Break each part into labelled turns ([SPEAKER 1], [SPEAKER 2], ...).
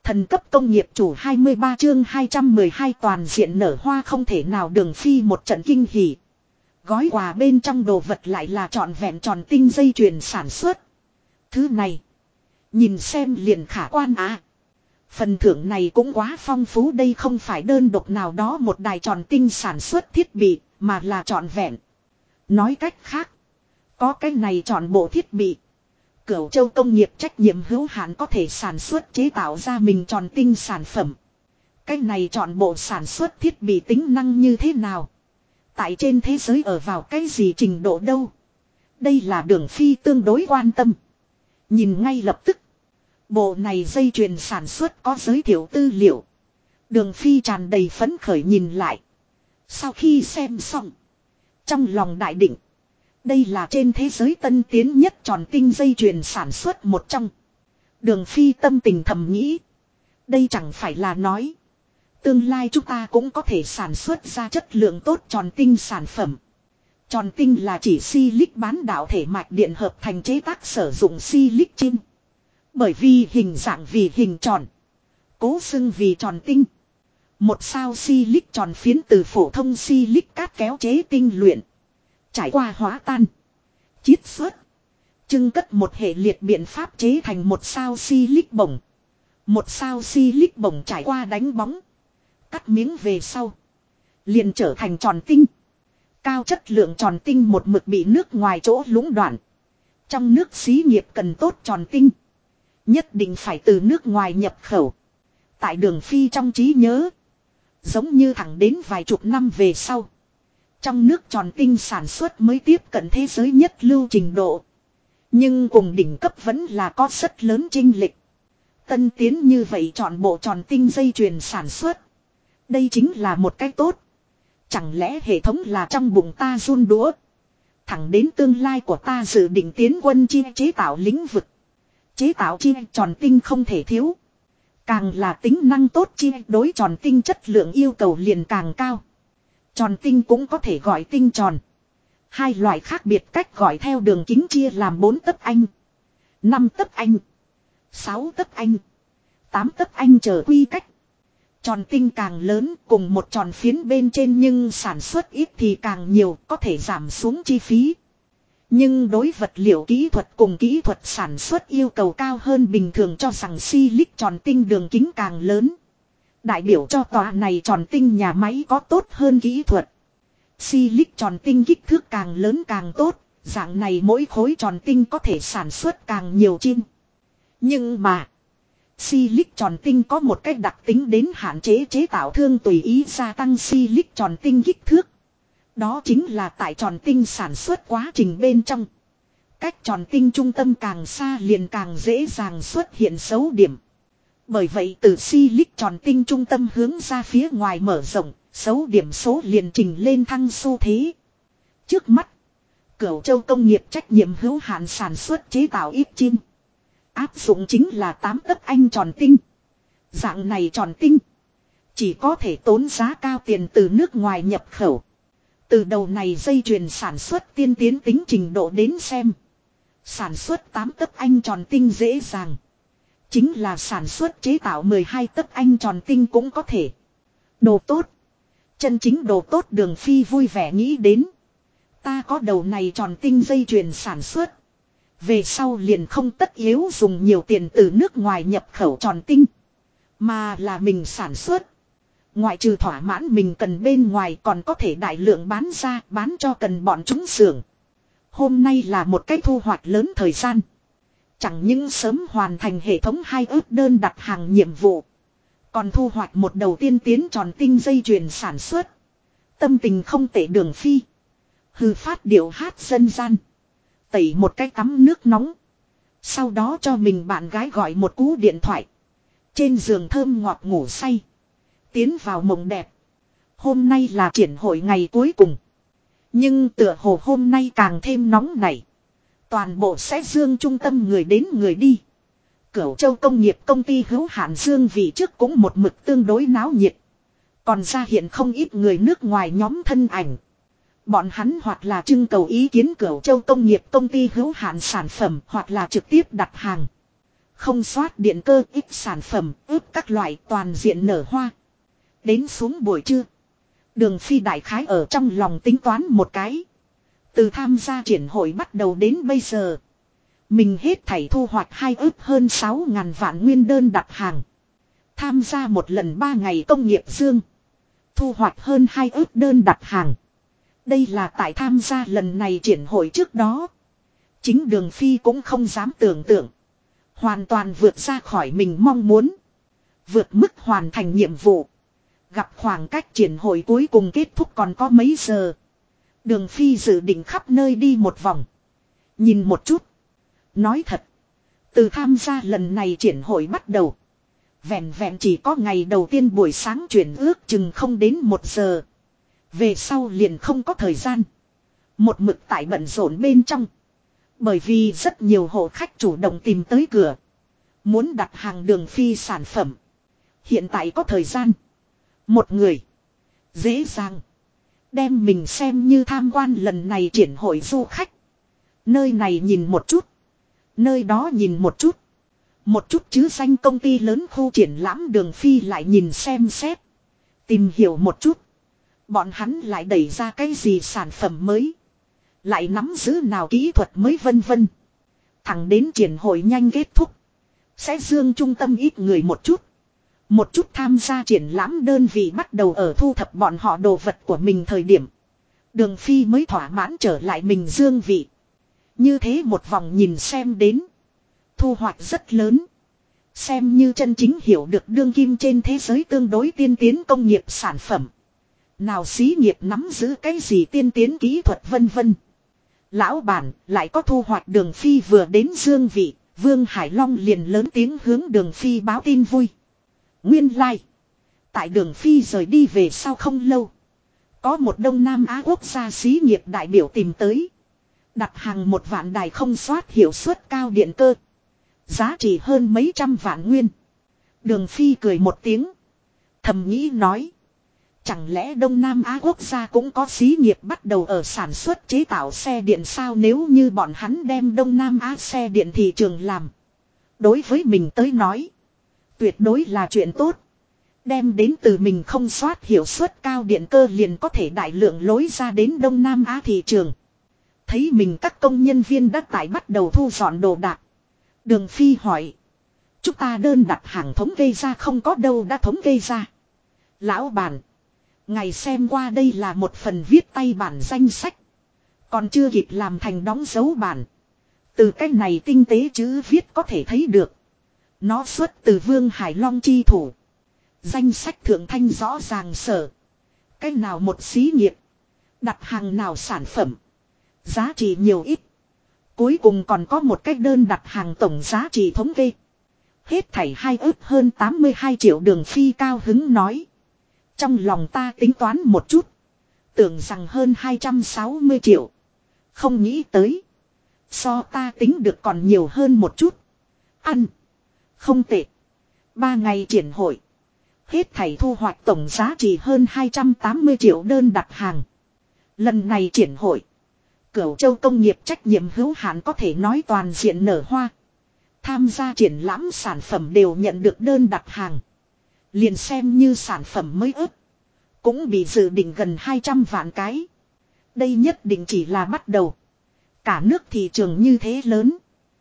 [SPEAKER 1] Thần cấp công nghiệp chủ 23 chương 212 toàn diện nở hoa không thể nào Đường Phi một trận kinh hỉ. Gói quà bên trong đồ vật lại là trọn vẹn tròn tinh dây chuyền sản xuất. Thứ này, nhìn xem liền khả quan à. Phần thưởng này cũng quá phong phú, đây không phải đơn độc nào đó một đài tròn tinh sản xuất thiết bị, mà là trọn vẹn. Nói cách khác, có cái này trọn bộ thiết bị. Cửu Châu công nghiệp trách nhiệm hữu hạn có thể sản xuất chế tạo ra mình tròn tinh sản phẩm. Cái này trọn bộ sản xuất thiết bị tính năng như thế nào? Tại trên thế giới ở vào cái gì trình độ đâu? Đây là Đường Phi tương đối quan tâm. Nhìn ngay lập tức. Bộ này dây chuyền sản xuất có giới thiệu tư liệu. Đường Phi tràn đầy phấn khởi nhìn lại. Sau khi xem xong. Trong lòng đại định. Đây là trên thế giới tân tiến nhất tròn tinh dây chuyền sản xuất một trong. Đường Phi tâm tình thầm nghĩ. Đây chẳng phải là nói. Tương lai chúng ta cũng có thể sản xuất ra chất lượng tốt tròn tinh sản phẩm. Tròn tinh là chỉ silic bán đảo thể mạch điện hợp thành chế tác sử dụng silic chin. Bởi vì hình dạng vì hình tròn. Cố xưng vì tròn tinh. Một sao silic tròn phiến từ phổ thông silic cát kéo chế tinh luyện. Trải qua hóa tan. Chiết xuất. Trưng cất một hệ liệt biện pháp chế thành một sao silic bổng. Một sao silic bổng trải qua đánh bóng. Cắt miếng về sau. Liền trở thành tròn tinh. Cao chất lượng tròn tinh một mực bị nước ngoài chỗ lũng đoạn. Trong nước xí nghiệp cần tốt tròn tinh. Nhất định phải từ nước ngoài nhập khẩu. Tại Đường Phi trong trí nhớ. Giống như thẳng đến vài chục năm về sau. Trong nước tròn tinh sản xuất mới tiếp cận thế giới nhất lưu trình độ. Nhưng cùng đỉnh cấp vẫn là có rất lớn chênh lệch. Tân tiến như vậy tròn bộ tròn tinh dây chuyền sản xuất. Đây chính là một cái tốt. Chẳng lẽ hệ thống là trong bụng ta run đũa. Thẳng đến tương lai của ta dự định tiến quân chi chế tạo lĩnh vực. Chế tạo chi tròn tinh không thể thiếu. Càng là tính năng tốt chi đối tròn tinh chất lượng yêu cầu liền càng cao. Tròn tinh cũng có thể gọi tinh tròn. Hai loại khác biệt cách gọi theo đường kính chia làm 4 tấc Anh, 5 tấc Anh, 6 tấc Anh, 8 tấc Anh chờ quy cách. Tròn tinh càng lớn cùng một tròn phiến bên trên nhưng sản xuất ít thì càng nhiều, có thể giảm xuống chi phí. Nhưng đối vật liệu kỹ thuật cùng kỹ thuật sản xuất yêu cầu cao hơn bình thường cho rằng silic tròn tinh đường kính càng lớn. Đại biểu cho tòa này tròn tinh nhà máy có tốt hơn kỹ thuật. Silic tròn tinh kích thước càng lớn càng tốt, dạng này mỗi khối tròn tinh có thể sản xuất càng nhiều chin. Nhưng mà, silic tròn tinh có một cách đặc tính đến hạn chế chế tạo thương tùy ý gia tăng silic tròn tinh kích thước. Đó chính là tại tròn tinh sản xuất quá trình bên trong. Cách tròn tinh trung tâm càng xa liền càng dễ dàng xuất hiện xấu điểm. Bởi vậy từ silic tròn tinh trung tâm hướng ra phía ngoài mở rộng, xấu điểm số liền trình lên thăng xu thế. Trước mắt, Cửu Châu công nghiệp trách nhiệm hữu hạn sản xuất chế tạo ít chin. Áp dụng chính là 8 tấc Anh tròn tinh. Dạng này tròn tinh chỉ có thể tốn giá cao tiền từ nước ngoài nhập khẩu. Từ đầu này dây chuyền sản xuất tiên tiến tính trình độ đến xem. Sản xuất 8 tấc Anh tròn tinh dễ dàng. Chính là sản xuất chế tạo 12 tấc Anh tròn tinh cũng có thể. Đồ tốt. Chân chính đồ tốt Đường Phi vui vẻ nghĩ đến. Ta có đầu này tròn tinh dây chuyền sản xuất. Về sau liền không tất yếu dùng nhiều tiền từ nước ngoài nhập khẩu tròn tinh. Mà là mình sản xuất. Ngoại trừ thỏa mãn mình cần bên ngoài còn có thể đại lượng bán ra, bán cho cần bọn chúng xưởng. Hôm nay là một cái thu hoạch lớn thời gian. Chẳng những sớm hoàn thành hệ thống 2 ước đơn đặt hàng nhiệm vụ. Còn thu hoạch một đầu tiên tiến tròn tinh dây chuyền sản xuất. Tâm tình không tệ Đường Phi. Hư phát điệu hát dân gian. Tẩy một cái tắm nước nóng. Sau đó cho mình bạn gái gọi một cú điện thoại. Trên giường thơm ngọt ngủ say. Tiến vào mộng đẹp. Hôm nay là triển hội ngày cuối cùng. Nhưng tựa hồ hôm nay càng thêm nóng nảy. Toàn bộ sẽ dương trung tâm người đến người đi. Cửu Châu công nghiệp công ty hữu hạn dương vị trước cũng một mực tương đối náo nhiệt. Còn ra hiện không ít người nước ngoài nhóm thân ảnh. Bọn hắn hoặc là trưng cầu ý kiến Cửu Châu công nghiệp công ty hữu hạn sản phẩm hoặc là trực tiếp đặt hàng. Không xoát điện cơ, ít sản phẩm, ướp các loại toàn diện nở hoa. Đến xuống buổi trưa. Đường Phi đại khái ở trong lòng tính toán một cái. Từ tham gia triển hội bắt đầu đến bây giờ. Mình hết thảy thu hoạch 2 ước hơn 6.000 vạn nguyên đơn đặt hàng. Tham gia một lần 3 ngày công nghiệp dương. Thu hoạch hơn 2 ước đơn đặt hàng. Đây là tại tham gia lần này triển hội trước đó. Chính Đường Phi cũng không dám tưởng tượng. Hoàn toàn vượt ra khỏi mình mong muốn. Vượt mức hoàn thành nhiệm vụ. Gặp khoảng cách triển hội cuối cùng kết thúc còn có mấy giờ. Đường Phi dự định khắp nơi đi một vòng. Nhìn một chút. Nói thật. Từ tham gia lần này triển hội bắt đầu. Vẹn vẹn chỉ có ngày đầu tiên buổi sáng chuyển ước chừng không đến 1 giờ. Về sau liền không có thời gian. Một mực tại bận rộn bên trong. Bởi vì rất nhiều hộ khách chủ động tìm tới cửa. Muốn đặt hàng Đường Phi sản phẩm. Hiện tại có thời gian. Một người. Dễ dàng. Đem mình xem như tham quan lần này triển hội du khách. Nơi này nhìn một chút. Nơi đó nhìn một chút. Một chút chứ danh công ty lớn khu triển lãm Đường Phi lại nhìn xem xét. Tìm hiểu một chút. Bọn hắn lại đẩy ra cái gì sản phẩm mới. Lại nắm giữ nào kỹ thuật mới vân vân. Thẳng đến triển hội nhanh kết thúc. Sẽ dương trung tâm ít người một chút. Một chút tham gia triển lãm đơn vị bắt đầu ở thu thập bọn họ đồ vật của mình thời điểm. Đường Phi mới thỏa mãn trở lại mình dương vị. Như thế một vòng nhìn xem đến. Thu hoạch rất lớn. Xem như chân chính hiểu được đương kim trên thế giới tương đối tiên tiến công nghiệp sản phẩm. Nào xí nghiệp nắm giữ cái gì tiên tiến kỹ thuật vân vân. Lão bản lại có thu hoạch Đường Phi vừa đến dương vị. Vương Hải Long liền lớn tiếng hướng Đường Phi báo tin vui. Nguyên lai. Tại Đường Phi rời đi về sau không lâu. Có một Đông Nam Á quốc gia xí nghiệp đại biểu tìm tới. Đặt hàng 1 vạn đài không xoát hiệu suất cao điện cơ. Giá trị hơn mấy trăm vạn nguyên. Đường Phi cười một tiếng. Thầm nghĩ nói. Chẳng lẽ Đông Nam Á quốc gia cũng có xí nghiệp bắt đầu ở sản xuất chế tạo xe điện sao, nếu như bọn hắn đem Đông Nam Á xe điện thị trường làm. Đối với mình tới nói. Tuyệt đối là chuyện tốt. Đem đến từ mình không xoát hiệu suất cao điện cơ liền có thể đại lượng lối ra đến Đông Nam Á thị trường. Thấy mình các công nhân viên đã tại bắt đầu thu dọn đồ đạc. Đường Phi hỏi. Chúng ta đơn đặt hàng thống kê ra không có đâu đã thống kê ra. Lão bản. Ngày xem qua đây là một phần viết tay bản danh sách. Còn chưa kịp làm thành đóng dấu bản. Từ cái này tinh tế chữ viết có thể thấy được. Nó xuất từ Vương Hải Long chi thủ. Danh sách thượng thanh rõ ràng sở. Cái nào một xí nghiệp. Đặt hàng nào sản phẩm. Giá trị nhiều ít. Cuối cùng còn có một cái đơn đặt hàng tổng giá trị thống kê. Hết thảy 2 ước hơn 82 triệu. Đường Phi cao hứng nói. Trong lòng ta tính toán một chút. Tưởng rằng hơn 260 triệu. Không nghĩ tới. So ta tính được còn nhiều hơn một chút. Ăn. Không tệ. 3 ngày triển hội. Hết thảy thu hoạch tổng giá trị hơn 280 triệu đơn đặt hàng. Lần này triển hội. Cửu Châu công nghiệp trách nhiệm hữu hạn có thể nói toàn diện nở hoa. Tham gia triển lãm sản phẩm đều nhận được đơn đặt hàng. Liền xem như sản phẩm mới ướp. Cũng bị dự định gần 200 vạn cái. Đây nhất định chỉ là bắt đầu. Cả nước thị trường như thế lớn.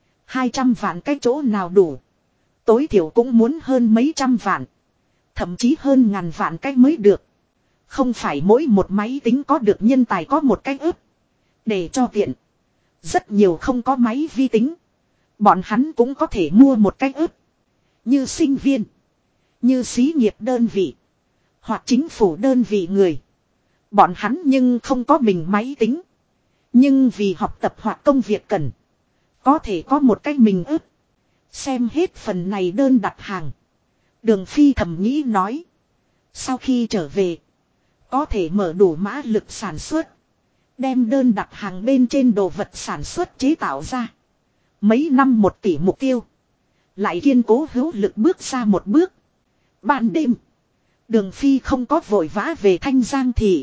[SPEAKER 1] 200 vạn cái chỗ nào đủ. Tối thiểu cũng muốn hơn mấy trăm vạn. Thậm chí hơn ngàn vạn cái mới được. Không phải mỗi một máy tính có được nhân tài có một cái ướp. Để cho tiện. Rất nhiều không có máy vi tính. Bọn hắn cũng có thể mua một cái ướp. Như sinh viên. Như xí nghiệp đơn vị. Hoặc chính phủ đơn vị người. Bọn hắn nhưng không có mình máy tính. Nhưng vì học tập hoặc công việc cần. Có thể có một cái mình ướp. Xem hết phần này đơn đặt hàng. Đường Phi thầm nghĩ nói. Sau khi trở về. Có thể mở đủ mã lực sản xuất. Đem đơn đặt hàng bên trên đồ vật sản xuất chế tạo ra. Mấy năm 1 tỷ mục tiêu. Lại kiên cố hữu lực bước ra một bước. Ban đêm. Đường Phi không có vội vã về Thanh Giang thị.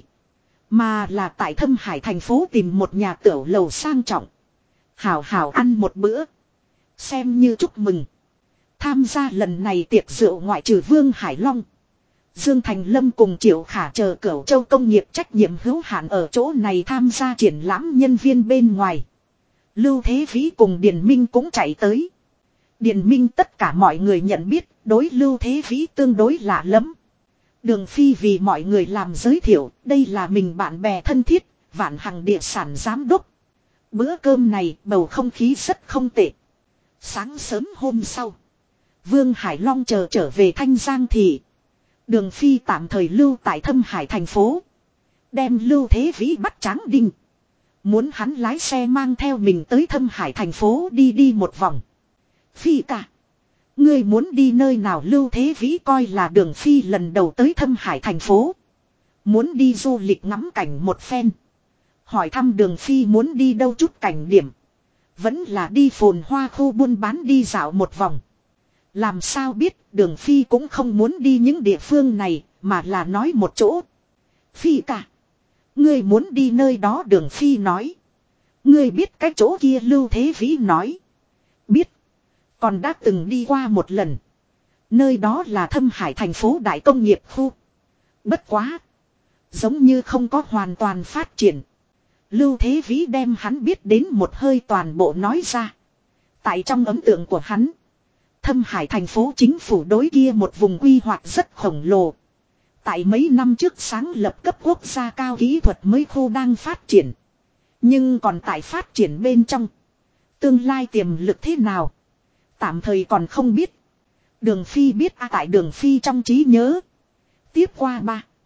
[SPEAKER 1] Mà là tại Thâm Hải thành phố tìm một nhà tửu lầu sang trọng. Hảo hảo ăn một bữa. Xem như chúc mừng. Tham gia lần này tiệc rượu ngoại trừ Vương Hải Long, Dương Thành Lâm cùng Triệu Khả chờ Cửu Châu công nghiệp trách nhiệm hữu hạn ở chỗ này tham gia triển lãm nhân viên bên ngoài. Lưu Thế Vĩ cùng Điền Minh cũng chạy tới. Điền Minh tất cả mọi người nhận biết, đối Lưu Thế Vĩ tương đối lạ lắm. Đường Phi vì mọi người làm giới thiệu, đây là mình bạn bè thân thiết, Vạn Hằng địa sản giám đốc. Bữa cơm này bầu không khí rất không tệ. Sáng sớm hôm sau, Vương Hải Long trở về Thanh Giang thị. Đường Phi tạm thời lưu tại Thâm Hải thành phố. Đem Lưu Thế Vĩ bắt tráng đinh. Muốn hắn lái xe mang theo mình tới Thâm Hải thành phố đi một vòng. Phi ca, ngươi muốn đi nơi nào? Lưu Thế Vĩ coi là Đường Phi lần đầu tới Thâm Hải thành phố. Muốn đi du lịch ngắm cảnh một phen. Hỏi thăm Đường Phi muốn đi đâu chút cảnh điểm. Vẫn là đi phồn hoa khu buôn bán đi dạo một vòng. Làm sao biết Đường Phi cũng không muốn đi những địa phương này mà là nói một chỗ. Phi ca, ngươi muốn đi nơi đó? Đường Phi nói. Ngươi biết cái chỗ kia? Lưu Thế Vĩ nói. Biết. Còn đã từng đi qua một lần. Nơi đó là Thâm Hải thành phố đại công nghiệp khu. Bất quá, giống như không có hoàn toàn phát triển. Lưu Thế Vĩ đem hắn biết đến một hơi toàn bộ nói ra. Tại trong ấn tượng của hắn, Thâm Hải thành phố chính phủ đối kia một vùng quy hoạch rất khổng lồ. Tại mấy năm trước sáng lập cấp quốc gia cao kỹ thuật mới khu đang phát triển. Nhưng còn tại phát triển bên trong, tương lai tiềm lực thế nào, tạm thời còn không biết. Đường Phi biết tại Đường Phi trong trí nhớ, tiếp qua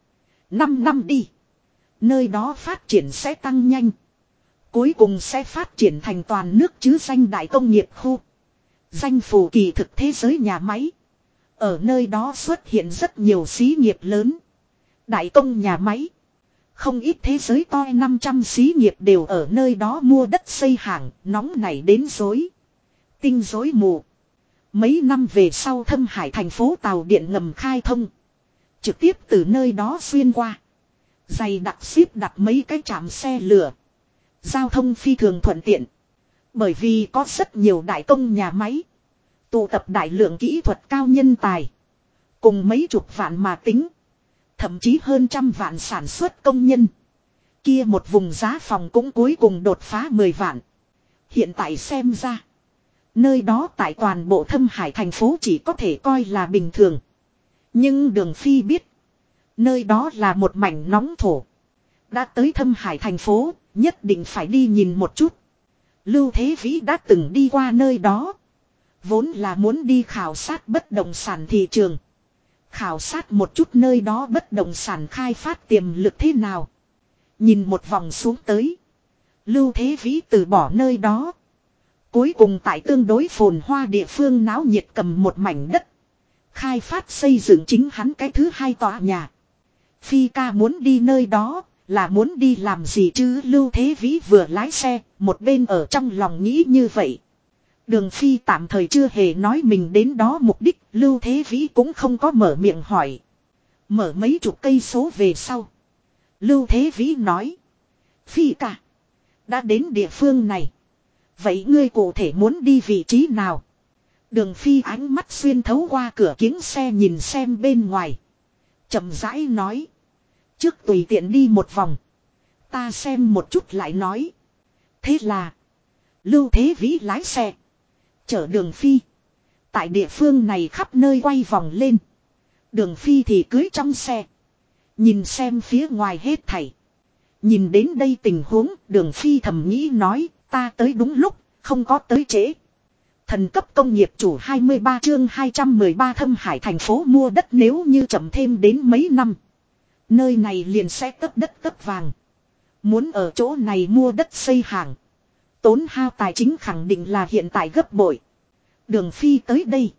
[SPEAKER 1] 3-5 năm đi, nơi đó phát triển sẽ tăng nhanh. Cuối cùng sẽ phát triển thành toàn nước chứ danh đại công nghiệp khu. Danh phủ kỳ thực thế giới nhà máy. Ở nơi đó xuất hiện rất nhiều xí nghiệp lớn. Đại công nhà máy. Không ít thế giới to 500 xí nghiệp đều ở nơi đó mua đất xây hàng, nóng nảy đến rối tinh rối mù. Mấy năm về sau Thâm Hải thành phố tàu điện ngầm khai thông. Trực tiếp từ nơi đó xuyên qua. Dày đặc xếp đặt mấy cái trạm xe lửa. Giao thông phi thường thuận tiện. Bởi vì có rất nhiều đại công nhà máy. Tụ tập đại lượng kỹ thuật cao nhân tài. Cùng mấy chục vạn mà tính. Thậm chí hơn trăm vạn sản xuất công nhân. Kia một vùng giá phòng cũng cuối cùng đột phá 10 vạn. Hiện tại xem ra, nơi đó tại toàn bộ Thâm Hải thành phố chỉ có thể coi là bình thường. Nhưng Đường Phi biết, nơi đó là một mảnh nóng thổ. Đã tới Thâm Hải thành phố, nhất định phải đi nhìn một chút. Lưu Thế Vĩ đã từng đi qua nơi đó. Vốn là muốn đi khảo sát bất động sản thị trường. Khảo sát một chút nơi đó bất động sản khai phát tiềm lực thế nào. Nhìn một vòng xuống tới, Lưu Thế Vĩ từ bỏ nơi đó. Cuối cùng tại tương đối phồn hoa địa phương náo nhiệt cầm một mảnh đất. Khai phát xây dựng chính hắn cái thứ 2 tòa nhà. Phi ca muốn đi nơi đó, là muốn đi làm gì chứ? Lưu Thế Vĩ vừa lái xe, một bên ở trong lòng nghĩ như vậy. Đường Phi tạm thời chưa hề nói mình đến đó mục đích, Lưu Thế Vĩ cũng không có mở miệng hỏi. Mở mấy chục cây số về sau, Lưu Thế Vĩ nói. Phi ca, đã đến địa phương này. Vậy ngươi cụ thể muốn đi vị trí nào? Đường Phi ánh mắt xuyên thấu qua cửa kính xe nhìn xem bên ngoài. Chậm rãi nói. Trước tùy tiện đi một vòng. Ta xem một chút lại nói. Thế là Lưu Thế Vĩ lái xe chở Đường Phi tại địa phương này khắp nơi quay vòng lên. Đường Phi thì cưới trong xe, nhìn xem phía ngoài hết thảy. Nhìn đến đây tình huống, Đường Phi thầm nghĩ nói, ta tới đúng lúc, không có tới trễ. Thần cấp công nghiệp chủ 23 chương 213 Thâm Hải thành phố mua đất, nếu như chậm thêm đến mấy năm, nơi này liền sẽ tấp đất tấp vàng. Muốn ở chỗ này mua đất xây hàng, tốn hao tài chính khẳng định là hiện tại gấp bội. Đường Phi tới đây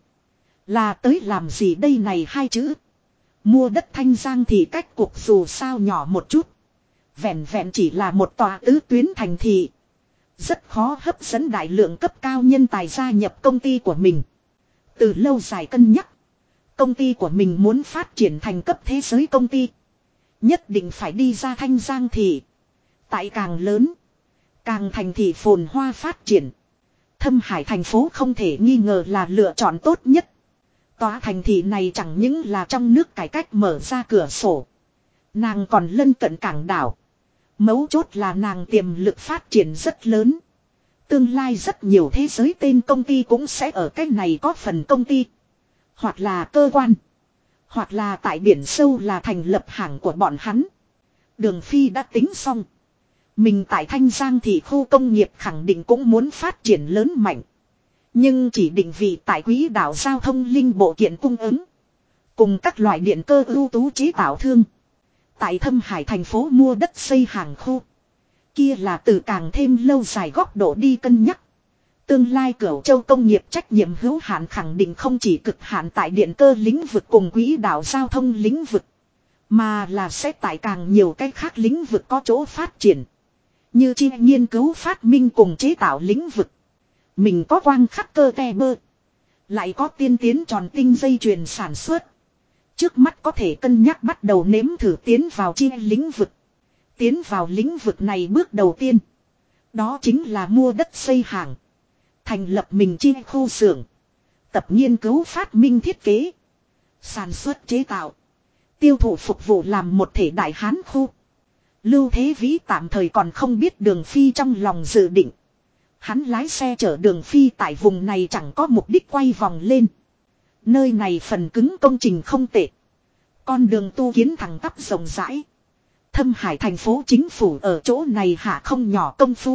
[SPEAKER 1] là tới làm gì đây? Này 2 chữ mua đất. Thanh Giang thì cách cuộc dù sao nhỏ một chút, vẹn vẹn chỉ là một tòa tứ tuyến thành thị, rất khó hấp dẫn đại lượng cấp cao nhân tài gia nhập công ty của mình. Từ lâu dài cân nhắc, công ty của mình muốn phát triển thành cấp thế giới công ty, nhất định phải đi ra Thanh Giang thị. Tại càng lớn, càng thành thị phồn hoa phát triển. Thâm Hải thành phố không thể nghi ngờ là lựa chọn tốt nhất. Tòa thành thị này chẳng những là trong nước cải cách mở ra cửa sổ. Nàng còn lân cận cảng đảo. Mấu chốt là nàng tiềm lực phát triển rất lớn. Tương lai rất nhiều thế giới tên công ty cũng sẽ ở cái này có phần công ty. Hoặc là cơ quan. Hoặc là tại biển sâu là thành lập hãng của bọn hắn. Đường Phi đã tính xong. Mình tại Thanh Giang thì khu công nghiệp khẳng định cũng muốn phát triển lớn mạnh. Nhưng chỉ định vị tại quỹ đạo giao thông linh bộ kiện cung ứng. Cùng các loại điện cơ ưu tú chế tạo thương. Tại Thâm Hải thành phố mua đất xây hàng khu. Kia là từ càng thêm lâu dài góc độ đi cân nhắc. Tương lai Cửu Châu công nghiệp trách nhiệm hữu hạn khẳng định không chỉ cực hạn tại điện cơ lĩnh vực cùng quỹ đạo giao thông lĩnh vực. Mà là sẽ tại càng nhiều cái khác lĩnh vực có chỗ phát triển. Như chi nghiên cứu phát minh cùng chế tạo lĩnh vực. Mình có quang khắc cơ te bơ. Lại có tiên tiến tròn tinh dây chuyền sản xuất. Trước mắt có thể cân nhắc bắt đầu nếm thử tiến vào chi lĩnh vực. Tiến vào lĩnh vực này bước đầu tiên. Đó chính là mua đất xây hàng. Thành lập mình chi khu xưởng. Tập nghiên cứu phát minh thiết kế. Sản xuất chế tạo. Tiêu thụ phục vụ làm một thể đại hán khu. Lưu Thế Vĩ tạm thời còn không biết Đường Phi trong lòng dự định. Hắn lái xe chở Đường Phi tại vùng này chẳng có mục đích quay vòng lên. Nơi này phần cứng công trình không tệ. Con đường tu kiến thẳng tắp rộng rãi. Thâm Hải thành phố chính phủ ở chỗ này hạ không nhỏ công phu.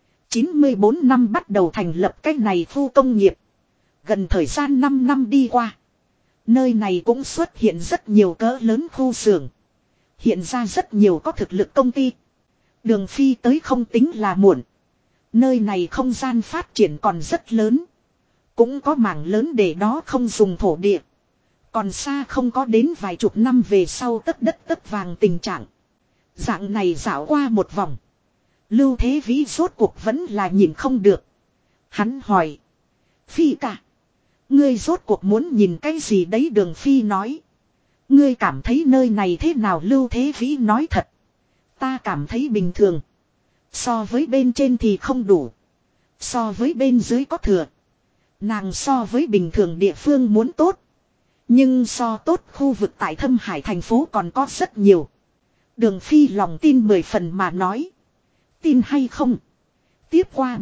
[SPEAKER 1] 94 năm bắt đầu thành lập cái này khu công nghiệp. Gần thời gian 5 năm đi qua. Nơi này cũng xuất hiện rất nhiều cỡ lớn khu xưởng. Hiện ra rất nhiều có thực lực công ty. Đường Phi tới không tính là muộn. Nơi này không gian phát triển còn rất lớn. Cũng có mảng lớn để đó không dùng thổ địa. Còn xa không có đến vài chục năm về sau tất đất tất vàng tình trạng. Dạng này dạo qua một vòng. Lưu Thế Vĩ rốt cuộc vẫn là nhìn không được. Hắn hỏi. Phi ca. Ngươi rốt cuộc muốn nhìn cái gì đấy Đường Phi nói. Ngươi cảm thấy nơi này thế nào Lưu Thế Vĩ nói thật. Ta cảm thấy bình thường. So với bên trên thì không đủ. So với bên dưới có thừa. Nàng so với bình thường địa phương muốn tốt. Nhưng so tốt khu vực tại Thâm Hải thành phố còn có rất nhiều. Đường Phi lòng tin 10 phần mà nói. Tin hay không? Tiếp qua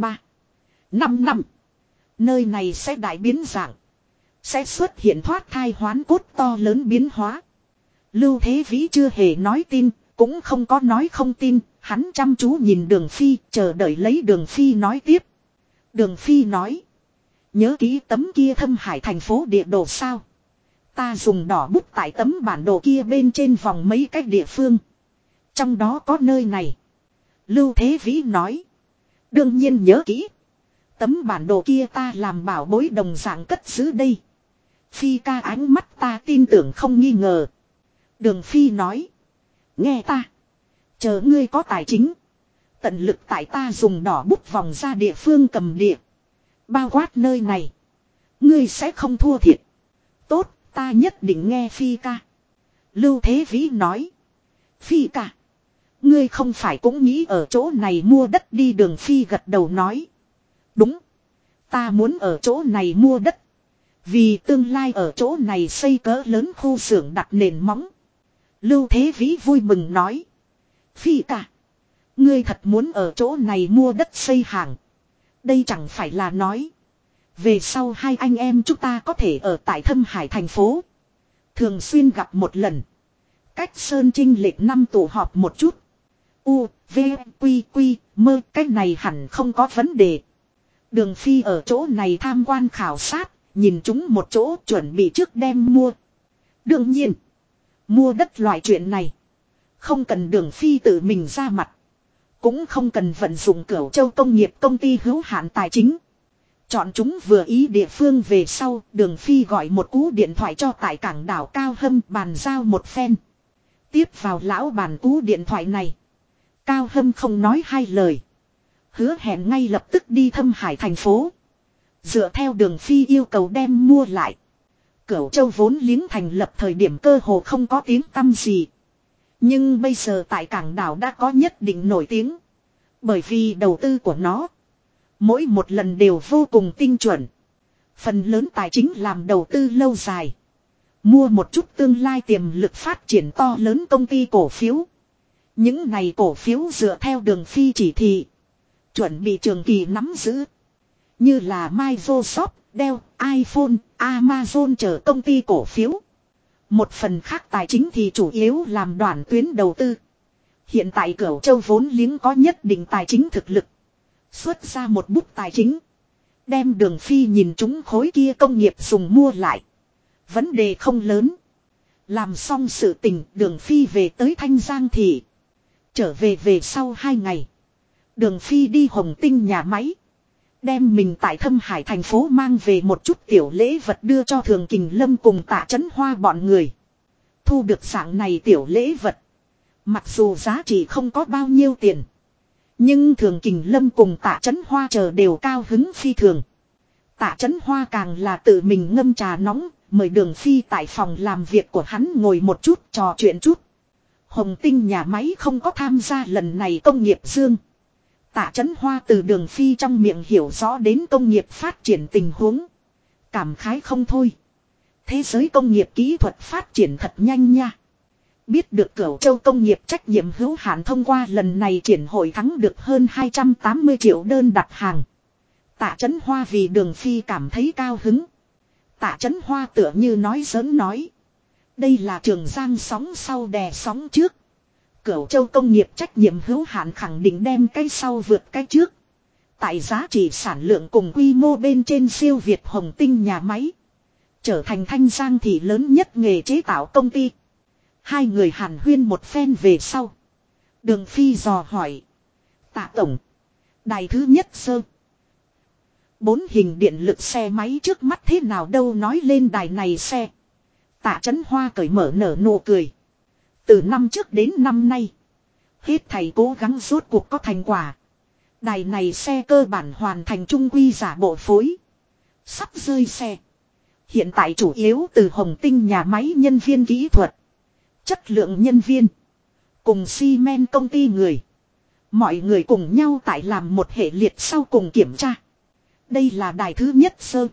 [SPEAKER 1] 5 năm. Nơi này sẽ đại biến dạng. Sẽ xuất hiện thoát thai hoán cốt to lớn biến hóa. Lưu Thế Vĩ chưa hề nói tin. Cũng không có nói không tin. Hắn chăm chú nhìn Đường Phi chờ đợi lấy Đường Phi nói tiếp. Đường Phi nói. Nhớ ký tấm kia Thâm Hải thành phố địa đồ sao? Ta dùng đỏ bút tại tấm bản đồ kia bên trên vòng mấy cái địa phương. Trong đó có nơi này. Lưu Thế Vĩ nói. Đương nhiên nhớ kỹ. Tấm bản đồ kia ta làm bảo bối đồng dạng cất giữ đây. Phi ca ánh mắt ta tin tưởng không nghi ngờ. Đường Phi nói. Nghe ta. Chờ ngươi có tài chính. Tận lực tại ta dùng đỏ bút vòng ra địa phương cầm địa. Bao quát nơi này. Ngươi sẽ không thua thiệt. Tốt, ta nhất định nghe Phi ca. Lưu Thế Vĩ nói. Phi ca. Ngươi không phải cũng nghĩ ở chỗ này mua đất đi Đường Phi gật đầu nói. Đúng. Ta muốn ở chỗ này mua đất. Vì tương lai ở chỗ này xây cỡ lớn khu xưởng đặt nền móng. Lưu Thế Vĩ vui mừng nói. Phi ca. Ngươi thật muốn ở chỗ này mua đất xây hàng. Đây chẳng phải là nói. Về sau hai anh em chúng ta có thể ở tại Thâm Hải thành phố. Thường xuyên gặp một lần. Cách Sơn Trinh lệch năm tụ họp một chút. U, V, Quy, Quy, mơ cách này hẳn không có vấn đề. Đường Phi ở chỗ này tham quan khảo sát. Nhìn chúng một chỗ chuẩn bị trước đem mua. Đương nhiên. Mua đất loại chuyện này. Không cần Đường Phi tự mình ra mặt. Cũng không cần vận dụng Cửu Châu công nghiệp công ty hữu hạn tài chính. Chọn chúng vừa ý địa phương về sau, Đường Phi gọi một cú điện thoại cho tại cảng đảo Cao Hâm bàn giao một phen. Tiếp vào lão bàn cú điện thoại này. Cao Hâm không nói hai lời. Hứa hẹn ngay lập tức đi Thâm Hải thành phố. Dựa theo Đường Phi yêu cầu đem mua lại. Cửu Châu vốn liếng thành lập thời điểm cơ hồ không có tiếng tăm gì. Nhưng bây giờ tại cảng đảo đã có nhất định nổi tiếng. Bởi vì đầu tư của nó. Mỗi một lần đều vô cùng tinh chuẩn. Phần lớn tài chính làm đầu tư lâu dài. Mua một chút tương lai tiềm lực phát triển to lớn công ty cổ phiếu. Những này cổ phiếu dựa theo Đường Phi chỉ thị. Chuẩn bị trường kỳ nắm giữ. Như là Microsoft, Dell, iPhone, Amazon chờ công ty cổ phiếu. Một phần khác tài chính thì chủ yếu làm đoạn tuyến đầu tư. Hiện tại Cửu Châu vốn liếng có nhất định tài chính thực lực. Xuất ra một bút tài chính. Đem Đường Phi nhìn chúng khối kia công nghiệp dùng mua lại. Vấn đề không lớn. Làm xong sự tình Đường Phi về tới Thanh Giang Thị. Trở về sau 2 ngày. Đường Phi đi Hồng Tinh nhà máy. Đem mình tại Thâm Hải thành phố mang về một chút tiểu lễ vật đưa cho Thường Kình Lâm cùng Tạ Chấn Hoa bọn người. Thu được dạng này tiểu lễ vật. Mặc dù giá trị không có bao nhiêu tiền. Nhưng Thường Kình Lâm cùng Tạ Chấn Hoa chờ đều cao hứng phi thường. Tạ Chấn Hoa càng là tự mình ngâm trà nóng. Mời Đường Phi tại phòng làm việc của hắn ngồi một chút trò chuyện chút. Hồng Tinh nhà máy không có tham gia lần này công nghiệp dương. Tạ Chấn Hoa từ Đường Phi trong miệng hiểu rõ đến công nghiệp phát triển tình huống. Cảm khái không thôi. Thế giới công nghiệp kỹ thuật phát triển thật nhanh nha. Biết được Cửu Châu công nghiệp trách nhiệm hữu hạn thông qua lần này triển hội thắng được hơn 280 triệu đơn đặt hàng. Tạ Chấn Hoa vì Đường Phi cảm thấy cao hứng. Tạ Chấn Hoa tựa như nói giỡn nói. Đây là Trường Giang sóng sau đè sóng trước. Cửu Châu công nghiệp trách nhiệm hữu hạn khẳng định đem cái sau vượt cái trước. Tại giá trị sản lượng cùng quy mô bên trên siêu Việt Hồng Tinh nhà máy. Trở thành Thanh Giang Thị lớn nhất nghề chế tạo công ty. Hai người hàn huyên một phen về sau. Đường Phi dò hỏi. Tạ tổng. Đài thứ nhất sơ. 4 hình điện lực xe máy trước mắt thế nào đâu nói lên đài này xe. Tạ Chấn Hoa cởi mở nở nụ cười. Từ năm trước đến năm nay. Hết thầy cố gắng rốt cuộc có thành quả. Đài này xe cơ bản hoàn thành trung quy giả bộ phối. Sắp rơi xe. Hiện tại chủ yếu từ Hồng Tinh nhà máy nhân viên kỹ thuật. Chất lượng nhân viên. Cùng xi men công ty người. Mọi người cùng nhau tại làm một hệ liệt sau cùng kiểm tra. Đây là đài thứ nhất sơ.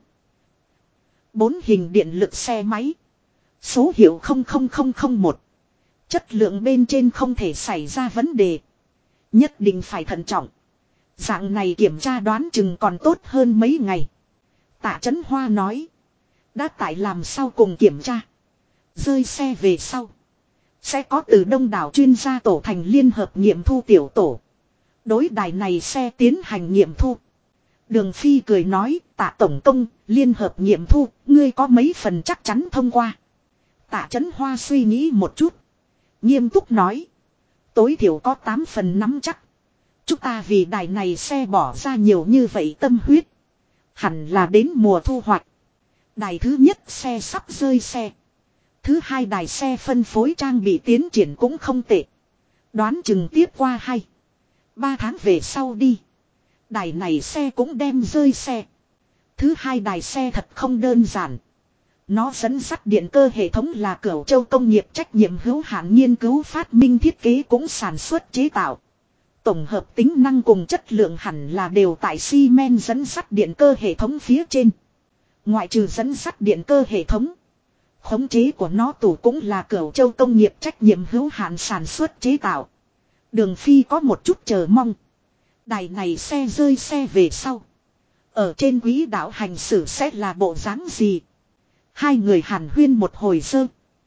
[SPEAKER 1] 4 hình điện lực xe máy. Số hiệu 00001. Chất lượng bên trên không thể xảy ra vấn đề. Nhất định phải thận trọng. Dạng này kiểm tra đoán chừng còn tốt hơn mấy ngày. Tạ Chấn Hoa nói. Đã tại làm sau cùng kiểm tra. Rơi xe về sau. Sẽ có từ đông đảo chuyên gia tổ thành liên hợp nghiệm thu tiểu tổ. Đối đài này xe tiến hành nghiệm thu. Đường Phi cười nói, Tạ tổng công, liên hợp nghiệm thu, ngươi có mấy phần chắc chắn thông qua. Tạ Chấn Hoa suy nghĩ một chút. Nghiêm túc nói. Tối thiểu có 8 phần nắm chắc. Chúng ta vì đài này xe bỏ ra nhiều như vậy tâm huyết. Hẳn là đến mùa thu hoạch. Đài thứ nhất xe sắp rơi xe. Thứ hai đài xe phân phối trang bị tiến triển cũng không tệ. Đoán chừng tiếp qua 2-3 tháng về sau đi. Đài này xe cũng đem rơi xe. Thứ hai đài xe thật không đơn giản. Nó dẫn dắt điện cơ hệ thống là Cửu Châu công nghiệp trách nhiệm hữu hạn nghiên cứu phát minh thiết kế cũng sản xuất chế tạo. Tổng hợp tính năng cùng chất lượng hẳn là đều tại xi men dẫn dắt điện cơ hệ thống phía trên. Ngoại trừ dẫn dắt điện cơ hệ thống. Khống chế của nó tủ cũng là Cửu Châu công nghiệp trách nhiệm hữu hạn sản xuất chế tạo. Đường Phi có một chút chờ mong. Đài này xe rơi xe về sau. Ở trên quỹ đạo hành xử sẽ là bộ dáng gì? Hai người hàn huyên một hồi sơ.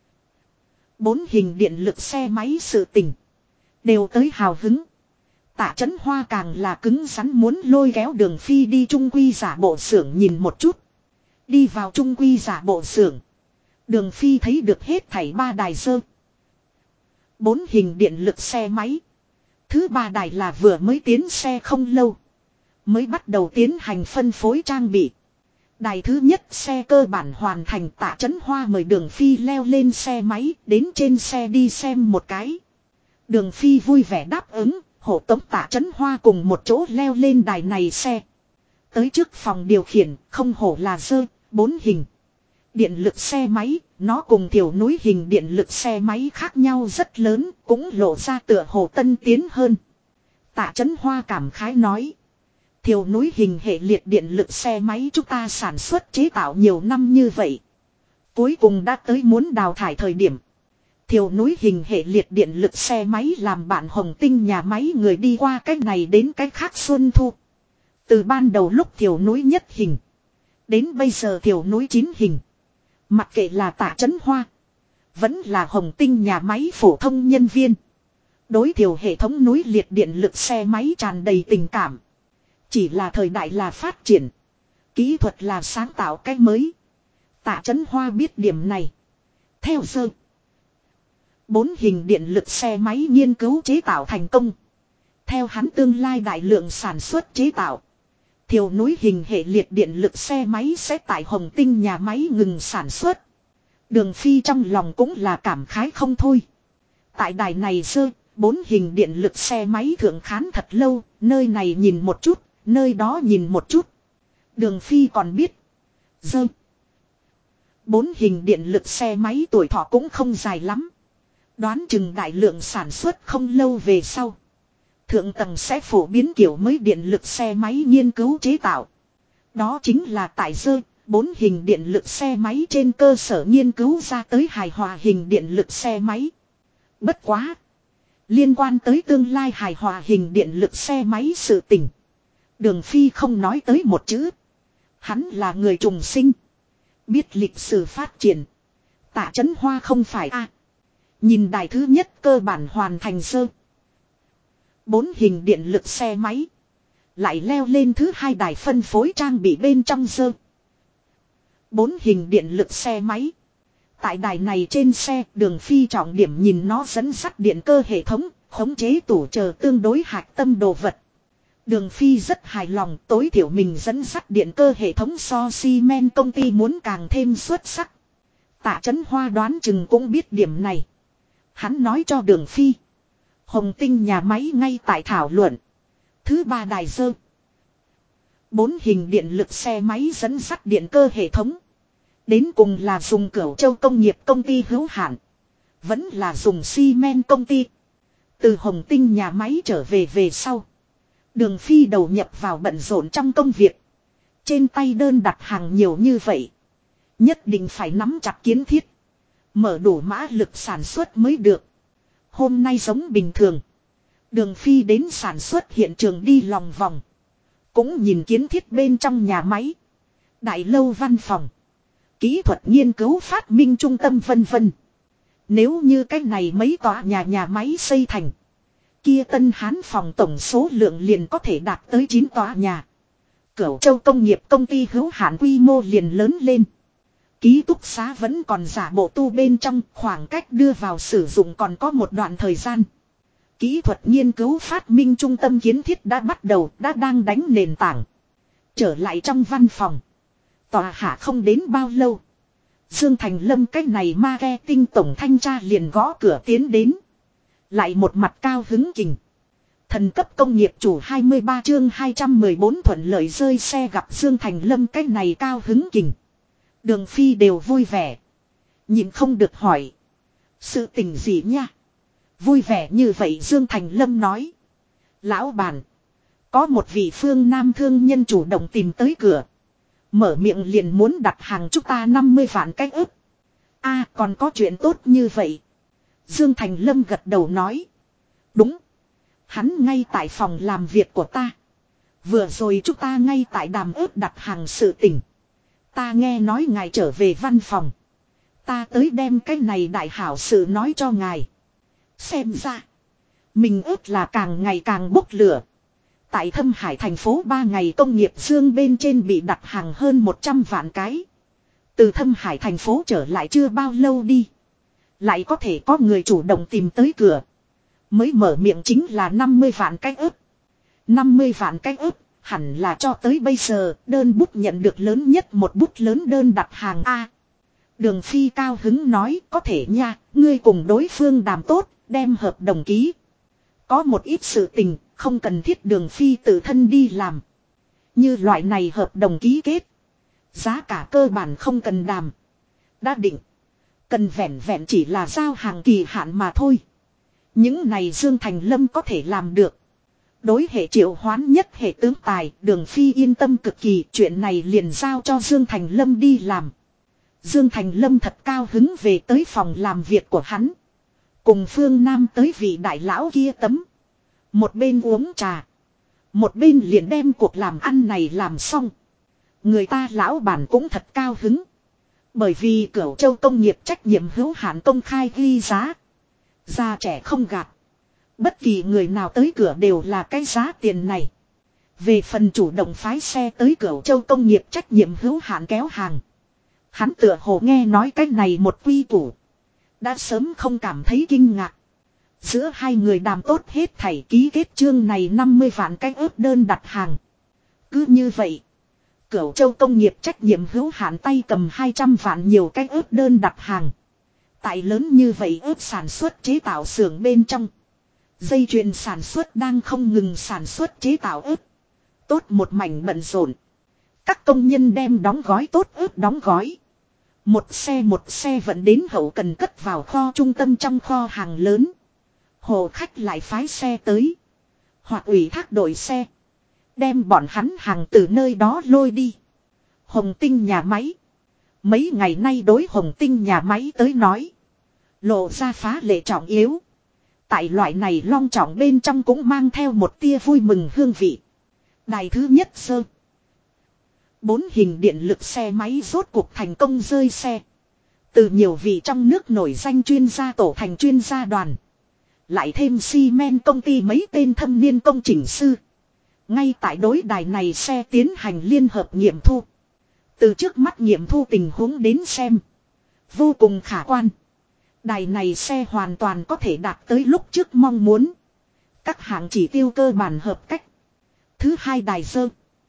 [SPEAKER 1] 4 hình điện lực xe máy sự tình. Đều tới hào hứng. Tạ Chấn Hoa càng là cứng rắn muốn lôi kéo Đường Phi đi trung quy giả bộ xưởng nhìn một chút. Đi vào trung quy giả bộ xưởng. Đường Phi thấy được hết thảy 3 đài sơ. 4 hình điện lực xe máy. Thứ 3 đài là vừa mới tiến xe không lâu. Mới bắt đầu tiến hành phân phối trang bị. Đài thứ nhất xe cơ bản hoàn thành. Tạ Chấn Hoa mời Đường Phi leo lên xe máy đến trên xe đi xem một cái. Đường Phi vui vẻ đáp ứng, hộ tống Tạ Chấn Hoa cùng một chỗ leo lên đài này xe. Tới trước phòng điều khiển, không hổ là dơ, 4 hình. Điện lực xe máy, nó cùng tiểu núi hình điện lực xe máy khác nhau rất lớn, cũng lộ ra tựa hồ tân tiến hơn. Tạ Chấn Hoa cảm khái nói. Thiều núi hình hệ liệt điện lực xe máy chúng ta sản xuất chế tạo nhiều năm như vậy. Cuối cùng đã tới muốn đào thải thời điểm. Thiều núi hình hệ liệt điện lực xe máy làm bạn Hồng Tinh nhà máy người đi qua cách này đến cách khác xuân thu. Từ ban đầu lúc thiều núi nhất hình. Đến bây giờ thiều núi 9 hình. Mặc kệ là Tạ Chấn Hoa. Vẫn là Hồng Tinh nhà máy phổ thông nhân viên. Đối thiều hệ thống núi liệt điện lực xe máy tràn đầy tình cảm. Chỉ là thời đại là phát triển. Kỹ thuật là sáng tạo cái mới. Tạ Chấn Hoa biết điểm này. Theo sơ. 4 hình điện lực xe máy nghiên cứu chế tạo thành công. Theo hắn tương lai đại lượng sản xuất chế tạo. Thiều núi hình hệ liệt điện lực xe máy sẽ tại Hồng Tinh nhà máy ngừng sản xuất. Đường Phi trong lòng cũng là cảm khái không thôi. Tại đài này sơ, 4 hình điện lực xe máy thượng khán thật lâu, nơi này nhìn một chút, nơi đó nhìn một chút. Đường Phi còn biết. Dơ. 4 hình điện lực xe máy tuổi thọ cũng không dài lắm. Đoán chừng đại lượng sản xuất không lâu về sau. Thượng tầng sẽ phổ biến kiểu mới điện lực xe máy nghiên cứu chế tạo. Đó chính là tại dơ, 4 hình điện lực xe máy trên cơ sở nghiên cứu ra tới hài hòa hình điện lực xe máy. Bất quá. Liên quan tới tương lai hài hòa hình điện lực xe máy sự tình. Đường Phi không nói tới một chữ. Hắn là người trùng sinh. Biết lịch sử phát triển. Tạ Chấn Hoa không phải a. Nhìn đài thứ nhất cơ bản hoàn thành sơ. 4 hình điện lực xe máy. Lại leo lên thứ hai đài phân phối trang bị bên trong sơ. 4 hình điện lực xe máy. Tại đài này trên xe Đường Phi trọng điểm nhìn nó dẫn dắt điện cơ hệ thống, khống chế tủ chờ tương đối hạch tâm đồ vật. Đường Phi rất hài lòng, tối thiểu mình dẫn dắt điện cơ hệ thống so Siemens công ty muốn càng thêm xuất sắc. Tạ Chấn Hoa đoán chừng cũng biết điểm này. Hắn nói cho Đường Phi. Hồng Tinh nhà máy ngay tại thảo luận. Thứ ba đài dơ. 4 hình điện lực xe máy dẫn dắt điện cơ hệ thống. Đến cùng là dùng Cửu Châu công nghiệp công ty hữu hạn. Vẫn là dùng Siemens công ty. Từ Hồng Tinh nhà máy trở về sau. Đường Phi đầu nhập vào bận rộn trong công việc. Trên tay đơn đặt hàng nhiều như vậy. Nhất định phải nắm chặt kiến thiết. Mở đủ mã lực sản xuất mới được. Hôm nay giống bình thường. Đường Phi đến sản xuất hiện trường đi lòng vòng. Cũng nhìn kiến thiết bên trong nhà máy. Đại lâu văn phòng. Kỹ thuật nghiên cứu phát minh trung tâm vân vân. Nếu như cái này mấy tòa nhà máy xây thành. Kia Tân Hán phòng tổng số lượng liền có thể đạt tới 9 tòa nhà. Cửu Châu công nghiệp công ty hữu hạn quy mô liền lớn lên. Ký túc xá vẫn còn giả bộ tu bên trong, khoảng cách đưa vào sử dụng còn có một đoạn thời gian. Kỹ thuật nghiên cứu phát minh trung tâm kiến thiết đã bắt đầu, đã đang đánh nền tảng. Trở lại trong văn phòng. Tòa hạ không đến bao lâu. Dương Thành Lâm cái này marketing tổng thanh tra liền gõ cửa tiến đến. Lại một mặt cao hứng kình. Thần cấp công nghiệp chủ 23 chương 214 thuận lợi rơi xe gặp Dương Thành Lâm cái này cao hứng kình. Đường Phi đều vui vẻ. Nhìn không được hỏi. Sự tình gì nha? Vui vẻ như vậy Dương Thành Lâm nói. Lão bản. Có một vị phương Nam thương nhân chủ động tìm tới cửa. Mở miệng liền muốn đặt hàng chúng ta 50 vạn cái ức. Còn có chuyện tốt như vậy. Dương Thành Lâm gật đầu nói. Đúng. Hắn ngay tại phòng làm việc của ta. Vừa rồi chúng ta ngay tại đàm ước đặt hàng sự tình. Ta nghe nói ngài trở về văn phòng. Ta tới đem cái này đại hảo sự nói cho ngài. Xem ra. Mình ước là càng ngày càng bốc lửa. Tại Thâm Hải thành phố 3 ngày công nghiệp dương bên trên bị đặt hàng hơn 100 vạn cái. Từ Thâm Hải thành phố trở lại chưa bao lâu đi. Lại có thể có người chủ động tìm tới cửa. Mới mở miệng chính là 50 vạn cái ức. 50 vạn cái ức, hẳn là cho tới bây giờ đơn bút nhận được lớn nhất một bút lớn đơn đặt hàng A. Đường Phi cao hứng nói có thể nha, ngươi cùng đối phương đàm tốt, đem hợp đồng ký. Có một ít sự tình, không cần thiết Đường Phi tự thân đi làm. Như loại này hợp đồng ký kết. Giá cả cơ bản không cần đàm. Đã định. Cần vẹn vẹn chỉ là giao hàng kỳ hạn mà thôi. Những này Dương Thành Lâm có thể làm được. Đối hệ triệu hoán nhất hệ tướng tài, Đường Phi yên tâm cực kỳ, chuyện này liền giao cho Dương Thành Lâm đi làm. Dương Thành Lâm thật cao hứng về tới phòng làm việc của hắn. Cùng Phương Nam tới vị đại lão kia tấm. Một bên uống trà. Một bên liền đem cuộc làm ăn này làm xong. Người ta lão bản cũng thật cao hứng. Bởi vì Cửu Châu công nghiệp trách nhiệm hữu hạn công khai ghi giá. Già trẻ không gạt. Bất kỳ người nào tới cửa đều là cái giá tiền này. Về phần chủ động phái xe tới Cửu Châu công nghiệp trách nhiệm hữu hạn kéo hàng. Hắn tựa hồ nghe nói cái này một quy củ. Đã sớm không cảm thấy kinh ngạc. Giữa hai người đàm tốt hết thảy ký kết chương này 50 vạn cái ớt đơn đặt hàng. Cứ như vậy. Cửu Châu công nghiệp trách nhiệm hữu hạn tay cầm 200 vạn nhiều cái ớt đơn đặt hàng. Tại lớn như vậy ớt sản xuất chế tạo xưởng bên trong. Dây chuyền sản xuất đang không ngừng sản xuất chế tạo ớt. Tốt một mảnh bận rộn. Các công nhân đem đóng gói tốt ớt đóng gói. Một xe vận đến hậu cần cất vào kho trung tâm trong kho hàng lớn. Hồ khách lại phái xe tới. Hoặc ủy thác đội xe. Đem bọn hắn hàng từ nơi đó lôi đi. Hồng Tinh nhà máy. Mấy ngày nay đối Hồng Tinh nhà máy tới nói. Lộ ra phá lệ trọng yếu. Tại loại này long trọng bên trong cũng mang theo một tia vui mừng hương vị. Đài thứ nhất sơ. 4 hình điện lực xe máy rốt cuộc thành công rơi xe. Từ nhiều vị trong nước nổi danh chuyên gia tổ thành chuyên gia đoàn. Lại thêm xi men công ty mấy tên thâm niên công trình sư. Ngay tại đối đài này xe tiến hành liên hợp nghiệm thu. Từ trước mắt nghiệm thu tình huống đến xem. Vô cùng khả quan. Đài này xe hoàn toàn có thể đạt tới lúc trước mong muốn. Các hạng chỉ tiêu cơ bản hợp cách. Thứ hai đài dơ.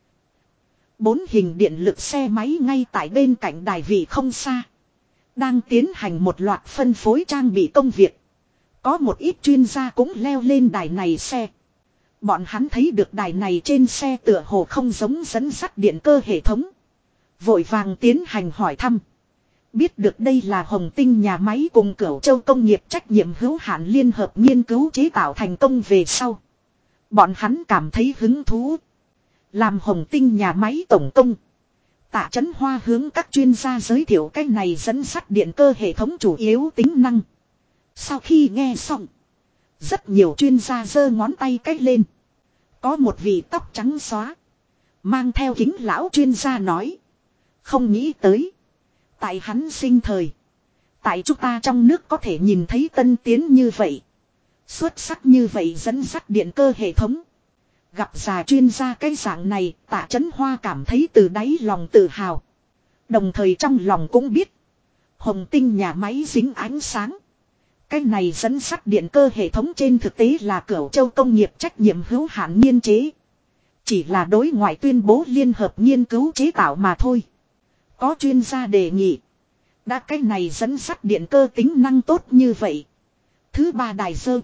[SPEAKER 1] 4 hình điện lực xe máy ngay tại bên cạnh đài vị không xa. Đang tiến hành một loạt phân phối trang bị công việc. Có một ít chuyên gia cũng leo lên đài này xe. Bọn hắn thấy được đài này trên xe tựa hồ không giống dẫn dắt điện cơ hệ thống. Vội vàng tiến hành hỏi thăm. Biết được đây là Hồng Tinh nhà máy cùng Cửu Châu công nghiệp trách nhiệm hữu hạn liên hợp nghiên cứu chế tạo thành công về sau. Bọn hắn cảm thấy hứng thú. Làm Hồng Tinh nhà máy tổng công. Tạ Chấn Hoa hướng các chuyên gia giới thiệu cái này dẫn dắt điện cơ hệ thống chủ yếu tính năng. Sau khi nghe xong. Rất nhiều chuyên gia giơ ngón tay cách lên. Có một vị tóc trắng xóa. Mang theo kính lão chuyên gia nói. Không nghĩ tới. Tại hắn sinh thời. Tại chúng ta trong nước có thể nhìn thấy tân tiến như vậy. Xuất sắc như vậy dẫn dắt điện cơ hệ thống. Gặp già chuyên gia cái dạng này, Tạ Chấn Hoa cảm thấy từ đáy lòng tự hào. Đồng thời trong lòng cũng biết. Hồng Tinh nhà máy dính ánh sáng. Cái này dẫn dắt điện cơ hệ thống trên thực tế là Cửu Châu công nghiệp trách nhiệm hữu hạn nghiên chế. Chỉ là đối ngoại tuyên bố liên hợp nghiên cứu chế tạo mà thôi. Có chuyên gia đề nghị. Đã cái này dẫn dắt điện cơ tính năng tốt như vậy. Thứ ba đài dơ.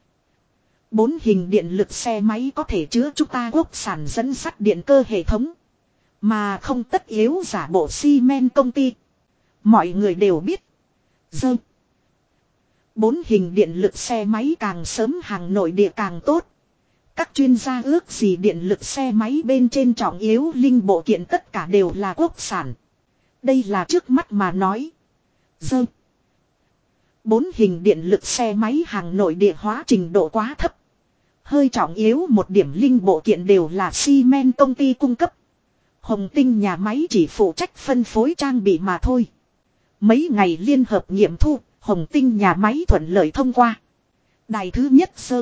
[SPEAKER 1] 4 hình điện lực xe máy có thể chứa chúng ta quốc sản dẫn dắt điện cơ hệ thống. Mà không tất yếu giả bộ xi men công ty. Mọi người đều biết. Dơ. 4 hình điện lực xe máy càng sớm hàng nội địa càng tốt. Các chuyên gia ước gì điện lực xe máy bên trên trọng yếu linh bộ kiện tất cả đều là quốc sản. Đây là trước mắt mà nói. Dơ. 4 hình điện lực xe máy hàng nội địa hóa trình độ quá thấp. Hơi trọng yếu một điểm linh bộ kiện đều là xi men công ty cung cấp. Hồng Tinh nhà máy chỉ phụ trách phân phối trang bị mà thôi. Mấy ngày liên hợp nghiệm thu, Hồng Tinh nhà máy thuận lợi thông qua. Đài thứ nhất sơ.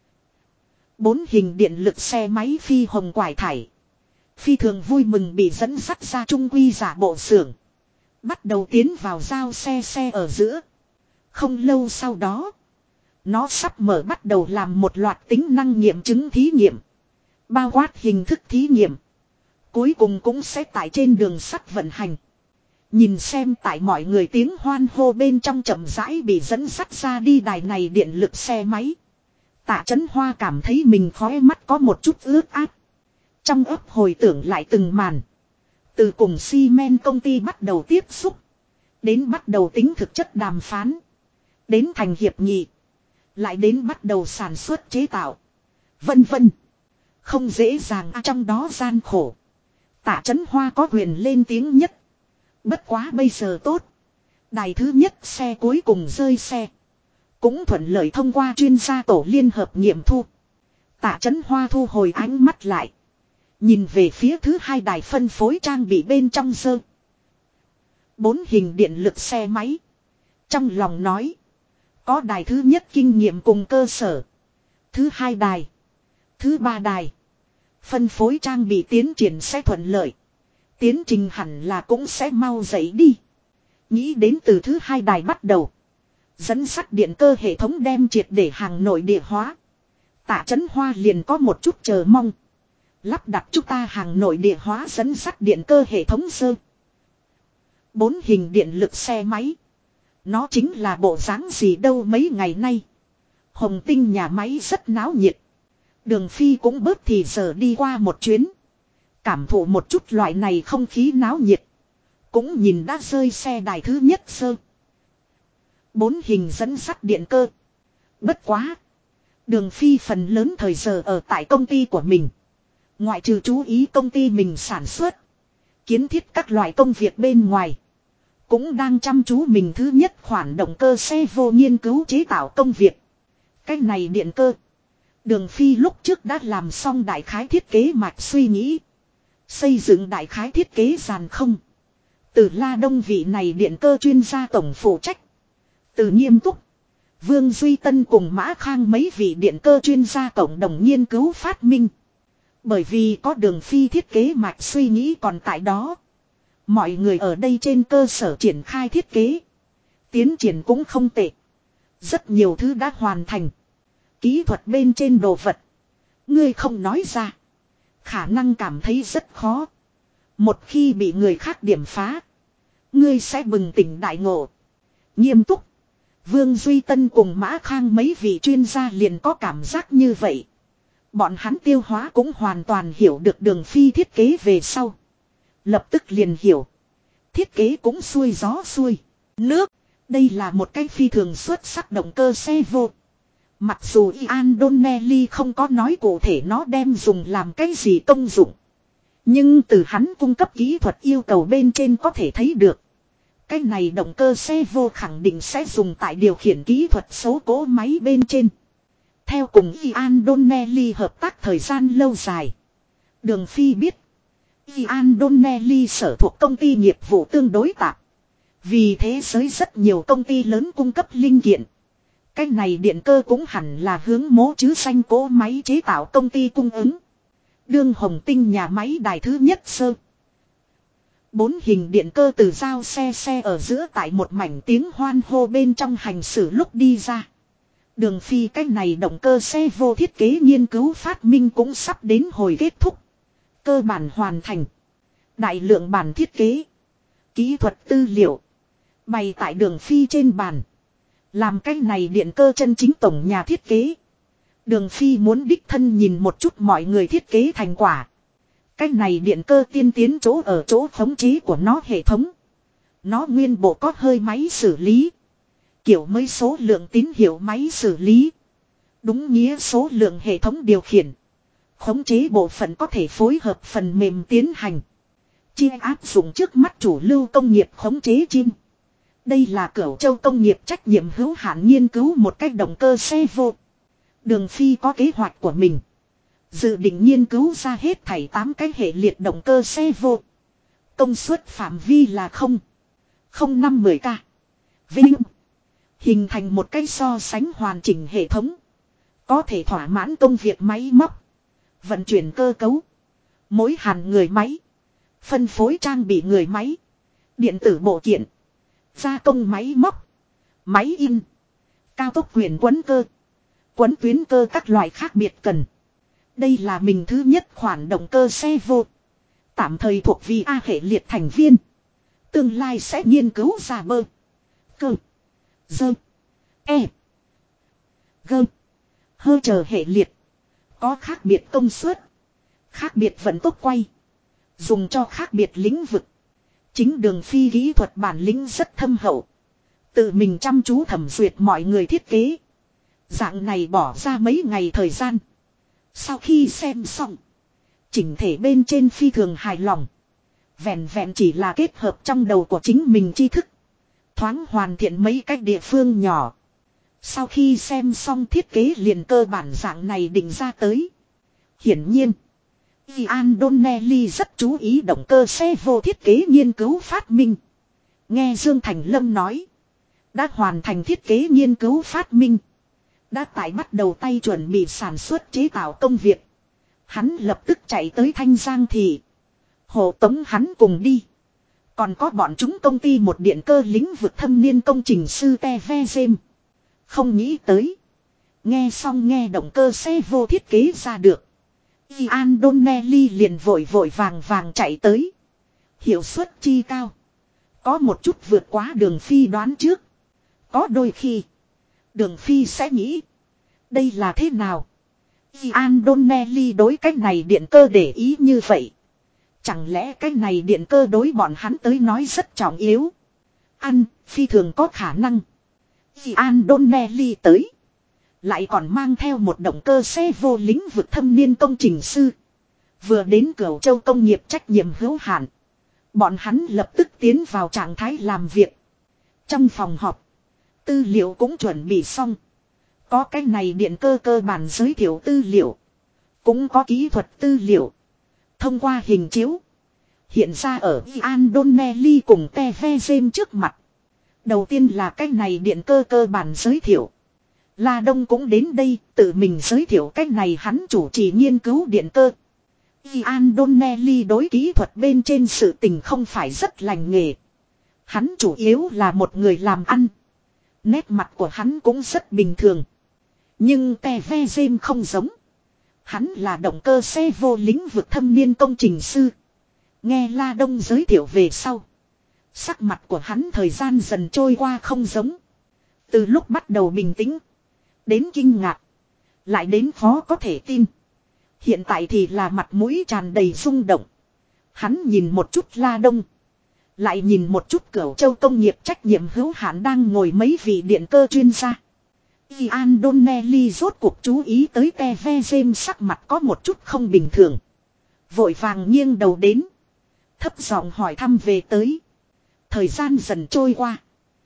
[SPEAKER 1] 4 hình điện lực xe máy phi hồng quải thải. Phi thường vui mừng bị dẫn dắt ra trung quy giả bộ xưởng. Bắt đầu tiến vào giao xe ở giữa. Không lâu sau đó. Nó sắp mở bắt đầu làm một loạt tính năng nghiệm chứng thí nghiệm. Bao quát hình thức thí nghiệm. Cuối cùng cũng sẽ tại trên đường sắt vận hành. Nhìn xem tại mọi người tiếng hoan hô bên trong chậm rãi bị dẫn dắt ra đi đài này điện lực xe máy. Tạ Chấn Hoa cảm thấy mình khóe mắt có một chút ướt át. Trong ấp hồi tưởng lại từng màn. Từ cùng xi men công ty bắt đầu tiếp xúc. Đến bắt đầu tính thực chất đàm phán. Đến thành hiệp nghị. Lại đến bắt đầu sản xuất chế tạo. Vân vân. Không dễ dàng trong đó gian khổ. Tạ Chấn Hoa có quyền lên tiếng nhất. Bất quá bây giờ tốt. Đài thứ nhất xe cuối cùng rơi xe. Cũng thuận lợi thông qua chuyên gia tổ liên hợp nghiệm thu. Tạ Chấn Hoa thu hồi ánh mắt lại. Nhìn về phía thứ hai đài phân phối trang bị bên trong dơ. 4 hình điện lực xe máy. Trong lòng nói. Có đài thứ nhất kinh nghiệm cùng cơ sở. Thứ hai đài. Thứ ba đài. Phân phối trang bị tiến triển sẽ thuận lợi. Tiến trình hẳn là cũng sẽ mau dậy đi. Nghĩ đến từ thứ hai đài bắt đầu. Dẫn sắt điện cơ hệ thống đem triệt để hàng nội địa hóa. Tạ Chấn Hoa liền có một chút chờ mong. Lắp đặt chúng ta hàng nội địa hóa dẫn sắt điện cơ hệ thống sơ. 4 hình điện lực xe máy. Nó chính là bộ dáng gì đâu mấy ngày nay. Hồng Tinh nhà máy rất náo nhiệt. Đường Phi cũng bớt thì giờ đi qua một chuyến. Cảm thụ một chút loại này không khí náo nhiệt. Cũng nhìn đã rơi xe đài thứ nhất sơ. 4 hình dẫn sắt điện cơ. Bất quá. Đường Phi phần lớn thời giờ ở tại công ty của mình. Ngoại trừ chú ý công ty mình sản xuất. Kiến thiết các loại công việc bên ngoài. Cũng đang chăm chú mình thứ nhất khoản động cơ xe vô nghiên cứu chế tạo công việc. Cái này điện cơ. Đường Phi lúc trước đã làm xong đại khái thiết kế mạch suy nghĩ. Xây dựng đại khái thiết kế giàn không. Từ La Đông vị này điện cơ chuyên gia tổng phụ trách. Từ Nghiêm Túc. Vương Duy Tân cùng Mã Khang mấy vị điện cơ chuyên gia cộng đồng nghiên cứu phát minh. Bởi vì có Đường Phi thiết kế mạch suy nghĩ còn tại đó. Mọi người ở đây trên cơ sở triển khai thiết kế. Tiến triển cũng không tệ. Rất nhiều thứ đã hoàn thành. Kỹ thuật bên trên đồ vật. Ngươi không nói ra. Khả năng cảm thấy rất khó. Một khi bị người khác điểm phá. Ngươi sẽ bừng tỉnh đại ngộ. Nghiêm túc. Vương Duy Tân cùng Mã Khang mấy vị chuyên gia liền có cảm giác như vậy. Bọn hắn tiêu hóa cũng hoàn toàn hiểu được Đường Phi thiết kế về sau. Lập tức liền hiểu. Thiết kế cũng xuôi gió xuôi nước. Đây là một cái phi thường xuất sắc động cơ xe vô. Mặc dù Ian Donnelly không có nói cụ thể nó đem dùng làm cái gì công dụng. Nhưng từ hắn cung cấp kỹ thuật yêu cầu bên trên có thể thấy được. Cái này động cơ xe vô khẳng định sẽ dùng tại điều khiển kỹ thuật số cỗ máy bên trên. Theo cùng Ian Donnelly hợp tác thời gian lâu dài. Đường Phi biết. Ian Donnelly sở thuộc công ty nghiệp vụ tương đối tạp. Vì thế giới rất nhiều công ty lớn cung cấp linh kiện. Cái này điện cơ cũng hẳn là hướng mố chứ xanh cỗ máy chế tạo công ty cung ứng. Đương Hồng Tinh nhà máy đài thứ nhất sơ. 4 hình điện cơ từ giao xe ở giữa tại một mảnh tiếng hoan hô bên trong hành xử lúc đi ra. Đường Phi cái này động cơ xe vô thiết kế nghiên cứu phát minh cũng sắp đến hồi kết thúc. Cơ bản hoàn thành. Đại lượng bản thiết kế. Kỹ thuật tư liệu. Bày tại Đường Phi trên bàn. Làm cái này điện cơ chân chính tổng nhà thiết kế. Đường Phi muốn đích thân nhìn một chút mọi người thiết kế thành quả. Cái này điện cơ tiên tiến chỗ ở chỗ khống chế của nó hệ thống. Nó nguyên bộ có hơi máy xử lý. Kiểu mới số lượng tín hiệu máy xử lý. Đúng nghĩa số lượng hệ thống điều khiển. Khống chế bộ phận có thể phối hợp phần mềm tiến hành. Chia áp dụng trước mắt chủ lưu công nghiệp khống chế chim. Đây là Cửu Châu công nghiệp trách nhiệm hữu hạn nghiên cứu một cách động cơ xe vô. Đường Phi có kế hoạch của mình. Dự định nghiên cứu ra hết thảy 8 cái hệ liệt động cơ xe vô. Công suất phạm vi là 0,05-10k. Vinh. Hình thành một cái so sánh hoàn chỉnh hệ thống. Có thể thỏa mãn công việc máy móc. Vận chuyển cơ cấu. Mỗi hàn người máy. Phân phối trang bị người máy. Điện tử bộ kiện. Gia công máy móc. Máy in. Cao tốc quyền quấn cơ. Quấn tuyến cơ các loại khác biệt cần. Đây là mình thứ nhất khoản động cơ xe vô. Tạm thời thuộc vì A hệ liệt thành viên. Tương lai sẽ nghiên cứu ra bơ. Cơ. Dơ. E. Gơ. Hơ chờ hệ liệt. Có khác biệt công suất. Khác biệt vận tốc quay. Dùng cho khác biệt lĩnh vực. Chính Đường Phi kỹ thuật bản lĩnh rất thâm hậu. Tự mình chăm chú thẩm duyệt mọi người thiết kế. Dạng này bỏ ra mấy ngày thời gian. Sau khi xem xong. Chỉnh thể bên trên phi thường hài lòng. Vẹn vẹn chỉ là kết hợp trong đầu của chính mình tri thức. Thoáng hoàn thiện mấy cách địa phương nhỏ. Sau khi xem xong thiết kế liền cơ bản dạng này định ra tới. Hiển nhiên. Ian Donnelly rất chú ý động cơ xe vô thiết kế nghiên cứu phát minh. Nghe Dương Thành Lâm nói. Đã hoàn thành thiết kế nghiên cứu phát minh. Đã tại bắt đầu tay chuẩn bị sản xuất chế tạo công việc. Hắn lập tức chạy tới Thanh Giang thị. Hộ tống hắn cùng đi. Còn có bọn chúng công ty một điện cơ lĩnh vực thâm niên công trình sư TV Gem. Không nghĩ tới. Nghe xong nghe động cơ xe vô thiết kế ra được. Ian Donnelly liền vội vàng chạy tới. Hiệu suất chi cao. Có một chút vượt quá Đường Phi đoán trước. Có đôi khi. Đường Phi sẽ nghĩ. Đây là thế nào? Ian Donnelly đối cách này điện cơ để ý như vậy. Chẳng lẽ cái này điện cơ đối bọn hắn tới nói rất trọng yếu? Ăn, phi thường có khả năng. Ian Donnelly tới. Lại còn mang theo một động cơ xe vô lĩnh vực thâm niên công trình sư. Vừa đến Cửu Châu công nghiệp trách nhiệm hữu hạn. Bọn hắn lập tức tiến vào trạng thái làm việc. Trong phòng họp. Tư liệu cũng chuẩn bị xong. Có cái này điện cơ cơ bản giới thiệu tư liệu. Cũng có kỹ thuật tư liệu. Thông qua hình chiếu. Hiện ra ở Ian Donnelly cùng TV Gem trước mặt. Đầu tiên là cái này điện cơ cơ bản giới thiệu. La Đông cũng đến đây tự mình giới thiệu cái này hắn chủ trì nghiên cứu điện cơ. Ian Donnelly đối kỹ thuật bên trên sự tình không phải rất lành nghề. Hắn chủ yếu là một người làm ăn. Nét mặt của hắn cũng rất bình thường. Nhưng TV Gem không giống. Hắn là động cơ xe vô lĩnh vực thâm niên công trình sư. Nghe La Đông giới thiệu về sau. Sắc mặt của hắn thời gian dần trôi qua không giống. Từ lúc bắt đầu bình tĩnh. Đến kinh ngạc. Lại đến khó có thể tin. Hiện tại thì là mặt mũi tràn đầy rung động. Hắn nhìn một chút La Đông. Lại nhìn một chút Cửu Châu công nghiệp trách nhiệm hữu hạn đang ngồi mấy vị điện cơ chuyên gia. Ian Donnelly rốt cuộc chú ý tới TV Gem sắc mặt có một chút không bình thường. Vội vàng nghiêng đầu đến. Thấp giọng hỏi thăm về tới. Thời gian dần trôi qua.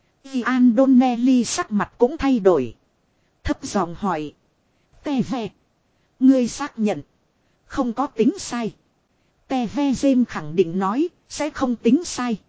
[SPEAKER 1] Ian Donnelly sắc mặt cũng thay đổi. Thấp giọng hỏi. TV. Ngươi xác nhận. Không có tính sai. TV Gem khẳng định nói. Sẽ không tính sai.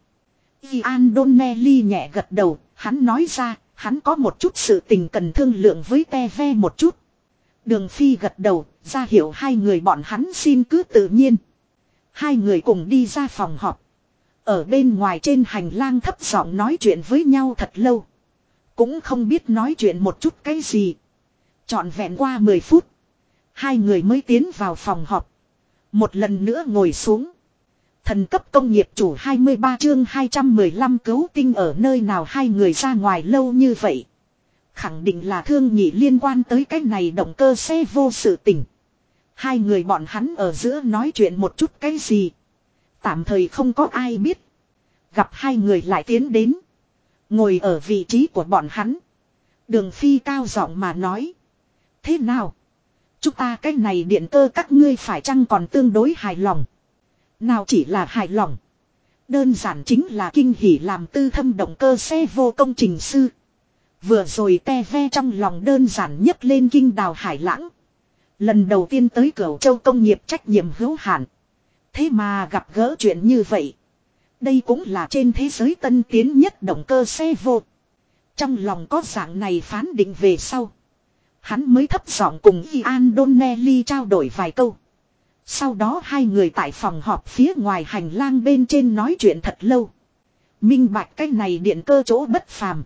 [SPEAKER 1] Ian Donnelly nhẹ gật đầu. Hắn nói ra. Hắn có một chút sự tình cần thương lượng với TV một chút. Đường Phi gật đầu. Ra hiểu hai người bọn hắn xin cứ tự nhiên. Hai người cùng đi ra phòng họp. Ở bên ngoài trên hành lang thấp giọng nói chuyện với nhau thật lâu. Cũng không biết nói chuyện một chút cái gì. Trọn vẹn qua 10 phút. Hai người mới tiến vào phòng họp. Một lần nữa ngồi xuống. Thần cấp công nghiệp chủ 23 chương 215 cứu tinh ở nơi nào hai người ra ngoài lâu như vậy. Khẳng định là thương nghị liên quan tới cái này động cơ xe vô sự tình. Hai người bọn hắn ở giữa nói chuyện một chút cái gì. Tạm thời không có ai biết. Gặp hai người lại tiến đến. Ngồi ở vị trí của bọn hắn. Đường Phi cao giọng mà nói. Thế nào? Chúng ta cái này điện cơ các ngươi phải chăng còn tương đối hài lòng? Nào chỉ là hài lòng. Đơn giản chính là kinh hỉ làm tư thâm động cơ xe vô công trình sư. Vừa rồi TV trong lòng đơn giản nhất lên kinh đào hải lãng. Lần đầu tiên tới Cửu Châu công nghiệp trách nhiệm hữu hạn. Thế mà gặp gỡ chuyện như vậy. Đây cũng là trên thế giới tân tiến nhất động cơ xe vô. Trong lòng có dạng này phán định về sau. Hắn mới thấp giọng cùng Ian Donnelly trao đổi vài câu. Sau đó hai người tại phòng họp phía ngoài hành lang bên trên nói chuyện thật lâu. Minh bạch cái này điện cơ chỗ bất phàm.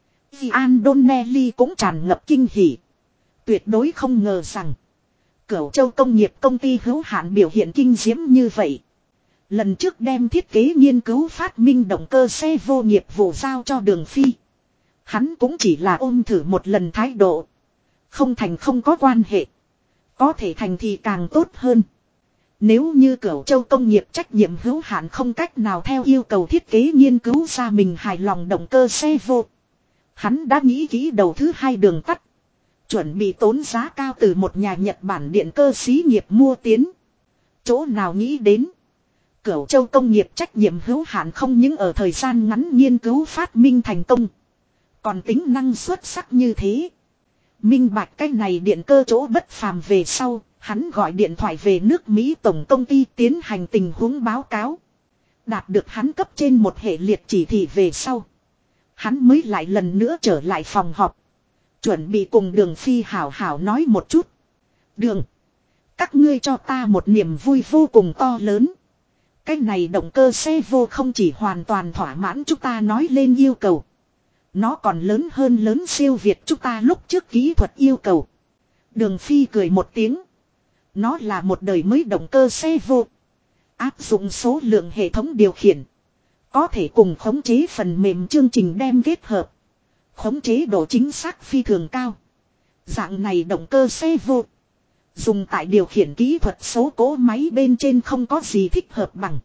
[SPEAKER 1] Ian Donnelly cũng tràn ngập kinh hỉ. Tuyệt đối không ngờ rằng Cửu Châu công nghiệp công ty hữu hạn biểu hiện kinh diễm như vậy. Lần trước đem thiết kế nghiên cứu phát minh động cơ xe vô nghiệp vụ giao cho Đường Phi. Hắn cũng chỉ là ôm thử một lần thái độ. Không thành không có quan hệ. Có thể thành thì càng tốt hơn. Nếu như Cửu Châu công nghiệp trách nhiệm hữu hạn không cách nào theo yêu cầu thiết kế nghiên cứu ra mình hài lòng động cơ xe vô. Hắn đã nghĩ kỹ đầu thứ hai đường tắt. Chuẩn bị tốn giá cao từ một nhà Nhật Bản điện cơ xí nghiệp mua tiến. Chỗ nào nghĩ đến. Cửu Châu công nghiệp trách nhiệm hữu hạn không những ở thời gian ngắn nghiên cứu phát minh thành công. Còn tính năng xuất sắc như thế. Minh bạch cái này điện cơ chỗ bất phàm về sau, hắn gọi điện thoại về nước Mỹ tổng công ty tiến hành tình huống báo cáo. Đạt được hắn cấp trên một hệ liệt chỉ thị về sau. Hắn mới lại lần nữa trở lại phòng họp. Chuẩn bị cùng Đường Phi hảo hảo nói một chút. Đường, các ngươi cho ta một niềm vui vô cùng to lớn. Cái này động cơ xe vô không chỉ hoàn toàn thỏa mãn chúng ta nói lên yêu cầu. Nó còn lớn hơn lớn siêu việt chúng ta lúc trước kỹ thuật yêu cầu. Đường Phi cười một tiếng. Nó là một đời mới động cơ xe vô. Áp dụng số lượng hệ thống điều khiển. Có thể cùng khống chế phần mềm chương trình đem kết hợp. Khống chế độ chính xác phi thường cao. Dạng này động cơ xe vô. Dùng tại điều khiển kỹ thuật số cỗ máy bên trên không có gì thích hợp bằng.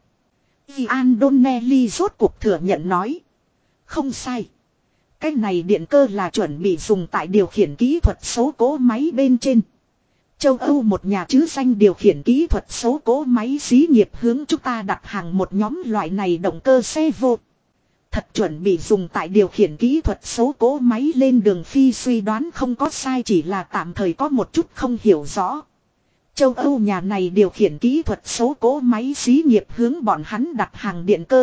[SPEAKER 1] Ian Donnelly rốt cuộc thừa nhận nói. Không sai. Cái này điện cơ là chuẩn bị dùng tại điều khiển kỹ thuật số cỗ máy bên trên. Châu Âu một nhà chứ danh điều khiển kỹ thuật số cỗ máy xí nghiệp hướng chúng ta đặt hàng một nhóm loại này động cơ xe vô. Thật chuẩn bị dùng tại điều khiển kỹ thuật số cỗ máy lên Đường Phi suy đoán không có sai, chỉ là tạm thời có một chút không hiểu rõ. Châu Âu nhà này điều khiển kỹ thuật số cỗ máy xí nghiệp hướng bọn hắn đặt hàng điện cơ.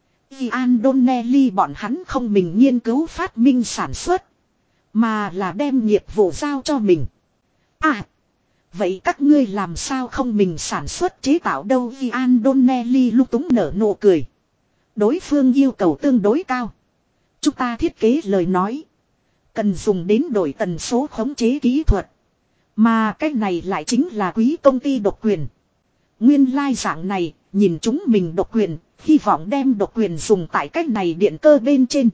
[SPEAKER 1] Ian Donnelly bọn hắn không mình nghiên cứu phát minh sản xuất. Mà là đem nghiệp vụ giao cho mình. À, vậy các ngươi làm sao không mình sản xuất chế tạo đâu? Ian Donnelly lúc túng nở nụ cười. Đối phương yêu cầu tương đối cao. Chúng ta thiết kế lời nói. Cần dùng đến đổi tần số khống chế kỹ thuật. Mà cái này lại chính là quý công ty độc quyền. Nguyên lai dạng này, nhìn chúng mình độc quyền, hy vọng đem độc quyền dùng tại cách này điện cơ bên trên.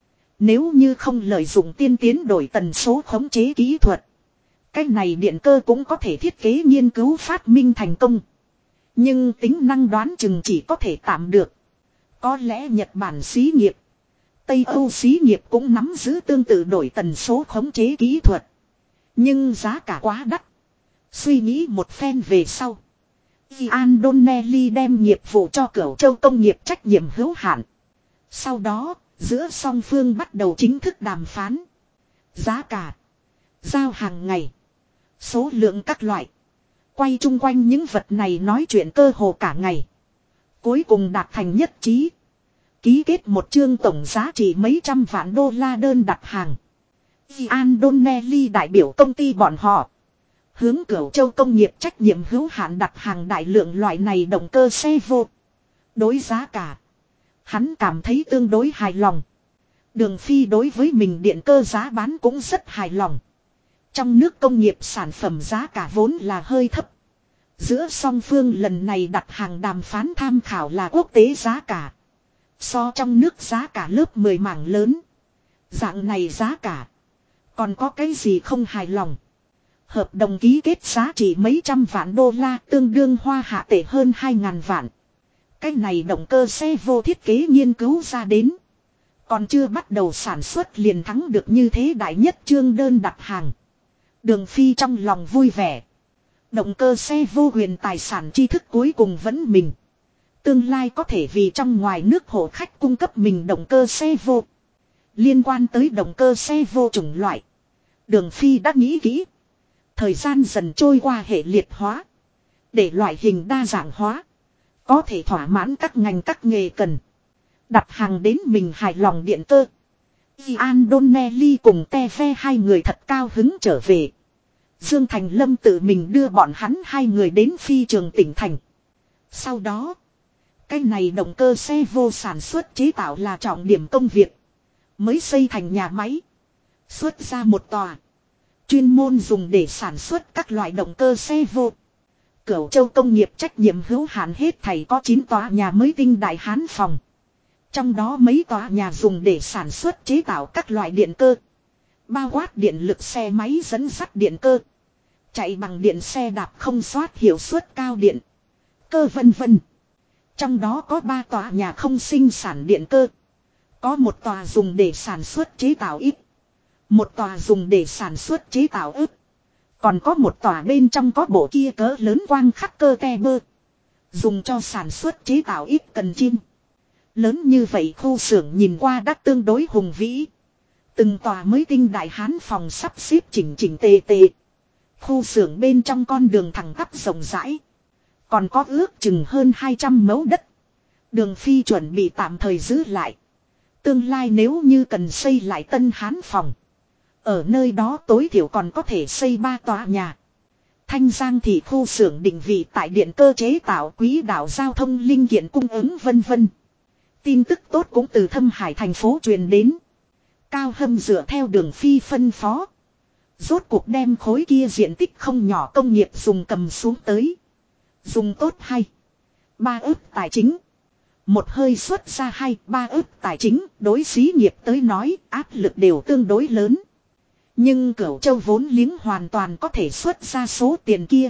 [SPEAKER 1] Nếu như không lợi dụng tiên tiến đổi tần số khống chế kỹ thuật. Cách này điện cơ cũng có thể thiết kế nghiên cứu phát minh thành công. Nhưng tính năng đoán chừng chỉ có thể tạm được. Có lẽ Nhật Bản xí nghiệp, Tây Âu xí nghiệp cũng nắm giữ tương tự đổi tần số khống chế kỹ thuật. Nhưng giá cả quá đắt. Suy nghĩ một phen về sau. Ian Donnelly đem nghiệp vụ cho Cửu Châu công nghiệp trách nhiệm hữu hạn. Sau đó, giữa song phương bắt đầu chính thức đàm phán. Giá cả, giao hàng ngày, số lượng các loại. Quay chung quanh những vật này nói chuyện cơ hồ cả ngày. Cuối cùng đạt thành nhất trí. Ký kết một chương tổng giá trị mấy trăm vạn đô la đơn đặt hàng. Ian Donnelly đại biểu công ty bọn họ. Hướng Cửu Châu công nghiệp trách nhiệm hữu hạn đặt hàng đại lượng loại này động cơ xe vô. Đối giá cả, hắn cảm thấy tương đối hài lòng. Đường Phi đối với mình điện cơ giá bán cũng rất hài lòng. Trong nước công nghiệp sản phẩm giá cả vốn là hơi thấp. Giữa song phương lần này đặt hàng đàm phán tham khảo là quốc tế giá cả. So trong nước giá cả lớp 10 mảng lớn. Dạng này giá cả. Còn có cái gì không hài lòng? Hợp đồng ký kết giá trị mấy trăm vạn đô la tương đương hoa hạ tệ hơn 2.000 vạn. Cái này động cơ xe vô thiết kế nghiên cứu ra đến. Còn chưa bắt đầu sản xuất liền thắng được như thế đại nhất chương đơn đặt hàng. Đường Phi trong lòng vui vẻ. Động cơ xe vô huyền tài sản tri thức cuối cùng vẫn mình. Tương lai có thể vì trong ngoài nước hộ khách cung cấp mình động cơ xe vô. Liên quan tới động cơ xe vô chủng loại. Đường Phi đã nghĩ kỹ. Thời gian dần trôi qua hệ liệt hóa. Để loại hình đa dạng hóa. Có thể thỏa mãn các ngành các nghề cần. Đặt hàng đến mình hài lòng điện cơ. Ian Donnelly cùng Teve hai người thật cao hứng trở về. Dương Thành Lâm tự mình đưa bọn hắn hai người đến phi trường tỉnh thành. Sau đó, cái này động cơ xe vô sản xuất chế tạo là trọng điểm công việc. Mới xây thành nhà máy. Xuất ra một tòa. Chuyên môn dùng để sản xuất các loại động cơ xe vô. Cửu Châu công nghiệp trách nhiệm hữu hạn hết thảy có 9 tòa nhà mới tinh đại hán phòng. Trong đó mấy tòa nhà dùng để sản xuất chế tạo các loại điện cơ. Bao quát điện lực xe máy dẫn sắt điện cơ. Chạy bằng điện xe đạp không xoát hiệu suất cao điện. Cơ vân vân. Trong đó có 3 tòa nhà không sinh sản điện cơ. Có một tòa dùng để sản xuất chế tạo ít. Một tòa dùng để sản xuất chế tạo ức. Còn có một tòa bên trong có bộ kia cỡ lớn quang khắc cơ te bơ. Dùng cho sản xuất chế tạo ít cần chim. Lớn như vậy khu xưởng nhìn qua đã tương đối hùng vĩ. Từng tòa mới tinh đại hán phòng sắp xếp chỉnh chỉnh tề tề. Khu xưởng bên trong con đường thẳng tắp rộng rãi. Còn có ước chừng hơn 200 mẫu đất. Đường Phi chuẩn bị tạm thời giữ lại. Tương lai nếu như cần xây lại tân hán phòng. Ở nơi đó tối thiểu còn có thể xây 3 tòa nhà. Thanh Giang thị khu xưởng định vị tại điện cơ chế tạo quỹ đạo giao thông linh kiện cung ứng vân vân. Tin tức tốt cũng từ Thâm Hải thành phố truyền đến. Cao Hâm dựa theo Đường Phi phân phó. Rốt cuộc đem khối kia diện tích không nhỏ công nghiệp dùng cầm xuống tới. Dùng tốt hay. 3 ức tài chính. Một hơi xuất ra 2-3 ức tài chính đối xí nghiệp tới nói áp lực đều tương đối lớn. Nhưng Cửu Châu vốn liếng hoàn toàn có thể xuất ra số tiền kia.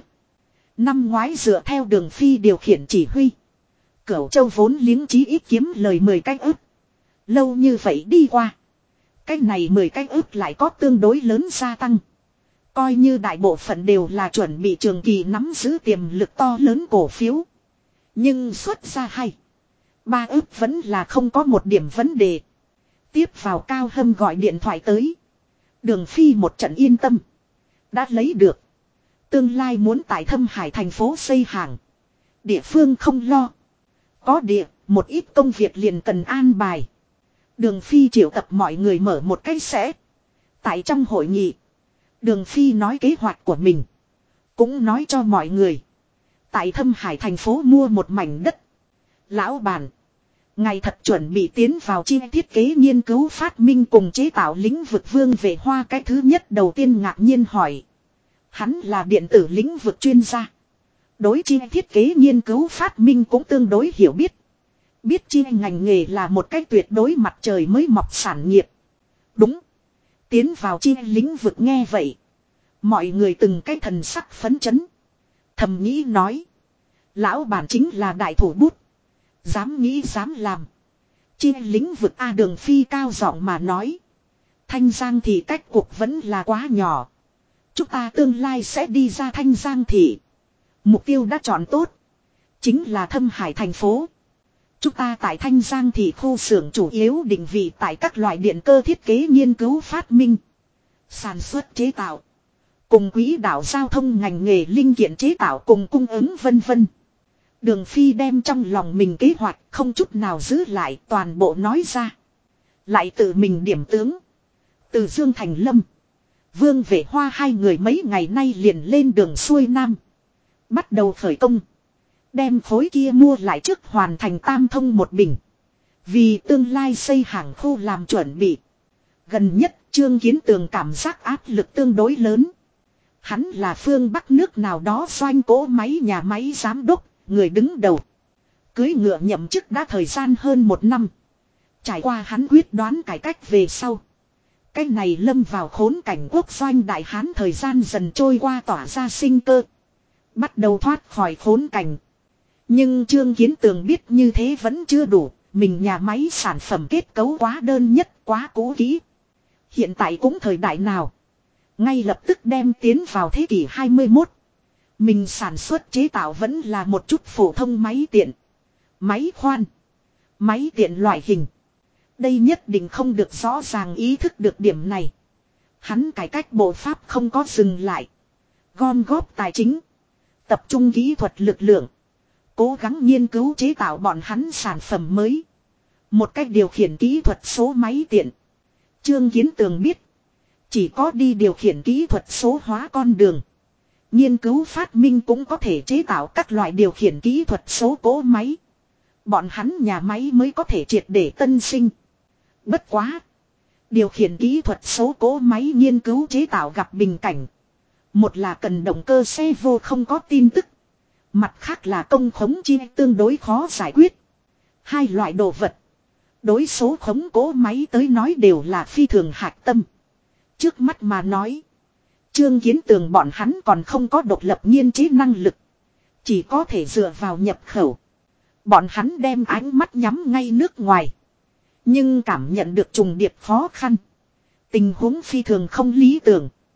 [SPEAKER 1] Năm ngoái dựa theo Đường Phi điều khiển chỉ huy. Cửu Châu vốn liếng chí ít kiếm lời 10 cái ức. Lâu như vậy đi qua. Cái này 10 cái ức lại có tương đối lớn gia tăng. Coi như đại bộ phận đều là chuẩn bị trường kỳ nắm giữ tiềm lực to lớn cổ phiếu. Nhưng xuất ra 2-3 ức vẫn là không có một điểm vấn đề. Tiếp vào Cao Hâm gọi điện thoại tới. Đường Phi một trận yên tâm. Đã lấy được. Tương lai muốn tại Thâm Hải thành phố xây hàng. Địa phương không lo. Có địa, một ít công việc liền cần an bài. Đường Phi triệu tập mọi người mở một cái sẽ. Tại trong hội nghị. Đường Phi nói kế hoạch của mình. Cũng nói cho mọi người. Tại Thâm Hải thành phố mua một mảnh đất. Lão bản. Ngài thật chuẩn bị tiến vào chi thiết kế nghiên cứu phát minh cùng chế tạo lĩnh vực Vương Vệ Hoa cái thứ nhất đầu tiên ngạc nhiên hỏi. Hắn là điện tử lĩnh vực chuyên gia. Đối chi thiết kế nghiên cứu phát minh cũng tương đối hiểu biết. Biết chi ngành nghề là một cái tuyệt đối mặt trời mới mọc sản nghiệp. Đúng. Tiến vào chi lĩnh vực nghe vậy. Mọi người từng cái thần sắc phấn chấn. Thầm nghĩ nói. Lão bản chính là đại thủ bút. Dám nghĩ dám làm. Chi lĩnh vực A Đường Phi cao giọng mà nói. Thanh Giang thị cách cuộc vẫn là quá nhỏ. Chúng ta tương lai sẽ đi ra Thanh Giang thị. Mục tiêu đã chọn tốt. Chính là Thâm Hải thành phố. Chúng ta tại Thanh Giang thị khu xưởng chủ yếu định vị tại các loại điện cơ thiết kế nghiên cứu phát minh. Sản xuất chế tạo. Cùng quỹ đạo giao thông ngành nghề linh kiện chế tạo cùng cung ứng vân vân. Đường Phi đem trong lòng mình kế hoạch không chút nào giữ lại toàn bộ nói ra. Lại tự mình điểm tướng. Từ Dương Thành Lâm. Vương Vệ Hoa hai người mấy ngày nay liền lên đường xuôi Nam. Bắt đầu khởi công. Đem khối kia mua lại trước hoàn thành tam thông một bình. Vì tương lai xây hàng khu làm chuẩn bị. Gần nhất Trương Kiến Tường cảm giác áp lực tương đối lớn. Hắn là phương Bắc nước nào đó doanh cỗ máy nhà máy giám đốc, người đứng đầu. Cưới ngựa nhậm chức đã thời gian hơn 1 năm. Trải qua hắn quyết đoán cải cách về sau. Cái này lâm vào khốn cảnh quốc doanh đại hán thời gian dần trôi qua tỏa ra sinh cơ. Bắt đầu thoát khỏi khốn cảnh. Nhưng Trương Kiến Tường biết như thế vẫn chưa đủ. Mình nhà máy sản phẩm kết cấu quá đơn nhất, quá cũ kỹ. Hiện tại cũng thời đại nào. Ngay lập tức đem tiến vào thế kỷ 21. Mình sản xuất chế tạo vẫn là một chút phổ thông máy tiện. Máy khoan. Máy tiện loại hình. Đây nhất định không được rõ ràng ý thức được điểm này. Hắn cải cách bộ pháp không có dừng lại. Gom góp tài chính. Tập trung kỹ thuật lực lượng. Cố gắng nghiên cứu chế tạo bọn hắn sản phẩm mới. Một cách điều khiển kỹ thuật số máy tiện. Trương Kiến Tường biết. Chỉ có đi điều khiển kỹ thuật số hóa con đường. Nghiên cứu phát minh cũng có thể chế tạo các loại điều khiển kỹ thuật số cỗ máy. Bọn hắn nhà máy mới có thể triệt để tân sinh. Bất quá. Điều khiển kỹ thuật số cỗ máy nghiên cứu chế tạo gặp bình cảnh. Một là cần động cơ xe vô không có tin tức. Mặt khác là công khống chi tương đối khó giải quyết. Hai loại đồ vật. Đối số khống cỗ máy tới nói đều là phi thường hạch tâm. Trước mắt mà nói. Trương Kiến Tường bọn hắn còn không có độc lập nghiên chế năng lực. Chỉ có thể dựa vào nhập khẩu. Bọn hắn đem ánh mắt nhắm ngay nước ngoài. Nhưng cảm nhận được trùng điệp khó khăn. Tình huống phi thường không lý tưởng.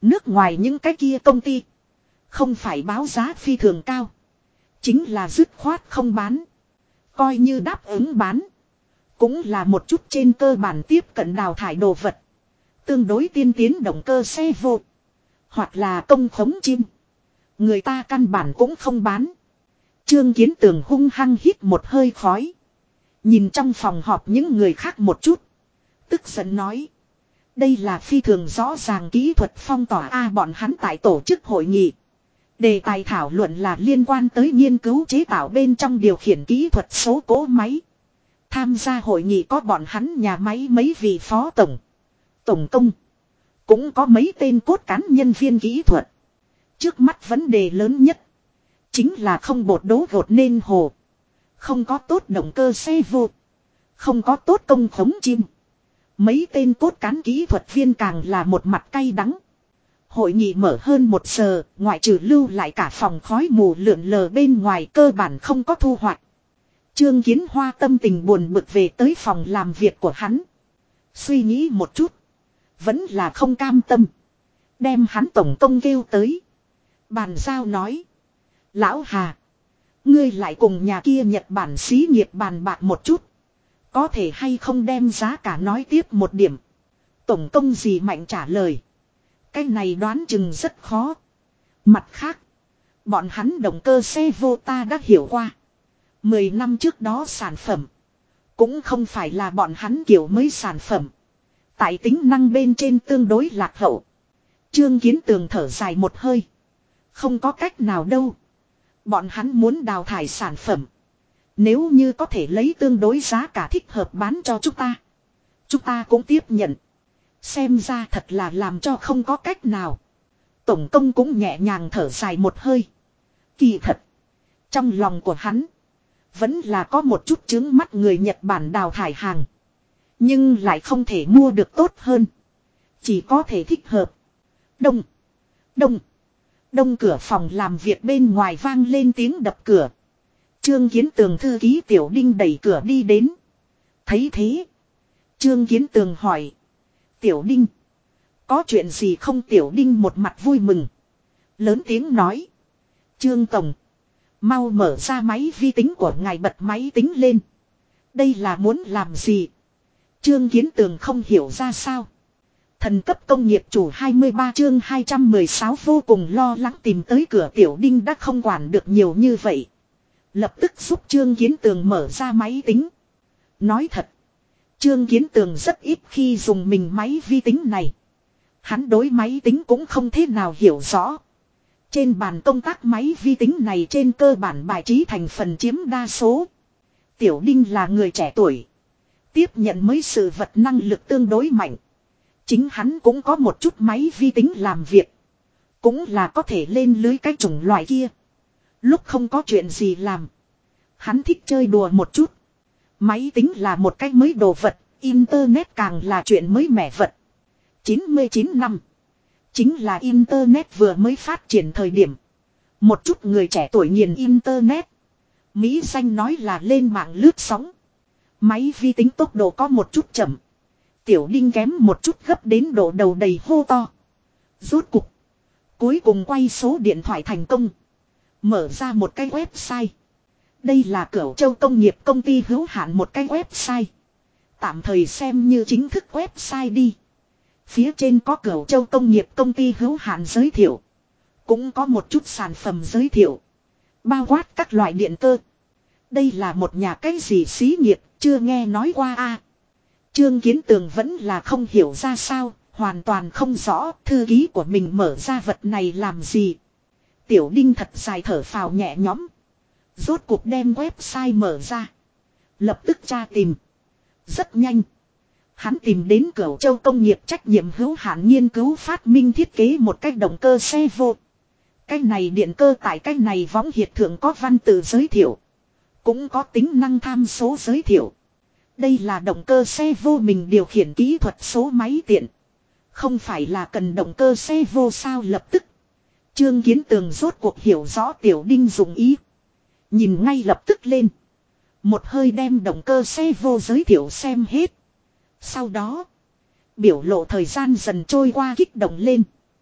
[SPEAKER 1] Nước ngoài những cái kia công ty. Không phải báo giá phi thường cao. Chính là dứt khoát không bán. Coi như đáp ứng bán. Cũng là một chút trên cơ bản tiếp cận đào thải đồ vật. Tương đối tiên tiến động cơ xe vô. Hoặc là công khống chim. Người ta căn bản cũng không bán. Trương Kiến Tường hung hăng hít một hơi khói. Nhìn trong phòng họp những người khác một chút. Tức giận nói. Đây là phi thường rõ ràng kỹ thuật phong tỏa bọn hắn tại tổ chức hội nghị. Đề tài thảo luận là liên quan tới nghiên cứu chế tạo bên trong điều khiển kỹ thuật số cỗ máy. Tham gia hội nghị có bọn hắn nhà máy mấy vị phó tổng. Tổng công. Cũng có mấy tên cốt cán nhân viên kỹ thuật. Trước mắt vấn đề lớn nhất. Chính là không bột đố gột nên hồ. Không có tốt động cơ xe vô. Không có tốt công khống chim. Mấy tên cốt cán kỹ thuật viên càng là một mặt cay đắng. Hội nghị mở hơn 1 giờ, ngoại trừ lưu lại cả phòng khói mù lượn lờ bên ngoài cơ bản không có thu hoạch. Trương Kiến Hoa tâm tình buồn bực về tới phòng làm việc của hắn. Suy nghĩ một chút. Vẫn là không cam tâm. Đem hắn tổng công kêu tới. Bàn giao nói. Lão Hà. Ngươi lại cùng nhà kia Nhật Bản xí nghiệp bàn bạc một chút. Có thể hay không đem giá cả nói tiếp một điểm. Tổng công gì mạnh trả lời. Cái này đoán chừng rất khó. Mặt khác. Bọn hắn động cơ xe vô ta đã hiểu qua. 10 năm trước đó sản phẩm. Cũng không phải là bọn hắn kiểu mới sản phẩm. Tại tính năng bên trên tương đối lạc hậu. Trương Kiến Tường thở dài một hơi. Không có cách nào đâu. Bọn hắn muốn đào thải sản phẩm. Nếu như có thể lấy tương đối giá cả thích hợp bán cho chúng ta. Chúng ta cũng tiếp nhận. Xem ra thật là làm cho không có cách nào. Tổng công cũng nhẹ nhàng thở dài một hơi. Kỳ thật. Trong lòng của hắn. Vẫn là có một chút chướng mắt người Nhật Bản đào thải hàng. Nhưng lại không thể mua được tốt hơn. Chỉ có thể thích hợp. Đông. Đông. Đông cửa phòng làm việc bên ngoài vang lên tiếng đập cửa. Trương Kiến Tường thư ký Tiểu Đinh đẩy cửa đi đến. Thấy thế. Trương Kiến Tường hỏi. Tiểu Đinh. Có chuyện gì không? Tiểu Đinh một mặt vui mừng. Lớn tiếng nói. Trương Tổng. Mau mở ra máy vi tính của ngài, bật máy tính lên. Đây là muốn làm gì? Trương Kiến Tường không hiểu ra sao. Thần cấp công nghiệp chủ 23 chương 216 vô cùng lo lắng tìm tới cửa. Tiểu Đinh đã không quản được nhiều như vậy. Lập tức giúp Trương Kiến Tường mở ra máy tính. Nói thật. Trương Kiến Tường rất ít khi dùng mình máy vi tính này. Hắn đối máy tính cũng không thế nào hiểu rõ. Trên bàn công tác máy vi tính này trên cơ bản bài trí thành phần chiếm đa số. Tiểu Đinh là người trẻ tuổi. Tiếp nhận mới sự vật năng lực tương đối mạnh. Chính hắn cũng có một chút máy vi tính làm việc. Cũng là có thể lên lưới cái chủng loại kia. Lúc không có chuyện gì làm. Hắn thích chơi đùa một chút. Máy tính là một cái mới đồ vật. Internet càng là chuyện mới mẻ vật. 99 năm. Chính là Internet vừa mới phát triển thời điểm. Một chút người trẻ tuổi nghiền Internet. Mỹ danh nói là lên mạng lướt sóng. Máy vi tính tốc độ có một chút chậm. Tiểu Đinh kém một chút gấp đến độ đầu đầy hô to. Rốt cục. Cuối cùng quay số điện thoại thành công. Mở ra một cái website. Đây là Cửu Châu Công nghiệp công ty hữu hạn một cái website. Tạm thời xem như chính thức website đi. Phía trên có Cửu Châu Công nghiệp công ty hữu hạn giới thiệu. Cũng có một chút sản phẩm giới thiệu. Bao quát các loại điện cơ. Đây là một nhà cái gì xí nghiệp, chưa nghe nói qua a. Trương Kiến Tường vẫn là không hiểu ra sao, hoàn toàn không rõ thư ký của mình mở ra vật này làm gì. Tiểu Đinh thật dài thở phào nhẹ nhõm. Rốt cuộc đem website mở ra. Lập tức tra tìm. Rất nhanh. Hắn tìm đến Cửu Châu Công nghiệp trách nhiệm hữu hạn nghiên cứu phát minh thiết kế một cái động cơ xe vô. Cái này điện cơ tại cái này võng hiệt thượng có văn tự giới thiệu. Cũng có tính năng tham số giới thiệu. Đây là động cơ xe vô mình điều khiển kỹ thuật số máy tiện. Không phải là cần động cơ xe vô sao? Lập tức. Trương Kiến Tường rốt cuộc hiểu rõ Tiểu Đinh dụng ý. Nhìn ngay lập tức lên. Một hơi đem động cơ xe vô giới thiệu xem hết. Sau đó. Biểu lộ thời gian dần trôi qua kích động lên.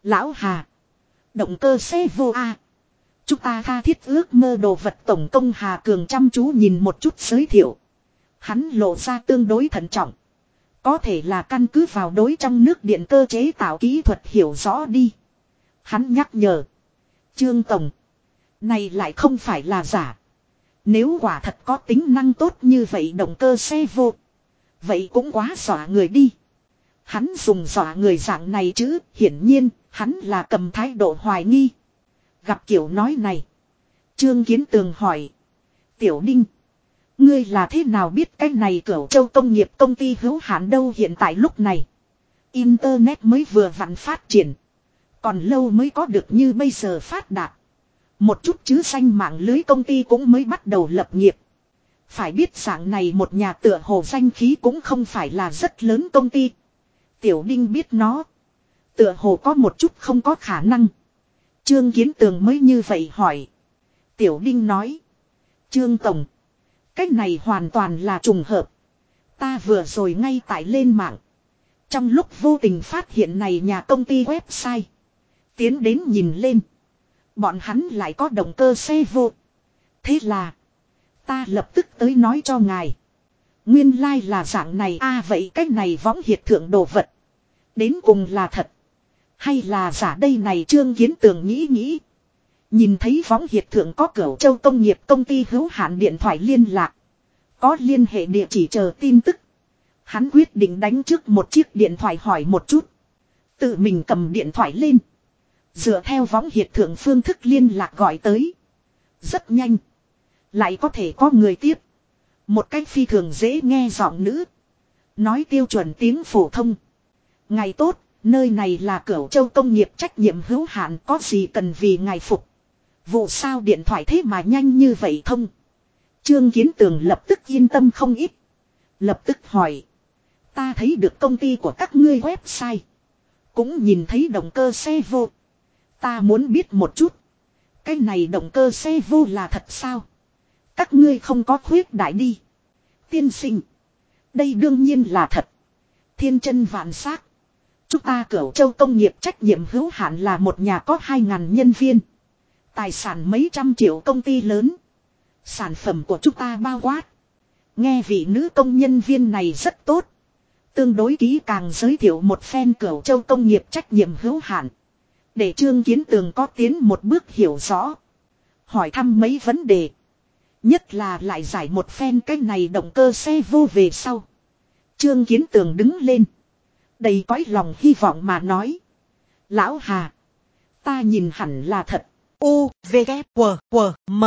[SPEAKER 1] Lão Hà. Động cơ xe vô a. Chúng ta tha thiết ước mơ đồ vật tổng công Hà Cường chăm chú nhìn một chút giới thiệu. Hắn lộ ra tương đối thận trọng. Có thể là căn cứ vào đối trong nước điện cơ chế tạo kỹ thuật hiểu rõ đi. Hắn nhắc nhở. Trương Tổng. Này lại không phải là giả. Nếu quả thật có tính năng tốt như vậy động cơ xe vô. Vậy cũng quá dọa người đi. Hắn dùng dọa người dạng này chứ. Hiển nhiên hắn là cầm thái độ hoài nghi. Gặp kiểu nói này. Trương Kiến Tường hỏi. Tiểu Đinh. Ngươi là thế nào biết cái này Cửu Châu công nghiệp công ty hữu hạn đâu hiện tại lúc này. Internet mới vừa vặn phát triển. Còn lâu mới có được như bây giờ phát đạt. Một chút chứ danh mạng lưới công ty cũng mới bắt đầu lập nghiệp. Phải biết dạng này một nhà tựa hồ danh khí cũng không phải là rất lớn công ty. Tiểu Đinh biết nó. Tựa hồ có một chút không có khả năng. Trương Kiến Tường mới như vậy hỏi. Tiểu Đinh nói. Trương Tổng. Cách này hoàn toàn là trùng hợp. Ta vừa rồi ngay tại lên mạng. Trong lúc vô tình phát hiện này nhà công ty website. Tiến đến nhìn lên. Bọn hắn lại có động cơ xe vô. Thế là. Ta lập tức tới nói cho ngài. Nguyên lai là dạng này vậy cách này võng hiệt thượng đồ vật. Đến cùng là thật. Hay là giả đây này Trương Kiến Tường nghĩ. Nhìn thấy võng hiệt thượng có Cửu Châu công nghiệp công ty hữu hạn điện thoại liên lạc. Có liên hệ địa chỉ chờ tin tức. Hắn quyết định đánh trước một chiếc điện thoại hỏi một chút. Tự mình cầm điện thoại lên. Dựa theo võng hiệt thượng phương thức liên lạc gọi tới. Rất nhanh. Lại có thể có người tiếp. Một cách phi thường dễ nghe giọng nữ. Nói tiêu chuẩn tiếng phổ thông. Ngày tốt, nơi này là Cửu Châu công nghiệp trách nhiệm hữu hạn có gì cần vì ngài phục. Vụ sao điện thoại thế mà nhanh như vậy thông. Trương Kiến Tường lập tức yên tâm không ít. Lập tức hỏi. Ta thấy được công ty của các ngươi website. Cũng nhìn thấy động cơ xe vô. Ta muốn biết một chút. Cái này động cơ xe vô là thật sao? Các ngươi không có khuyết đại đi. Tiên sinh. Đây đương nhiên là thật. Thiên chân vạn xác. Chúng ta Cửu Châu công nghiệp trách nhiệm hữu hạn là một nhà có 2.000 nhân viên. Tài sản mấy trăm triệu công ty lớn. Sản phẩm của chúng ta bao quát. Nghe vị nữ công nhân viên này rất tốt. Tương đối kỹ càng giới thiệu một phen Cửu Châu công nghiệp trách nhiệm hữu hạn. Để Trương Kiến Tường có tiến một bước hiểu rõ. Hỏi thăm mấy vấn đề. Nhất là lại giải một phen cái này động cơ xe vô về sau. Trương Kiến Tường đứng lên. Đầy cõi lòng hy vọng mà nói. Lão Hà. Ta nhìn hẳn là thật. U, V, K, W, W, M.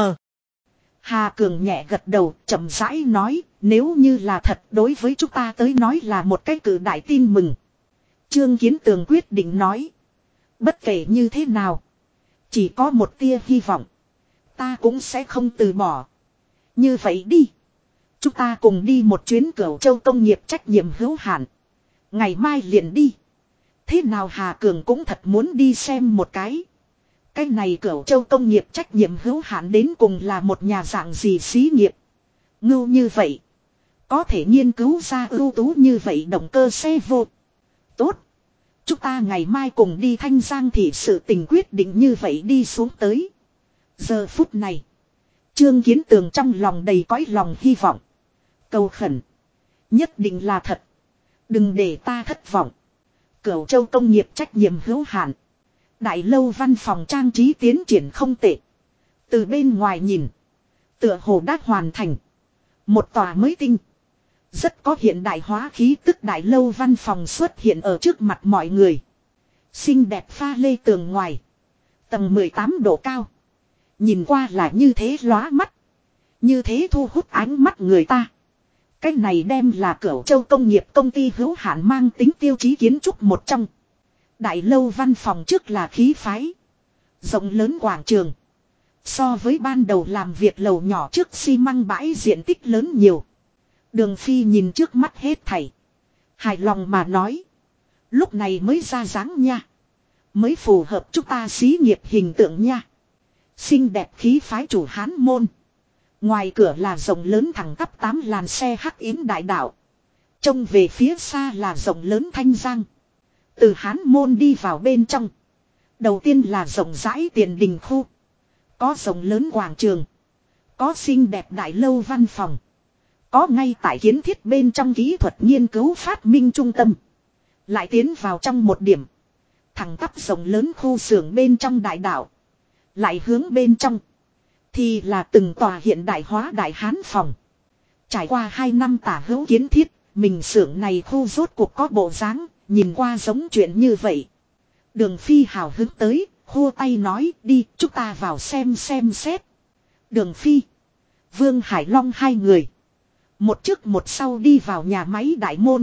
[SPEAKER 1] Hà Cường nhẹ gật đầu, chậm rãi nói, nếu như là thật đối với chúng ta tới nói là một cái cử đại tin mừng. Trương Kiến Tường quyết định nói. Bất kể như thế nào. Chỉ có một tia hy vọng. Ta cũng sẽ không từ bỏ. Như vậy đi. Chúng ta cùng đi một chuyến Cửu Châu công nghiệp trách nhiệm hữu hạn. Ngày mai liền đi. Thế nào Hà Cường cũng thật muốn đi xem một cái. Cái này Cửu Châu công nghiệp trách nhiệm hữu hạn đến cùng là một nhà dạng gì xí nghiệp. Ngưu như vậy. Có thể nghiên cứu ra ưu tú như vậy động cơ xe vô. Tốt. Chúng ta ngày mai cùng đi Thanh Giang thì sự tình quyết định như vậy đi xuống tới. Giờ phút này. Trương Kiến Tường trong lòng đầy cõi lòng hy vọng. Cầu khẩn. Nhất định là thật. Đừng để ta thất vọng. Cửu Châu công nghiệp trách nhiệm hữu hạn. Đại lâu văn phòng trang trí tiến triển không tệ. Từ bên ngoài nhìn. Tựa hồ đã hoàn thành. Một tòa mới tinh. Rất có hiện đại hóa khí tức đại lâu văn phòng xuất hiện ở trước mặt mọi người. Xinh đẹp pha lê tường ngoài. Tầng 18 độ cao. Nhìn qua là như thế lóa mắt. Như thế thu hút ánh mắt người ta. Cái này đem là Cửu Châu công nghiệp công ty hữu hạn mang tính tiêu chí kiến trúc một trong. Đại lâu văn phòng trước là khí phái. Rộng lớn quảng trường. So với ban đầu làm việc lầu nhỏ trước xi măng bãi diện tích lớn nhiều. Đường Phi nhìn trước mắt hết thảy. Hài lòng mà nói. Lúc này mới ra dáng nha. Mới phù hợp chúng ta xí nghiệp hình tượng nha. Xinh đẹp khí phái chủ hán môn. Ngoài cửa là rộng lớn thẳng tắp 8 làn xe hắc yến đại đạo. Trông về phía xa là rộng lớn Thanh Giang. Từ hán môn đi vào bên trong. Đầu tiên là rộng rãi tiền đình khu. Có rộng lớn quảng trường. Có xinh đẹp đại lâu văn phòng. Có ngay tại kiến thiết bên trong kỹ thuật nghiên cứu phát minh trung tâm. Lại tiến vào trong một điểm. Thẳng tắp rộng lớn khu xưởng bên trong đại đảo. Lại hướng bên trong. Thì là từng tòa hiện đại hóa đại hán phòng. Trải qua 2 năm tả hữu kiến thiết. Mình xưởng này khu rốt cuộc có bộ dáng. Nhìn qua giống chuyện như vậy. Đường Phi hào hứng tới. Khô tay nói đi chúng ta vào xem xét. Đường Phi. Vương Hải Long hai người. Một trước một sau đi vào nhà máy đại môn.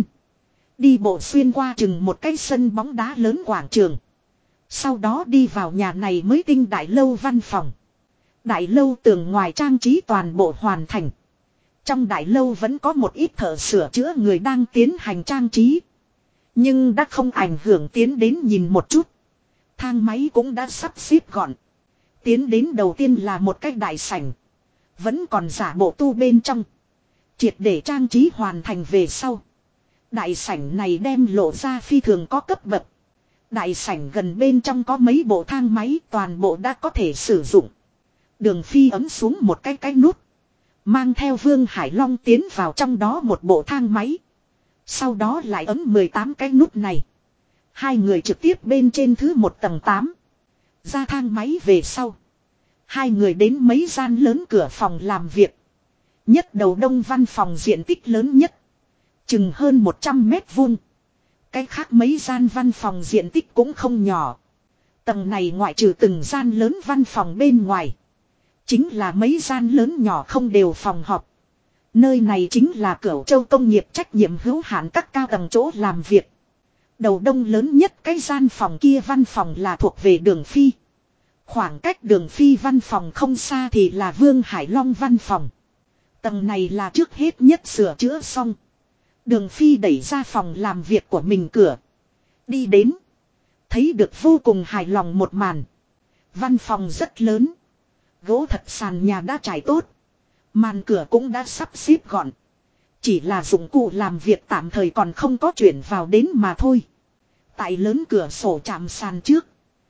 [SPEAKER 1] Đi bộ xuyên qua chừng một cái sân bóng đá lớn quảng trường. Sau đó đi vào nhà này mới tinh đại lâu văn phòng. Đại lâu tường ngoài trang trí toàn bộ hoàn thành. Trong đại lâu vẫn có một ít thợ sửa chữa người đang tiến hành trang trí. Nhưng đã không ảnh hưởng tiến đến nhìn một chút. Thang máy cũng đã sắp xếp gọn. Tiến đến đầu tiên là một cái đại sảnh. Vẫn còn giả bộ tu bên trong. Triệt để trang trí hoàn thành về sau. Đại sảnh này đem lộ ra phi thường có cấp bậc. Đại sảnh gần bên trong có mấy bộ thang máy toàn bộ đã có thể sử dụng. Đường Phi ấn xuống một cái nút. Mang theo Vương Hải Long tiến vào trong đó một bộ thang máy. Sau đó lại ấn 18 cái nút này. Hai người trực tiếp bên trên thứ một tầng 8. Ra thang máy về sau. Hai người đến mấy gian lớn cửa phòng làm việc. Nhất đầu đông văn phòng diện tích lớn nhất. Chừng hơn 100 mét vuông. Cái khác mấy gian văn phòng diện tích cũng không nhỏ. Tầng này ngoại trừ từng gian lớn văn phòng bên ngoài. Chính là mấy gian lớn nhỏ không đều phòng họp. Nơi này chính là Cửu Châu công nghiệp trách nhiệm hữu hạn các cao tầng chỗ làm việc. Đầu đông lớn nhất cái gian phòng kia văn phòng là thuộc về Đường Phi. Khoảng cách Đường Phi văn phòng không xa thì là Vương Hải Long văn phòng. Tầng này là trước hết nhất sửa chữa xong. Đường Phi đẩy ra phòng làm việc của mình cửa. Đi đến. Thấy được vô cùng hài lòng một màn. Văn phòng rất lớn. Gỗ thật sàn nhà đã trải tốt. Màn cửa cũng đã sắp xếp gọn. Chỉ là dụng cụ làm việc tạm thời còn không có chuyển vào đến mà thôi. Tại lớn cửa sổ chạm sàn trước.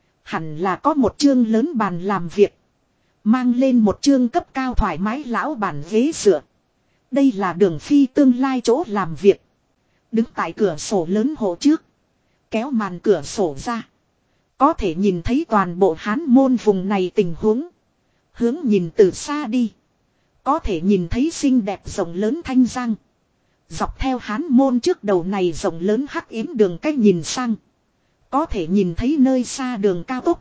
[SPEAKER 1] Hẳn là có một chương lớn bàn làm việc. Mang lên một chương cấp cao thoải mái lão bản ghế dựa. Đây là Đường Phi tương lai chỗ làm việc. Đứng tại cửa sổ lớn hộ trước. Kéo màn cửa sổ ra. Có thể nhìn thấy toàn bộ Hán Môn vùng này tình huống. Hướng nhìn từ xa đi. Có thể nhìn thấy xinh đẹp rộng lớn Thanh Giang. Dọc theo Hán Môn trước đầu này rộng lớn hắc yếm đường cách nhìn sang. Có thể nhìn thấy nơi xa đường cao tốc.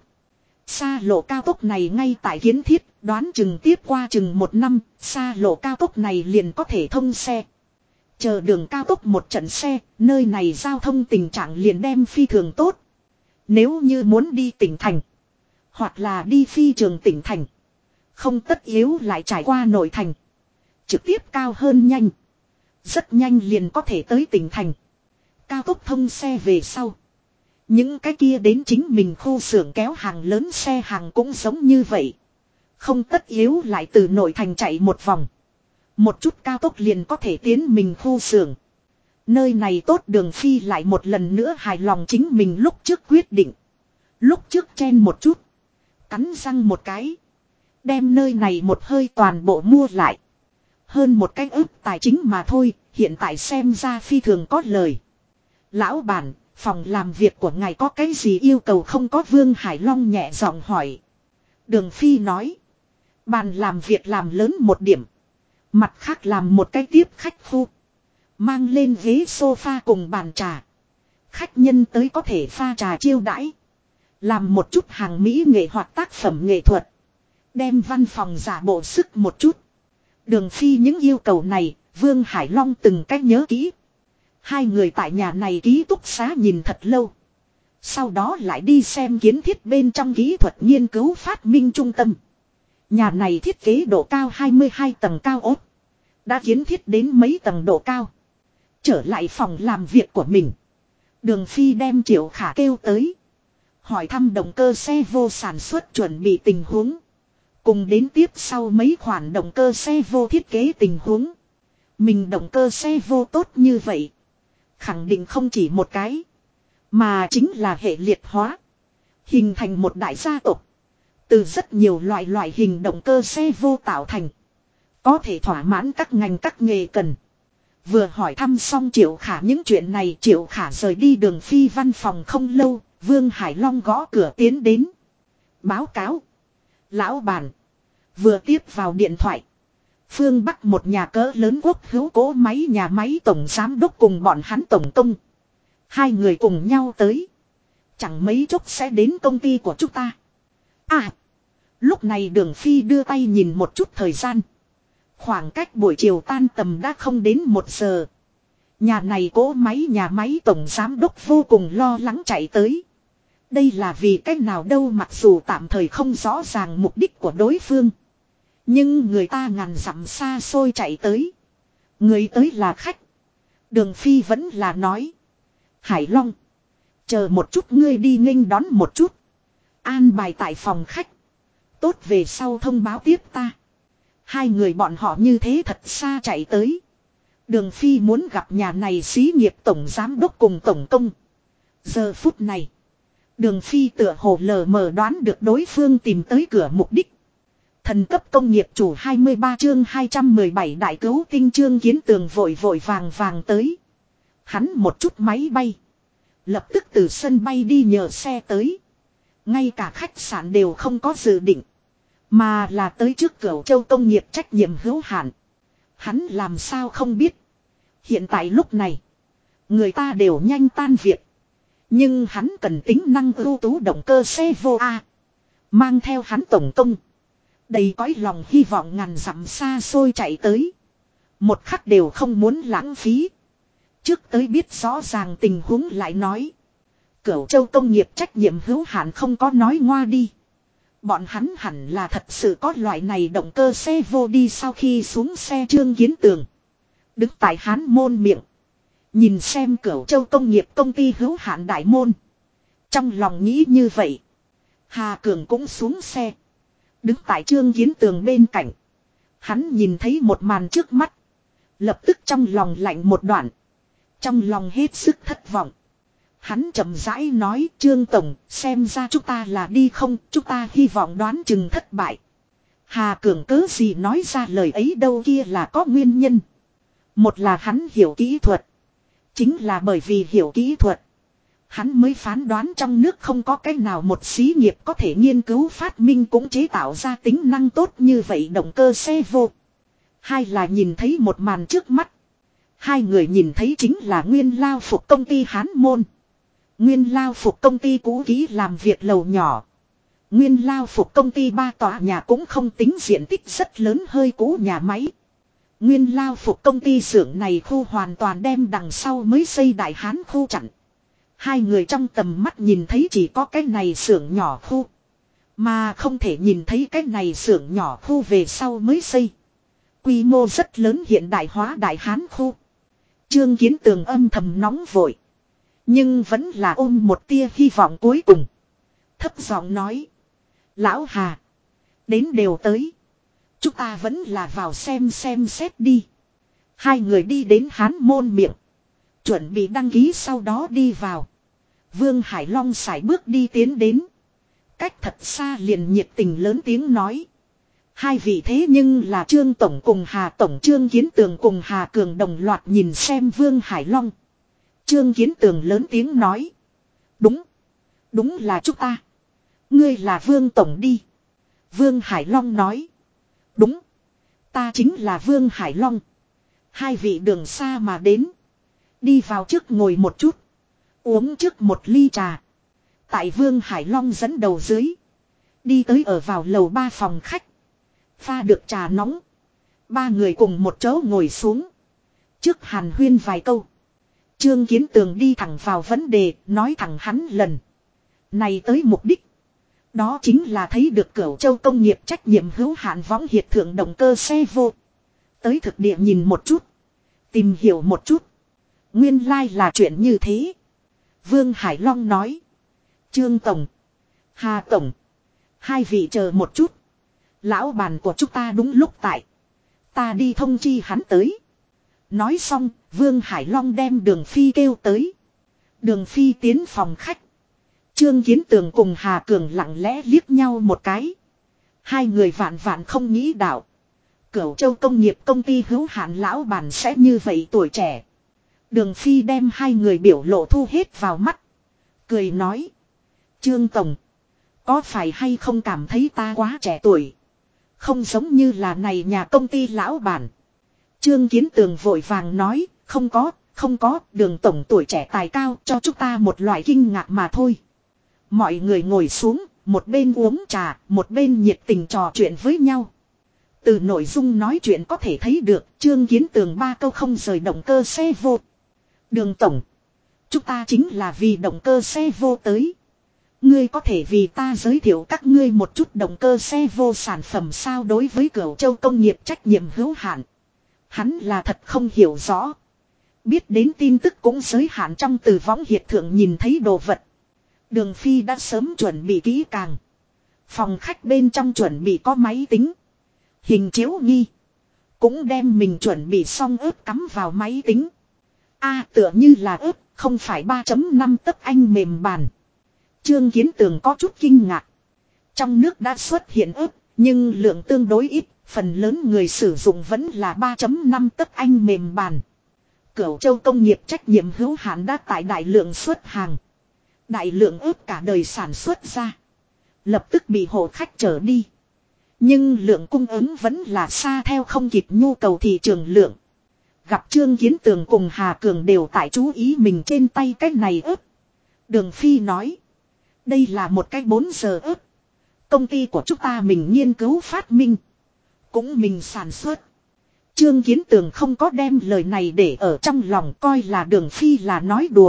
[SPEAKER 1] Xa lộ cao tốc này ngay tại kiến thiết, đoán chừng tiếp qua chừng 1 năm, xa lộ cao tốc này liền có thể thông xe. Chờ đường cao tốc một trận xe, nơi này giao thông tình trạng liền đem phi thường tốt. Nếu như muốn đi tỉnh thành, hoặc là đi phi trường tỉnh thành, không tất yếu lại trải qua nội thành. Trực tiếp cao hơn nhanh. Rất nhanh liền có thể tới tỉnh thành. Cao tốc thông xe về sau. Những cái kia đến chính mình khu xưởng kéo hàng lớn xe hàng cũng giống như vậy. Không tất yếu lại từ nội thành chạy một vòng. Một chút cao tốc liền có thể tiến mình khu xưởng. Nơi này tốt Đường Phi lại một lần nữa hài lòng chính mình lúc trước quyết định. Lúc trước chen một chút. Cắn răng một cái. Đem nơi này một hơi toàn bộ mua lại. Hơn một cái ức tài chính mà thôi, hiện tại xem ra phi thường có lời. Lão bản, phòng làm việc của ngài có cái gì yêu cầu không có? Vương Hải Long nhẹ giọng hỏi. Đường Phi nói. Bàn làm việc làm lớn một điểm. Mặt khác làm một cái tiếp khách khu. Mang lên ghế sofa cùng bàn trà. Khách nhân tới có thể pha trà chiêu đãi. Làm một chút hàng mỹ nghệ hoặc tác phẩm nghệ thuật. Đem văn phòng giả bộ sức một chút. Đường Phi những yêu cầu này, Vương Hải Long từng cách nhớ kỹ. Hai người tại nhà này ký túc xá nhìn thật lâu. Sau đó lại đi xem kiến thiết bên trong kỹ thuật nghiên cứu phát minh trung tâm. Nhà này thiết kế độ cao 22 tầng cao ốt. Đã kiến thiết đến mấy tầng độ cao. Trở lại phòng làm việc của mình. Đường Phi đem Triệu Khả kêu tới. Hỏi thăm động cơ xe vô sản xuất chuẩn bị tình huống. Cùng đến tiếp sau mấy khoản động cơ xe vô thiết kế tình huống. Mình động cơ xe vô tốt như vậy. Khẳng định không chỉ một cái. Mà chính là hệ liệt hóa. Hình thành một đại gia tộc. Từ rất nhiều loại hình động cơ xe vô tạo thành. Có thể thỏa mãn các ngành các nghề cần. Vừa hỏi thăm xong Triệu Khả những chuyện này, Triệu Khả rời đi Đường Phi văn phòng không lâu, Vương Hải Long gõ cửa tiến đến. Báo cáo. Lão bản. Vừa tiếp vào điện thoại. Phương Bắc một nhà cỡ lớn quốc hữu cỗ máy nhà máy tổng giám đốc cùng bọn hắn tổng công. Hai người cùng nhau tới. Chẳng mấy chốc sẽ đến công ty của chúng ta. À. Lúc này Đường Phi đưa tay nhìn một chút thời gian. Khoảng cách buổi chiều tan tầm đã không đến 1 giờ. Nhà này cỗ máy nhà máy tổng giám đốc vô cùng lo lắng chạy tới. Đây là vì cách nào đâu, mặc dù tạm thời không rõ ràng mục đích của đối phương. Nhưng người ta ngàn dặm xa xôi chạy tới. Người tới là khách. Đường Phi vẫn là nói. Hải Long. Chờ một chút, ngươi đi nghênh đón một chút. An bài tại phòng khách. Tốt về sau thông báo tiếp ta. Hai người bọn họ như thế thật xa chạy tới. Đường Phi muốn gặp nhà này xí nghiệp tổng giám đốc cùng tổng công. Giờ phút này. Đường Phi tựa hồ lờ mờ đoán được đối phương tìm tới cửa mục đích. Thần cấp công nghiệp chủ 23 chương 217 đại cứu tinh Trương Kiến Tường vội vàng tới. Hắn một chút máy bay. Lập tức từ sân bay đi nhờ xe tới. Ngay cả khách sạn đều không có dự định. Mà là tới trước Cửu Châu công nghiệp trách nhiệm hữu hạn. Hắn làm sao không biết. Hiện tại lúc này. Người ta đều nhanh tan việc. Nhưng hắn cần tính năng ưu tú động cơ xe vô A. Mang theo hắn tổng công. Đầy cõi lòng hy vọng ngàn dặm xa xôi chạy tới. Một khắc đều không muốn lãng phí. Trước tới biết rõ ràng tình huống lại nói. Cửu Châu công nghiệp trách nhiệm hữu hạn không có nói ngoa đi. Bọn hắn hẳn là thật sự có loại này động cơ xe vô đi. Sau khi xuống xe Trương Kiến Tường đứng tại Hán môn miệng. Nhìn xem Cửu Châu công nghiệp công ty hữu hạn đại môn. Trong lòng nghĩ như vậy. Hà Cường cũng xuống xe. Đứng tại Trương Kiến Tường bên cạnh. Hắn nhìn thấy một màn trước mắt. Lập tức trong lòng lạnh một đoạn. Trong lòng hết sức thất vọng. Hắn chậm rãi nói, Trương Tổng, xem ra chúng ta là đi không, chúng ta hy vọng đoán chừng thất bại. Hà Cường cớ gì nói ra lời ấy đâu, kia là có nguyên nhân. Một là hắn hiểu kỹ thuật. Chính là bởi vì hiểu kỹ thuật. Hắn mới phán đoán trong nước không có cách nào một xí nghiệp có thể nghiên cứu phát minh cũng chế tạo ra tính năng tốt như vậy động cơ xe vô. Hai là nhìn thấy một màn trước mắt. Hai người nhìn thấy chính là Nguyên Lao Phục công ty Hán Môn. Nguyên Lao Phục công ty cũ kỹ làm việc lầu nhỏ. Nguyên Lao Phục công ty 3 tòa nhà cũng không tính diện tích rất lớn, hơi cũ nhà máy. Nguyên Lao Phục công ty xưởng này khu hoàn toàn đem đằng sau mới xây Đại Hán khu chặn. Hai người trong tầm mắt nhìn thấy chỉ có cái này xưởng nhỏ khu. Mà không thể nhìn thấy cái này xưởng nhỏ khu về sau mới xây. Quy mô rất lớn hiện đại hóa Đại Hán khu. Trương Kiến Tường âm thầm nóng vội. Nhưng vẫn là ôm một tia hy vọng cuối cùng. Thấp giọng nói. Lão Hà. Đến đều tới. Chúng ta vẫn là vào xem xét đi. Hai người đi đến Hán môn miệng. Chuẩn bị đăng ký sau đó đi vào. Vương Hải Long sải bước đi tiến đến. Cách thật xa liền nhiệt tình lớn tiếng nói. Hai vị thế nhưng là Trương Tổng cùng Hà Tổng. Trương Kiến Tường cùng Hà Cường đồng loạt nhìn xem Vương Hải Long. Trương Kiến Tường lớn tiếng nói. Đúng. Đúng là chúng ta. Ngươi là Vương Tổng đi. Vương Hải Long nói. Đúng. Ta chính là Vương Hải Long. Hai vị đường xa mà đến. Đi vào trước ngồi một chút. Uống trước một ly trà. Tại Vương Hải Long dẫn đầu dưới. Đi tới ở vào lầu 3 phòng khách. Pha được trà nóng. Ba người cùng một chỗ ngồi xuống. Trước hàn huyên vài câu. Trương Kiến Tường đi thẳng vào vấn đề. Nói thẳng hắn lần này tới mục đích. Đó chính là thấy được Cửu Châu công nghiệp trách nhiệm hữu hạn võng hiệt thượng động cơ xe vô. Tới thực địa nhìn một chút. Tìm hiểu một chút. Nguyên lai là chuyện như thế. Vương Hải Long nói. Trương Tổng. Hà Tổng. Hai vị chờ một chút. Lão bàn của chúng ta đúng lúc tại. Ta đi thông chi hắn tới. Nói xong, Vương Hải Long đem Đường Phi kêu tới. Đường Phi tiến phòng khách. Trương Kiến Tường cùng Hà Cường lặng lẽ liếc nhau một cái. Hai người vạn vạn không nghĩ đạo. Cửu Châu Công nghiệp công ty hữu hạn lão bản sẽ như vậy tuổi trẻ. Đường Phi đem hai người biểu lộ thu hết vào mắt. Cười nói. Trương Tổng. Có phải hay không cảm thấy ta quá trẻ tuổi? Không giống như là này nhà công ty lão bản. Trương Kiến Tường vội vàng nói. Không có, Đường Tổng tuổi trẻ tài cao cho chúng ta một loại kinh ngạc mà thôi. Mọi người ngồi xuống, một bên uống trà, một bên nhiệt tình trò chuyện với nhau. Từ nội dung nói chuyện có thể thấy được, Trương Kiến Tường ba câu không rời động cơ xe vô. Đường Tổng, chúng ta chính là vì động cơ xe vô tới. Ngươi có thể vì ta giới thiệu các ngươi một chút động cơ xe vô sản phẩm sao? Đối với Cửu Châu Công nghiệp trách nhiệm hữu hạn, hắn là thật không hiểu rõ. Biết đến tin tức cũng giới hạn trong từ võng hiệt thượng nhìn thấy đồ vật. Đường Phi đã sớm chuẩn bị kỹ càng. Phòng khách bên trong chuẩn bị có máy tính, hình chiếu nghi. Cũng đem mình chuẩn bị xong ớt cắm vào máy tính. Tựa như là ớt, không phải 3.5 tấc anh mềm bàn. Trương Kiến Tường có chút kinh ngạc. Trong nước đã xuất hiện ớt, nhưng lượng tương đối ít, phần lớn người sử dụng vẫn là 3.5 tấc anh mềm bàn. Cửu Châu Công nghiệp trách nhiệm hữu hạn đã tại đại lượng xuất hàng. Đại lượng ớt cả đời sản xuất ra. Lập tức bị hộ khách trở đi. Nhưng lượng cung ứng vẫn là xa theo không kịp nhu cầu thị trường lượng. Gặp Trương Kiến Tường cùng Hà Cường đều tại chú ý mình trên tay cái này ớt. Đường Phi nói. Đây là một cái 4 giờ ớt. Công ty của chúng ta mình nghiên cứu phát minh. Cũng mình sản xuất. Trương Kiến Tường không có đem lời này để ở trong lòng, coi là Đường Phi là nói đùa.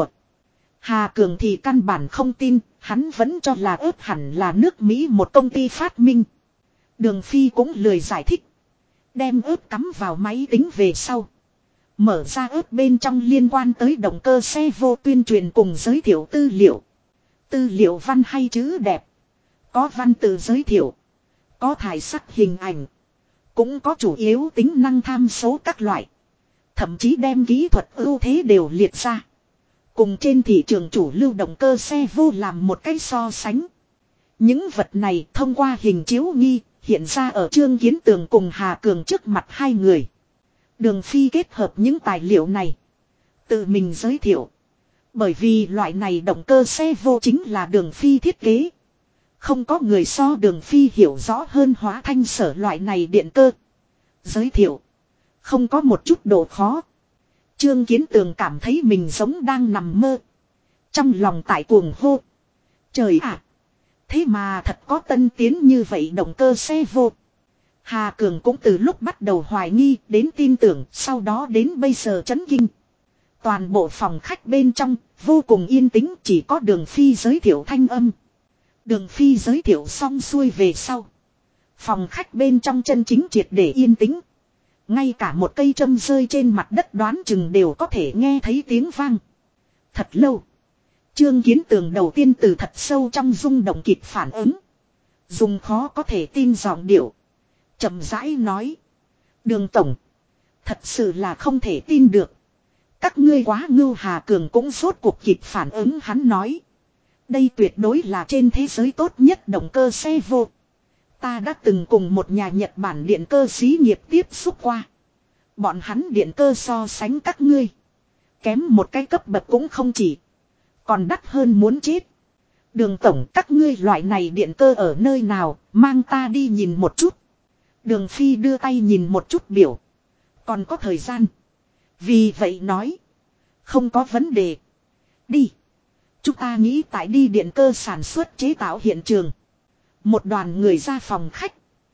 [SPEAKER 1] Hà Cường thì căn bản không tin, hắn vẫn cho là ớt hẳn là nước Mỹ một công ty phát minh. Đường Phi cũng lười giải thích. Đem ớt cắm vào máy tính về sau. Mở ra ớt bên trong liên quan tới động cơ xe vô tuyên truyền cùng giới thiệu tư liệu. Tư liệu văn hay chữ đẹp. Có văn tự giới thiệu. Có thải sắc hình ảnh. Cũng có chủ yếu tính năng tham số các loại. Thậm chí đem kỹ thuật ưu thế đều liệt ra. Cùng trên thị trường chủ lưu động cơ xe vô làm một cái so sánh. Những vật này thông qua hình chiếu nghi hiện ra ở Trương Kiến Tường cùng Hà Cường trước mặt hai người. Đường Phi kết hợp những tài liệu này. Tự mình giới thiệu. Bởi vì loại này động cơ xe vô chính là Đường Phi thiết kế. Không có người so Đường Phi hiểu rõ hơn hóa thanh sở loại này điện cơ. Giới thiệu. Không có một chút độ khó. Trương Kiến Tường cảm thấy mình giống đang nằm mơ. Trong lòng tại cuồng hô. Trời ạ! Thế mà thật có tân tiến như vậy động cơ xe vô. Hà Cường cũng từ lúc bắt đầu hoài nghi đến tin tưởng, sau đó đến bây giờ chấn kinh. Toàn bộ phòng khách bên trong vô cùng yên tĩnh, chỉ có Đường Phi giới thiệu thanh âm. Đường Phi giới thiệu xong xuôi về sau. Phòng khách bên trong chân chính triệt để yên tĩnh. Ngay cả một cây châm rơi trên mặt đất đoán chừng đều có thể nghe thấy tiếng vang. Thật lâu. Trương Kiến Tường đầu tiên từ thật sâu trong rung động kịp phản ứng. Dùng khó có thể tin giọng điệu. Chậm rãi nói. Đường Tổng. Thật sự là không thể tin được. Các ngươi quá ngưu. Hà Cường cũng rốt cuộc kịp phản ứng, hắn nói. Đây tuyệt đối là trên thế giới tốt nhất động cơ xe vô. Ta đã từng cùng một nhà Nhật Bản điện cơ xí nghiệp tiếp xúc qua. Bọn hắn điện cơ so sánh các ngươi. Kém một cái cấp bậc cũng không chỉ. Còn đắt hơn muốn chết. Đường Tổng, các ngươi loại này điện cơ ở nơi nào, mang ta đi nhìn một chút. Đường Phi đưa tay nhìn một chút biểu. Còn có thời gian. Vì vậy nói. Không có vấn đề. Đi. Chúng ta nghĩ tại đi điện cơ sản xuất chế tạo hiện trường. Một đoàn người ra phòng khách.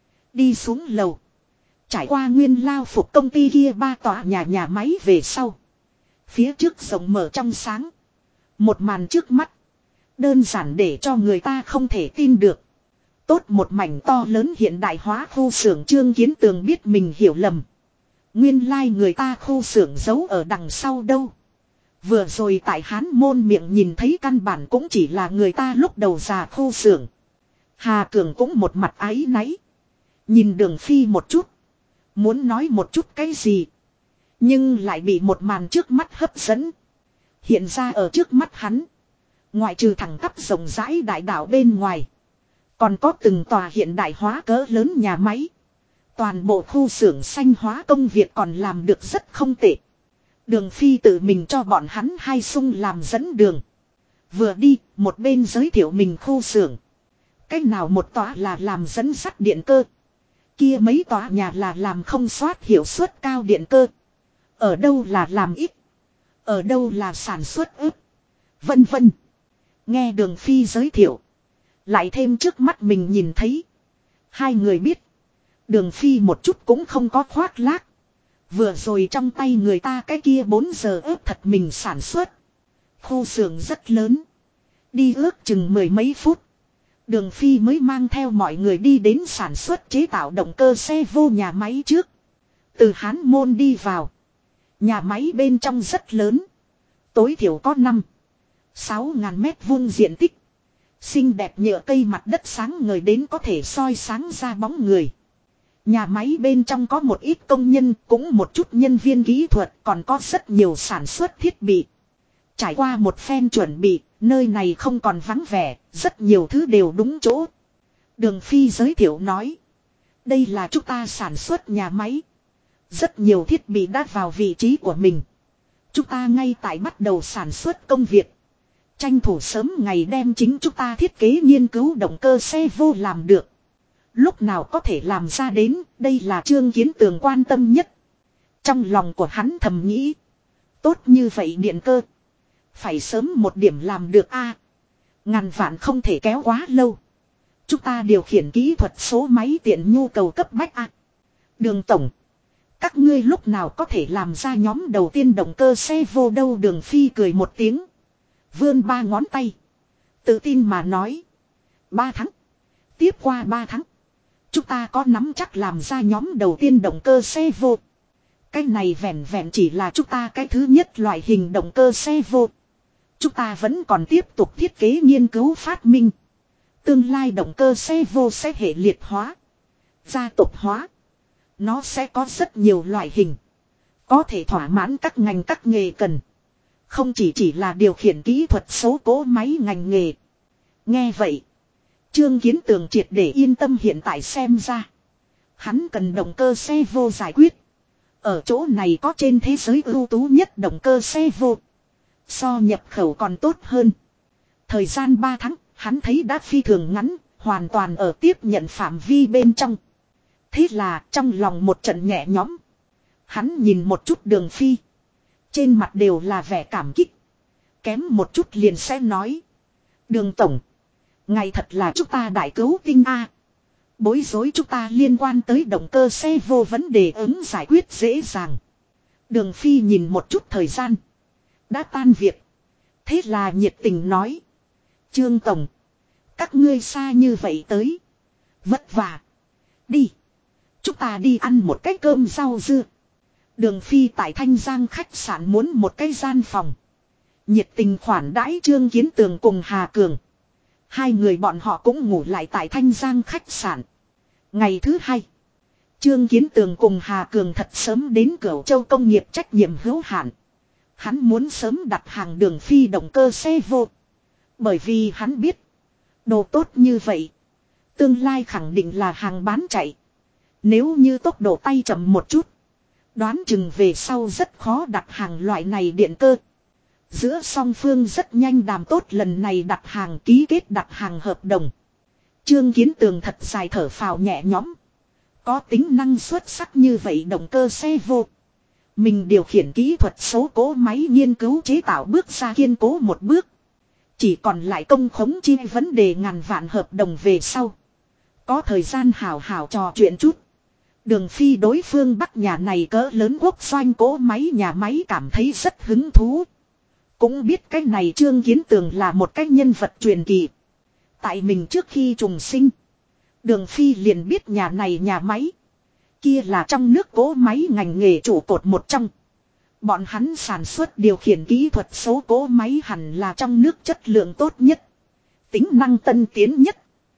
[SPEAKER 1] Đi xuống lầu. Trải qua nguyên lao phục công ty kia 3 tòa nhà máy về sau. Phía trước rộng mở trong sáng. Một màn trước mắt. Đơn giản để cho người ta không thể tin được. Tốt một mảnh to lớn hiện đại hóa khu xưởng. Trương Kiến Tường biết mình hiểu lầm. Nguyên lai người ta khu xưởng giấu ở đằng sau đâu. Vừa rồi tại Hán Môn miệng nhìn thấy căn bản cũng chỉ là người ta lúc đầu già khu xưởng. Hà Cường cũng một mặt áy náy. Nhìn Đường Phi một chút. Muốn nói một chút cái gì. Nhưng lại bị một màn trước mắt hấp dẫn. Hiện ra ở trước mắt hắn. Ngoại trừ thẳng tắp rộng rãi đại đảo bên ngoài. Còn có từng tòa hiện đại hóa cỡ lớn nhà máy. Toàn bộ khu xưởng xanh hóa công việc còn làm được rất không tệ. Đường Phi tự mình cho bọn hắn hai sung làm dẫn đường. Vừa đi, một bên giới thiệu mình khu xưởng. Cách nào một tòa là làm dẫn sắt điện cơ. Kia mấy tòa nhà là làm không soát hiệu suất cao điện cơ. Ở đâu là làm ít. Ở đâu là sản xuất ức. Vân vân. Nghe Đường Phi giới thiệu. Lại thêm trước mắt mình nhìn thấy. Hai người biết. Đường Phi một chút cũng không có khoác lác. Vừa rồi trong tay người ta cái kia 4 giờ ướp thật mình sản xuất. Khu xưởng rất lớn. Đi ước chừng 10 mấy phút. Đường Phi mới mang theo mọi người đi đến sản xuất chế tạo động cơ xe vô nhà máy trước. Từ Hán Môn đi vào. Nhà máy bên trong rất lớn. Tối thiểu có 5-6 ngàn mét vuông diện tích. Xinh đẹp nhựa cây mặt đất sáng ngời đến có thể soi sáng ra bóng người. Nhà máy bên trong có một ít công nhân, cũng một chút nhân viên kỹ thuật, còn có rất nhiều sản xuất thiết bị. Trải qua một phen chuẩn bị, nơi này không còn vắng vẻ, rất nhiều thứ đều đúng chỗ. Đường Phi giới thiệu nói. Đây là chúng ta sản xuất nhà máy. Rất nhiều thiết bị đã vào vị trí của mình. Chúng ta ngay tại bắt đầu sản xuất công việc. Tranh thủ sớm ngày đem chính chúng ta thiết kế nghiên cứu động cơ xe vô làm được. Lúc nào có thể làm ra đến, đây là Trương Kiến Tường quan tâm nhất. Trong lòng của hắn thầm nghĩ. Tốt như vậy điện cơ. Phải sớm một điểm làm được a. Ngàn vạn không thể kéo quá lâu. Chúng ta điều khiển kỹ thuật số máy tiện nhu cầu cấp bách a. Đường Tổng. Các ngươi lúc nào có thể làm ra nhóm đầu tiên động cơ xe vô đâu? Đường Phi cười một tiếng. Vươn 3 ngón tay. Tự tin mà nói. 3 tháng. Tiếp qua 3 tháng. Chúng ta có nắm chắc làm ra nhóm đầu tiên động cơ xe vô. Cái này vẹn vẹn chỉ là chúng ta cái thứ nhất loại hình động cơ xe vô. Chúng ta vẫn còn tiếp tục thiết kế nghiên cứu phát minh. Tương lai động cơ xe vô sẽ hệ liệt hóa. Gia tộc hóa. Nó sẽ có rất nhiều loại hình. Có thể thỏa mãn các ngành các nghề cần. Không chỉ là điều khiển kỹ thuật số cỗ máy ngành nghề. Nghe vậy. Trương Kiến Tường triệt để yên tâm hiện tại xem ra. Hắn cần động cơ xe vô giải quyết. Ở chỗ này có trên thế giới ưu tú nhất động cơ xe vô. So nhập khẩu còn tốt hơn. Thời gian 3 tháng, hắn thấy đã phi thường ngắn, hoàn toàn ở tiếp nhận phạm vi bên trong. Thế là trong lòng một trận nhẹ nhõm. Hắn nhìn một chút Đường Phi. Trên mặt đều là vẻ cảm kích. Kém một chút liền sẽ nói. Đường Tổng. Ngày thật là chúng ta đại cứu tinh A. Bối rối chúng ta liên quan tới động cơ xe vô vấn đề ứng giải quyết dễ dàng. Đường Phi nhìn một chút thời gian. Đã tan việc. Thế là nhiệt tình nói. Trương Tổng. Các ngươi xa như vậy tới. Vất vả. Đi. Chúng ta đi ăn một cái cơm rau dưa. Đường Phi tại Thanh Giang khách sạn muốn một cái gian phòng. Nhiệt tình khoản đãi Trương Kiến Tường cùng Hà Cường. Hai người bọn họ cũng ngủ lại tại Thanh Giang khách sạn. Ngày thứ hai. Trương Kiến Tường cùng Hà Cường thật sớm đến Cửu Châu công nghiệp trách nhiệm hữu hạn. Hắn muốn sớm đặt hàng Đường Phi động cơ xe vô. Bởi vì hắn biết. Đồ tốt như vậy. Tương lai khẳng định là hàng bán chạy. Nếu như tốc độ tay chậm một chút. Đoán chừng về sau rất khó đặt hàng loại này điện cơ. Giữa song phương rất nhanh đàm tốt lần này đặt hàng ký kết đặt hàng hợp đồng. Trương Kiến Tường thật dài thở phào nhẹ nhõm. Có tính năng xuất sắc như vậy động cơ xe vô. Mình điều khiển kỹ thuật số cỗ máy nghiên cứu chế tạo bước ra kiên cố một bước. Chỉ còn lại công khống chi vấn đề ngàn vạn hợp đồng về sau. Có thời gian hào hào trò chuyện chút. Đường Phi đối phương Bắc nhà này cỡ lớn quốc doanh cỗ máy nhà máy cảm thấy rất hứng thú. Cũng biết cái này Trương Kiến Tường là một cái nhân vật truyền kỳ. Tại mình trước khi trùng sinh. Đường Phi liền biết nhà này nhà máy. Kia là trong nước cỗ máy ngành nghề trụ cột một trong. Bọn hắn sản xuất điều khiển kỹ thuật số cỗ máy hẳn là trong nước chất lượng tốt nhất. Tính năng tân tiến nhất.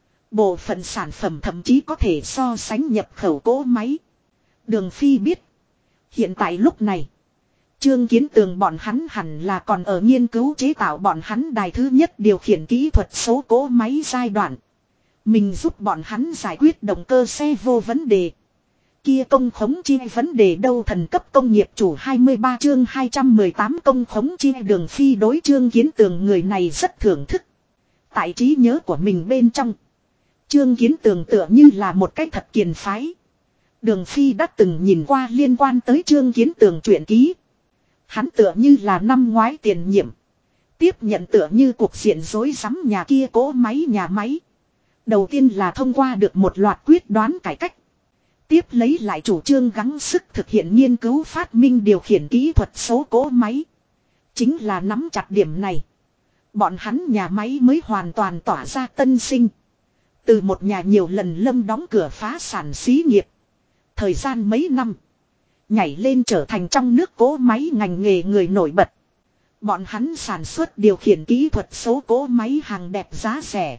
[SPEAKER 1] Bộ phận sản phẩm thậm chí có thể so sánh nhập khẩu cỗ máy. Đường Phi biết. Hiện tại lúc này. Trương Kiến Tường bọn hắn hẳn là còn ở nghiên cứu chế tạo bọn hắn đài thứ nhất điều khiển kỹ thuật số cỗ máy giai đoạn. Mình giúp bọn hắn giải quyết động cơ xe vô vấn đề. Kia công khống chi vấn đề đâu thần cấp công nghiệp chủ 23 chương 218 công khống chi Đường Phi đối Trương Kiến Tường người này rất thưởng thức. Tại trí nhớ của mình bên trong. Trương Kiến Tường tựa như là một cách thật kiền phái. Đường Phi đã từng nhìn qua liên quan tới Trương Kiến Tường truyện ký. Hắn tựa như là năm ngoái tiền nhiệm. Tiếp nhận tựa như cuộc diện rối rắm nhà kia cỗ máy nhà máy. Đầu tiên là thông qua được một loạt quyết đoán cải cách. Tiếp lấy lại chủ trương gắng sức thực hiện nghiên cứu phát minh điều khiển kỹ thuật số cỗ máy. Chính là nắm chặt điểm này. Bọn hắn nhà máy mới hoàn toàn tỏa ra tân sinh. Từ một nhà nhiều lần lâm đóng cửa phá sản xí nghiệp. Thời gian mấy năm. Nhảy lên trở thành trong nước cỗ máy ngành nghề người nổi bật. Bọn hắn sản xuất điều khiển kỹ thuật số cỗ máy hàng đẹp giá rẻ.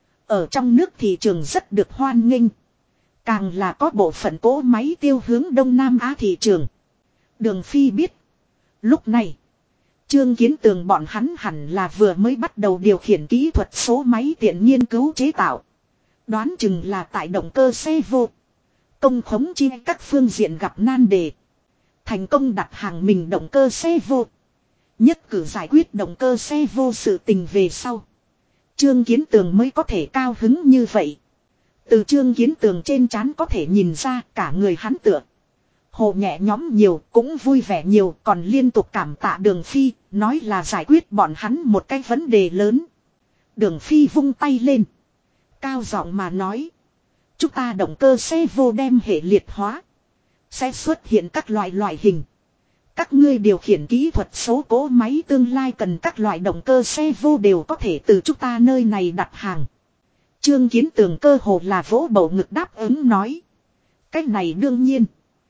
[SPEAKER 1] Ở trong nước thị trường rất được hoan nghênh. Càng là có bộ phận cỗ máy tiêu hướng Đông Nam Á thị trường. Đường Phi biết. Lúc này. Trương Kiến Tường bọn hắn hẳn là vừa mới bắt đầu điều khiển kỹ thuật số máy tiện nghiên cứu chế tạo. Đoán chừng là tại động cơ xe vô. Công khống chi các phương diện gặp nan đề. Thành công đặt hàng mình động cơ xe vô. Nhất cử giải quyết động cơ xe vô sự tình về sau. Trương Kiến Tường mới có thể cao hứng như vậy. Từ Trương Kiến Tường trên trán có thể nhìn ra cả người hắn tựa. Hồ nhẹ nhõm nhiều cũng vui vẻ nhiều còn liên tục cảm tạ Đường Phi nói là giải quyết bọn hắn một cái vấn đề lớn. Đường Phi vung tay lên. Cao giọng mà nói. Chúng ta động cơ xe vô đem hệ liệt hóa. Sẽ xuất hiện các loại hình. Các ngươi điều khiển kỹ thuật số cỗ máy tương lai cần các loại động cơ xe vô đều có thể từ chúng ta nơi này đặt hàng. Trương Kiến Tường cơ hồ là vỗ bầu ngực đáp ứng nói. Cái này đương nhiên.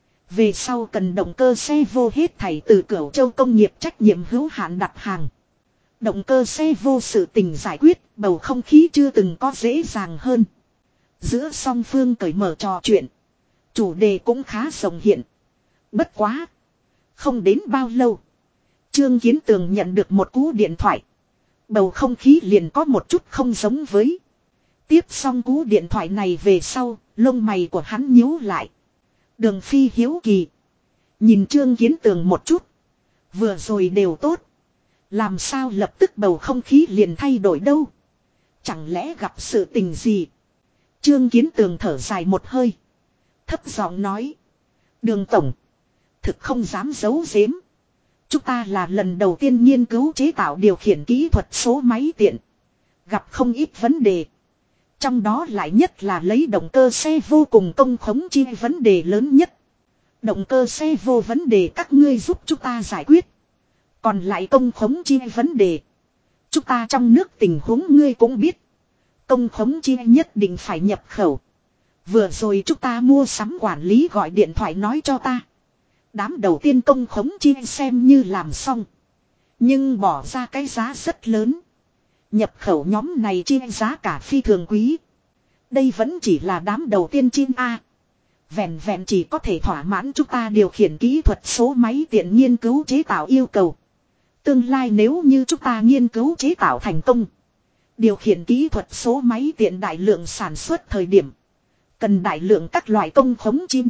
[SPEAKER 1] Về sau cần động cơ xe vô hết thảy từ Cửu Châu công nghiệp trách nhiệm hữu hạn đặt hàng. Động cơ xe vô sự tình giải quyết, bầu không khí chưa từng có dễ dàng hơn. Giữa song phương cởi mở trò chuyện. Chủ đề cũng khá rộng hiện. Bất quá. Không đến bao lâu. Trương Kiến Tường nhận được một cú điện thoại. Bầu không khí liền có một chút không giống với. Tiếp xong cú điện thoại này về sau, lông mày của hắn nhíu lại. Đường Phi hiếu kỳ. Nhìn Trương Kiến Tường một chút. Vừa rồi đều tốt. Làm sao lập tức bầu không khí liền thay đổi đâu. Chẳng lẽ gặp sự tình gì. Trương Kiến Tường thở dài một hơi. Thấp giọng nói. Đường tổng. Thực không dám giấu giếm. Chúng ta là lần đầu tiên nghiên cứu chế tạo điều khiển kỹ thuật số máy tiện. Gặp không ít vấn đề. Trong đó lại nhất là lấy động cơ xe vô cùng công khống chi vấn đề lớn nhất. Động cơ xe vô vấn đề các ngươi giúp chúng ta giải quyết. Còn lại công khống chi vấn đề. Chúng ta trong nước tình huống ngươi cũng biết. Công khống chi nhất định phải nhập khẩu. Vừa rồi chúng ta mua sắm quản lý gọi điện thoại nói cho ta. Đám đầu tiên công khống chi xem như làm xong. Nhưng bỏ ra cái giá rất lớn. Nhập khẩu nhóm này chi giá cả phi thường quý. Đây vẫn chỉ là đám đầu tiên chi A. Vẹn vẹn chỉ có thể thỏa mãn chúng ta điều khiển kỹ thuật số máy tiện nghiên cứu chế tạo yêu cầu. Tương lai nếu như chúng ta nghiên cứu chế tạo thành công. Điều khiển kỹ thuật số máy tiện đại lượng sản xuất thời điểm. Cần đại lượng các loại công khống chim.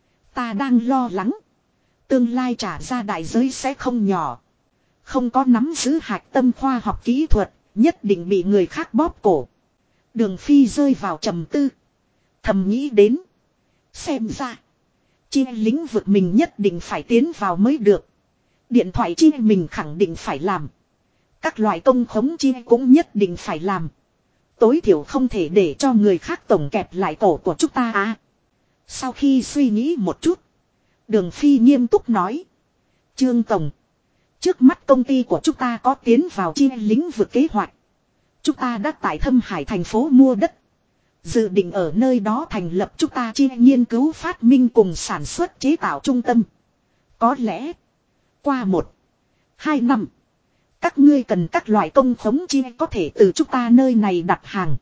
[SPEAKER 1] Ta đang lo lắng. Tương lai trả ra đại giới sẽ không nhỏ. Không có nắm giữ hạch tâm khoa học kỹ thuật. Nhất định bị người khác bóp cổ. Đường Phi rơi vào trầm tư. Thầm nghĩ đến. Xem ra. Chi lĩnh vực mình nhất định phải tiến vào mới được. Điện thoại chi mình khẳng định phải làm. Các loại công khống chi cũng nhất định phải làm. Tối thiểu không thể để cho người khác tổng kẹp lại cổ của chúng ta à. Sau khi suy nghĩ một chút. Đường Phi nghiêm túc nói. Trương Tổng. Trước mắt công ty của chúng ta có tiến vào chi lĩnh vực kế hoạch. Chúng ta đã tại Thâm Hải thành phố mua đất. Dự định ở nơi đó thành lập chúng ta chi nghiên cứu phát minh cùng sản xuất chế tạo trung tâm. Có lẽ. Qua 1-2 năm. Các ngươi cần các loại công khống chi có thể từ chúng ta nơi này đặt hàng.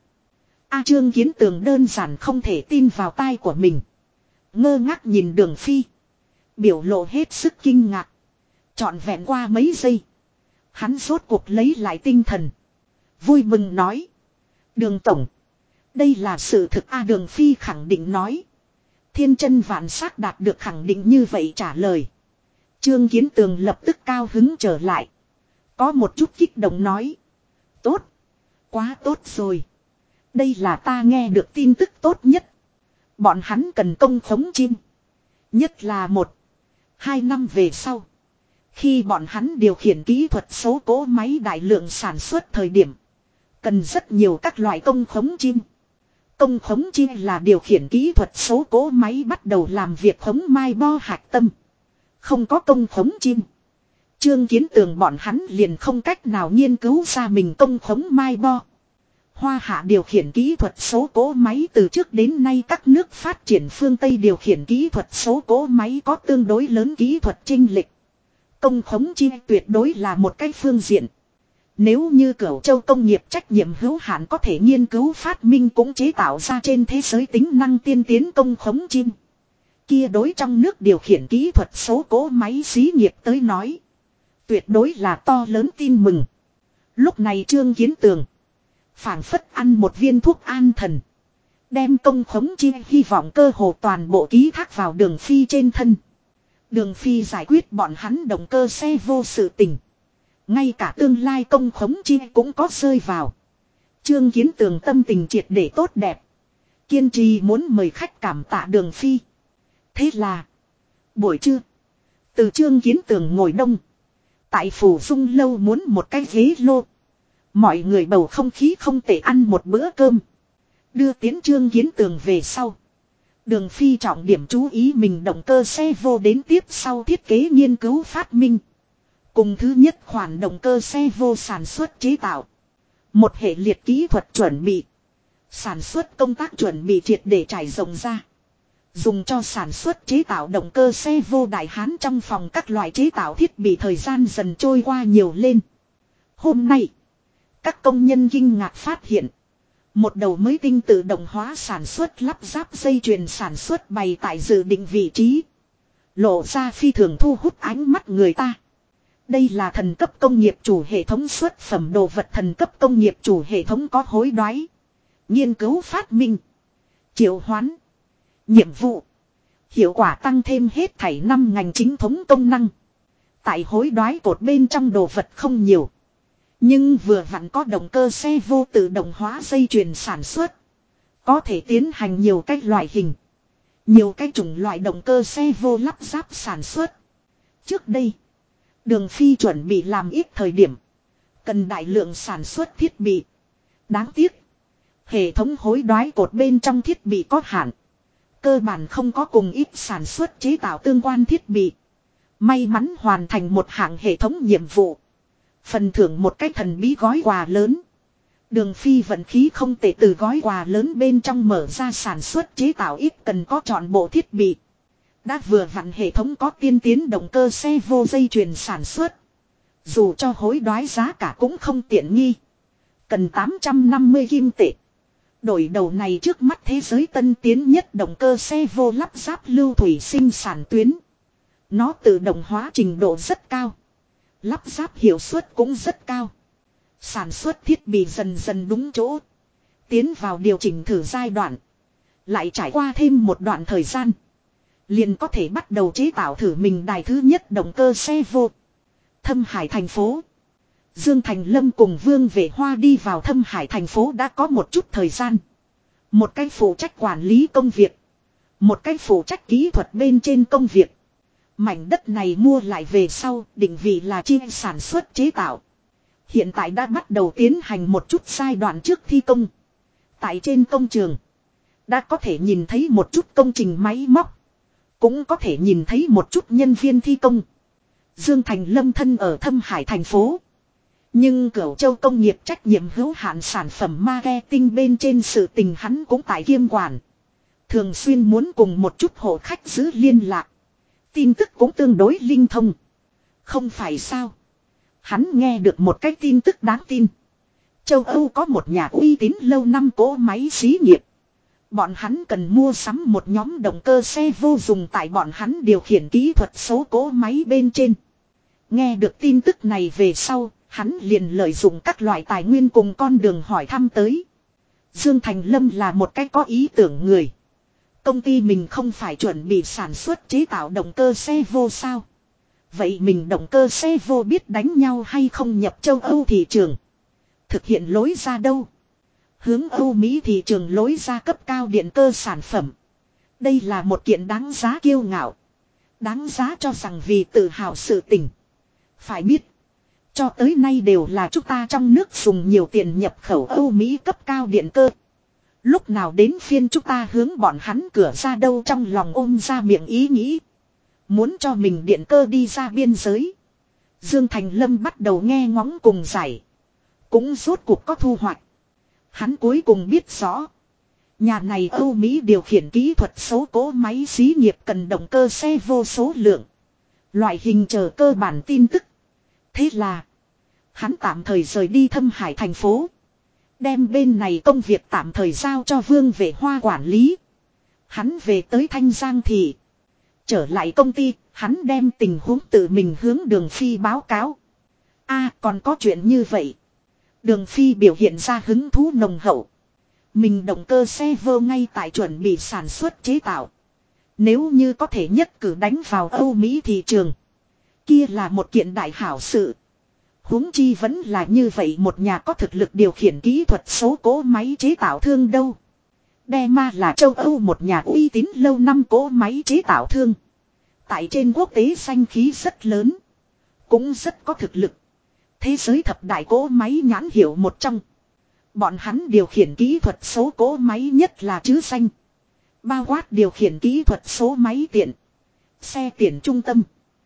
[SPEAKER 1] A Trương Kiến Tường đơn giản không thể tin vào tai của mình. Ngơ ngác nhìn Đường Phi. Biểu lộ hết sức kinh ngạc. Trọn vẹn qua mấy giây. Hắn rốt cuộc lấy lại tinh thần. Vui mừng nói. Đường tổng. Đây là sự thực a. Đường Phi khẳng định nói. Thiên chân vạn sát đạt được khẳng định như vậy trả lời. Trương Kiến Tường lập tức cao hứng trở lại. Có một chút kích động nói. Tốt. Quá tốt rồi. Đây là ta nghe được tin tức tốt nhất. Bọn hắn cần công khống chim. Nhất là 1-2 năm về sau. Khi bọn hắn điều khiển kỹ thuật số cỗ máy đại lượng sản xuất thời điểm. Cần rất nhiều các loại công khống chim. Công khống chim là điều khiển kỹ thuật số cỗ máy bắt đầu làm việc khống mai bo hạch tâm. Không có công khống chim. Trương Kiến Tường bọn hắn liền không cách nào nghiên cứu ra mình công khống mai bo. Hoa Hạ điều khiển kỹ thuật số cỗ máy từ trước đến nay các nước phát triển phương Tây điều khiển kỹ thuật số cỗ máy có tương đối lớn kỹ thuật chênh lệch. Công khống chi tuyệt đối là một cái phương diện. Nếu như Cửu Châu công nghiệp trách nhiệm hữu hạn có thể nghiên cứu phát minh cũng chế tạo ra trên thế giới tính năng tiên tiến công khống chim. Kia đối trong nước điều khiển kỹ thuật số cỗ máy xí nghiệp tới nói. Tuyệt đối là to lớn tin mừng. Lúc này Trương Kiến Tường phảng phất ăn một viên thuốc an thần. Đem công khống chi hy vọng cơ hồ toàn bộ ký thác vào Đường Phi trên thân. Đường Phi giải quyết bọn hắn động cơ xe vô sự tình. Ngay cả tương lai công khống chi cũng có rơi vào. Trương Kiến Tường tâm tình triệt để tốt đẹp. Kiên trì muốn mời khách cảm tạ Đường Phi. Thế là buổi trưa từ Trương Kiến Tường ngồi đông. Tại Phủ Dung lâu muốn một cái ghế lô. Mọi người bầu không khí không tệ ăn một bữa cơm. Đưa tiến Trương Kiến Tường về sau. Đường Phi trọng điểm chú ý mình động cơ xe vô đến tiếp sau thiết kế nghiên cứu phát minh. Cùng thứ nhất khoản động cơ xe vô sản xuất chế tạo. Một hệ liệt kỹ thuật chuẩn bị. Sản xuất công tác chuẩn bị triệt để trải rộng ra. Dùng cho sản xuất chế tạo động cơ xe vô Đại Hán trong phòng các loại chế tạo thiết bị thời gian dần trôi qua nhiều lên. Hôm nay, các công nhân kinh ngạc phát hiện. Một đầu mới tinh tự động hóa sản xuất lắp ráp dây chuyền sản xuất bày tại dự định vị trí. Lộ ra phi thường thu hút ánh mắt người ta. Đây là thần cấp công nghiệp chủ hệ thống xuất phẩm đồ vật. Thần cấp công nghiệp chủ hệ thống có hối đoái, nghiên cứu phát minh, triệu hoán, nhiệm vụ, hiệu quả tăng thêm hết thảy 5 ngành chính thống công năng. Tại hối đoái cột bên trong đồ vật không nhiều. Nhưng vừa vặn có động cơ xe vô tự động hóa dây chuyền sản xuất. Có thể tiến hành nhiều cách loại hình. Nhiều cái chủng loại động cơ xe vô lắp ráp sản xuất. Trước đây, Đường Phi chuẩn bị làm ít thời điểm. Cần đại lượng sản xuất thiết bị. Đáng tiếc, hệ thống hối đoái cột bên trong thiết bị có hạn. Cơ bản không có cùng ít sản xuất chế tạo tương quan thiết bị. May mắn hoàn thành một hạng hệ thống nhiệm vụ. Phần thưởng một cái thần bí gói quà lớn. Đường Phi vận khí không tệ, từ gói quà lớn bên trong mở ra sản xuất chế tạo ít cần có trọn bộ thiết bị. Đã vừa vặn hệ thống có tiên tiến động cơ xe vô dây chuyền sản xuất. Dù cho hối đoái giá cả cũng không tiện nghi. Cần 850 kim tệ. Đổi đầu này trước mắt thế giới tân tiến nhất động cơ xe vô lắp ráp lưu thủy sinh sản tuyến. Nó tự động hóa trình độ rất cao. Lắp ráp hiệu suất cũng rất cao. Sản xuất thiết bị dần dần đúng chỗ. Tiến vào điều chỉnh thử giai đoạn. Lại trải qua thêm một đoạn thời gian. Liền có thể bắt đầu chế tạo thử mình đài thứ nhất động cơ xe vô. Thâm Hải thành phố. Dương Thành Lâm cùng Vương Vệ Hoa đi vào Thâm Hải thành phố đã có một chút thời gian. Một cái phụ trách quản lý công việc. Một cái phụ trách kỹ thuật bên trên công việc. Mảnh đất này mua lại về sau, định vị là chi sản xuất chế tạo. Hiện tại đã bắt đầu tiến hành một chút giai đoạn trước thi công. Tại trên công trường, đã có thể nhìn thấy một chút công trình máy móc. Cũng có thể nhìn thấy một chút nhân viên thi công. Dương Thành Lâm thân ở Thâm Hải thành phố. Nhưng Cửu Châu công nghiệp trách nhiệm hữu hạn sản phẩm marketing bên trên sự tình hắn cũng tại kiêm quản. Thường xuyên muốn cùng một chút hộ khách giữ liên lạc. Tin tức cũng tương đối linh thông. Không phải sao? Hắn nghe được một cái tin tức đáng tin. Châu Âu có một nhà uy tín lâu năm cỗ máy xí nghiệp. Bọn hắn cần mua sắm một nhóm động cơ xe vô dùng tại bọn hắn điều khiển kỹ thuật số cỗ máy bên trên. Nghe được tin tức này về sau, hắn liền lợi dụng các loại tài nguyên cùng con đường hỏi thăm tới. Dương Thành Lâm là một cái có ý tưởng người. Công ty mình không phải chuẩn bị sản xuất chế tạo động cơ xe vô sao. Vậy mình động cơ xe vô biết đánh nhau hay không nhập châu Âu thị trường? Thực hiện lối ra đâu? Hướng Âu Mỹ thị trường lối ra cấp cao điện cơ sản phẩm. Đây là một kiện đáng giá kiêu ngạo. Đáng giá cho rằng vì tự hào sự tình. Phải biết. Cho tới nay đều là chúng ta trong nước dùng nhiều tiền nhập khẩu Âu Mỹ cấp cao điện cơ. Lúc nào đến phiên chúng ta hướng bọn hắn cửa ra đâu, trong lòng ôm ra miệng ý nghĩ. Muốn cho mình điện cơ đi ra biên giới. Dương Thành Lâm bắt đầu nghe ngóng cùng giải. Cũng rốt cuộc có thu hoạch. Hắn cuối cùng biết rõ. Nhà này Âu Mỹ điều khiển kỹ thuật số cỗ máy xí nghiệp cần động cơ xe vô số lượng. Loại hình chờ cơ bản tin tức. Thế là. Hắn tạm thời rời đi Thâm Hải thành phố. Đem bên này công việc tạm thời giao cho Vương Vệ Hoa quản lý. Hắn về tới Thanh Giang thị. Trở lại công ty, hắn đem tình huống tự mình hướng Đường Phi báo cáo. Còn có chuyện như vậy. Đường Phi biểu hiện ra hứng thú nồng hậu. Mình động cơ xe vô ngay tại chuẩn bị sản xuất chế tạo. Nếu như có thể nhất cử đánh vào Âu Mỹ thị trường. Kia là một kiện đại hảo sự. Huống chi vẫn là như vậy một nhà có thực lực điều khiển kỹ thuật số cỗ máy chế tạo thương đâu. Dema là châu Âu một nhà uy tín lâu năm cỗ máy chế tạo thương. Tại trên quốc tế danh khí rất lớn. Cũng rất có thực lực. Thế giới thập đại cỗ máy nhãn hiệu một trong. Bọn hắn điều khiển kỹ thuật số cỗ máy nhất là chứ danh. Bao quát điều khiển kỹ thuật số máy tiện. Xe tiện trung tâm.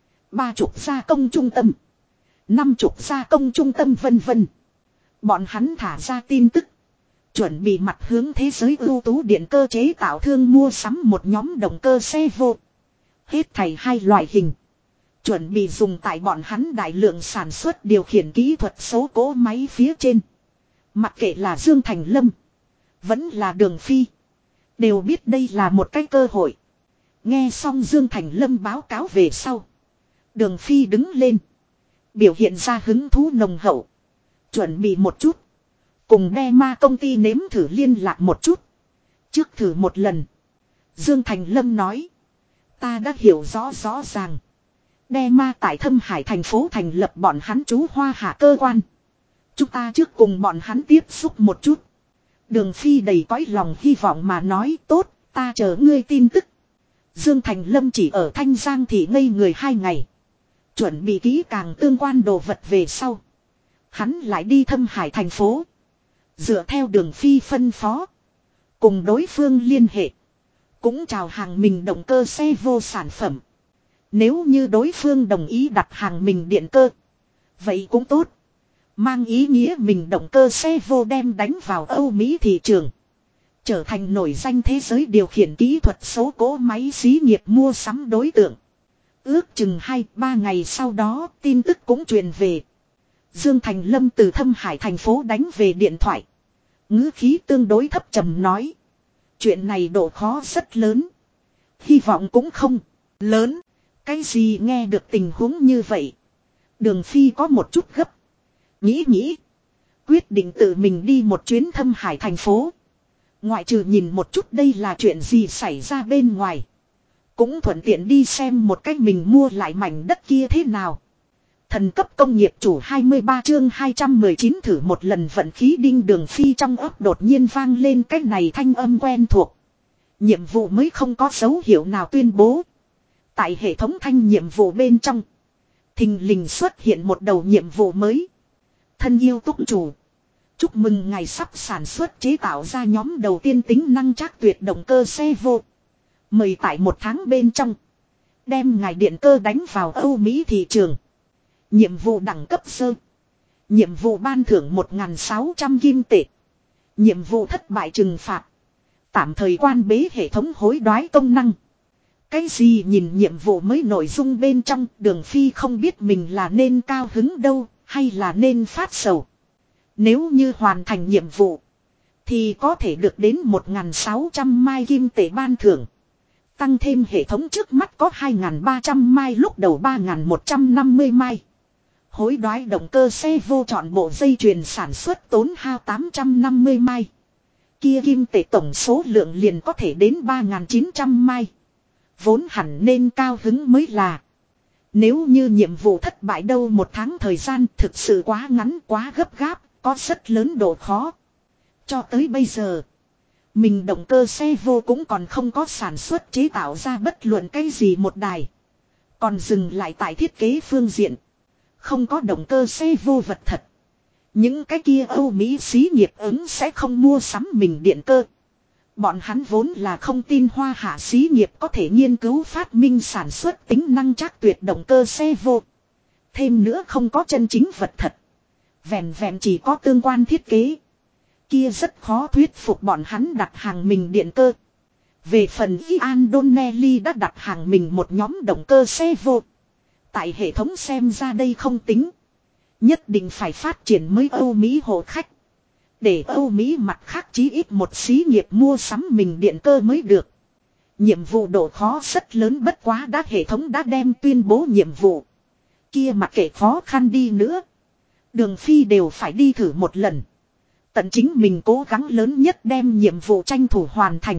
[SPEAKER 1] 30 gia công trung tâm. 50 gia công trung tâm vân vân. Bọn hắn thả ra tin tức. Chuẩn bị mặt hướng thế giới ưu tú điện cơ chế tạo thương mua sắm một nhóm động cơ xe vô. Hết thảy 2 loại hình. Chuẩn bị dùng tại bọn hắn đại lượng sản xuất điều khiển kỹ thuật số cỗ máy phía trên. Mặc kệ là Dương Thành Lâm. Vẫn là Đường Phi. Đều biết đây là một cái cơ hội. Nghe xong Dương Thành Lâm báo cáo về sau. Đường Phi đứng lên. Biểu hiện ra hứng thú nồng hậu. Chuẩn bị một chút. Cùng Dema công ty nếm thử liên lạc một chút. Trước thử một lần. Dương Thành Lâm nói. Ta đã hiểu rõ ràng. Dema tại Thâm Hải thành phố thành lập bọn hắn trú Hoa Hạ cơ quan. Chúng ta trước cùng bọn hắn tiếp xúc một chút. Đường Phi đầy cõi lòng hy vọng mà nói tốt, ta chờ ngươi tin tức. Dương Thành Lâm chỉ ở Thanh Giang thị ngây người 2 ngày. Chuẩn bị kỹ càng tương quan đồ vật về sau. Hắn lại đi Thâm Hải thành phố. Dựa theo Đường Phi phân phó. Cùng đối phương liên hệ. Cũng chào hàng mình động cơ xe vô sản phẩm. Nếu như đối phương đồng ý đặt hàng mình điện cơ. Vậy cũng tốt. Mang ý nghĩa mình động cơ xe vô đem đánh vào Âu Mỹ thị trường. Trở thành nổi danh thế giới điều khiển kỹ thuật số cỗ máy xí nghiệp mua sắm đối tượng. Ước chừng 2-3 ngày sau đó tin tức cũng truyền về. Dương Thành Lâm từ Thâm Hải thành phố đánh về điện thoại. Ngữ khí tương đối thấp trầm nói. Chuyện này độ khó rất lớn. Hy vọng cũng không lớn. Cái gì nghe được tình huống như vậy. Đường Phi có một chút gấp. Nghĩ. Quyết định tự mình đi một chuyến Thâm Hải thành phố. Ngoại trừ nhìn một chút đây là chuyện gì xảy ra bên ngoài. Cũng thuận tiện đi xem một cách mình mua lại mảnh đất kia thế nào. Thần cấp công nghiệp chủ 23 chương 219 thử một lần vận khí đinh. Đường Phi trong óc đột nhiên vang lên cái này thanh âm quen thuộc. Nhiệm vụ mới không có dấu hiệu nào tuyên bố. Tại hệ thống thanh nhiệm vụ bên trong. Thình lình xuất hiện một đầu nhiệm vụ mới. Thân yêu túc chủ. Chúc mừng ngài sắp sản xuất chế tạo ra nhóm đầu tiên tính năng trác tuyệt động cơ xe vô. Mời tại 1 tháng bên trong. Đem ngài điện cơ đánh vào Âu Mỹ thị trường. Nhiệm vụ đẳng cấp sơ. Nhiệm vụ ban thưởng 1.600 kim tệ. Nhiệm vụ thất bại trừng phạt. Tạm thời quan bế hệ thống hối đoái công năng. Cái gì nhìn nhiệm vụ mới nội dung bên trong. Đường Phi không biết mình là nên cao hứng đâu. Hay là nên phát sầu. Nếu như hoàn thành nhiệm vụ. Thì có thể được đến 1.600 mai kim tệ ban thưởng. Tăng thêm hệ thống trước mắt có 2.300 mai lúc đầu 3.150 mai. Hối đoái động cơ xe vô trọn bộ dây chuyền sản xuất tốn hao 850 mai. Kia kim tệ tổng số lượng liền có thể đến 3.900 mai. Vốn hẳn nên cao hứng mới là. Nếu như nhiệm vụ thất bại đâu, một tháng thời gian thực sự quá ngắn quá gấp gáp, có rất lớn độ khó. Cho tới bây giờ, mình động cơ xe vô cũng còn không có sản xuất chế tạo ra bất luận cái gì một đài. Còn dừng lại tại thiết kế phương diện. Không có động cơ xe vô vật thật. Những cái kia Âu Mỹ xí nghiệp ứng sẽ không mua sắm mình điện cơ. Bọn hắn vốn là không tin Hoa Hạ xí nghiệp có thể nghiên cứu phát minh sản xuất tính năng chắc tuyệt động cơ xe vô. Thêm nữa không có chân chính vật thật. Vẹn vẹn chỉ có tương quan thiết kế. Kia rất khó thuyết phục bọn hắn đặt hàng mình điện cơ. Về phần Ian Donnelly đã đặt hàng mình một nhóm động cơ xe vô. Tại hệ thống xem ra đây không tính. Nhất định phải phát triển mới Âu Mỹ hộ khách. Để Âu Mỹ mặt khác chí ít một xí nghiệp mua sắm mình điện cơ mới được. Nhiệm vụ độ khó rất lớn, bất quá hệ thống đã đem tuyên bố nhiệm vụ. Kia mặc kệ khó khăn đi nữa. Đường Phi đều phải đi thử một lần. Tận chính mình cố gắng lớn nhất đem nhiệm vụ tranh thủ hoàn thành.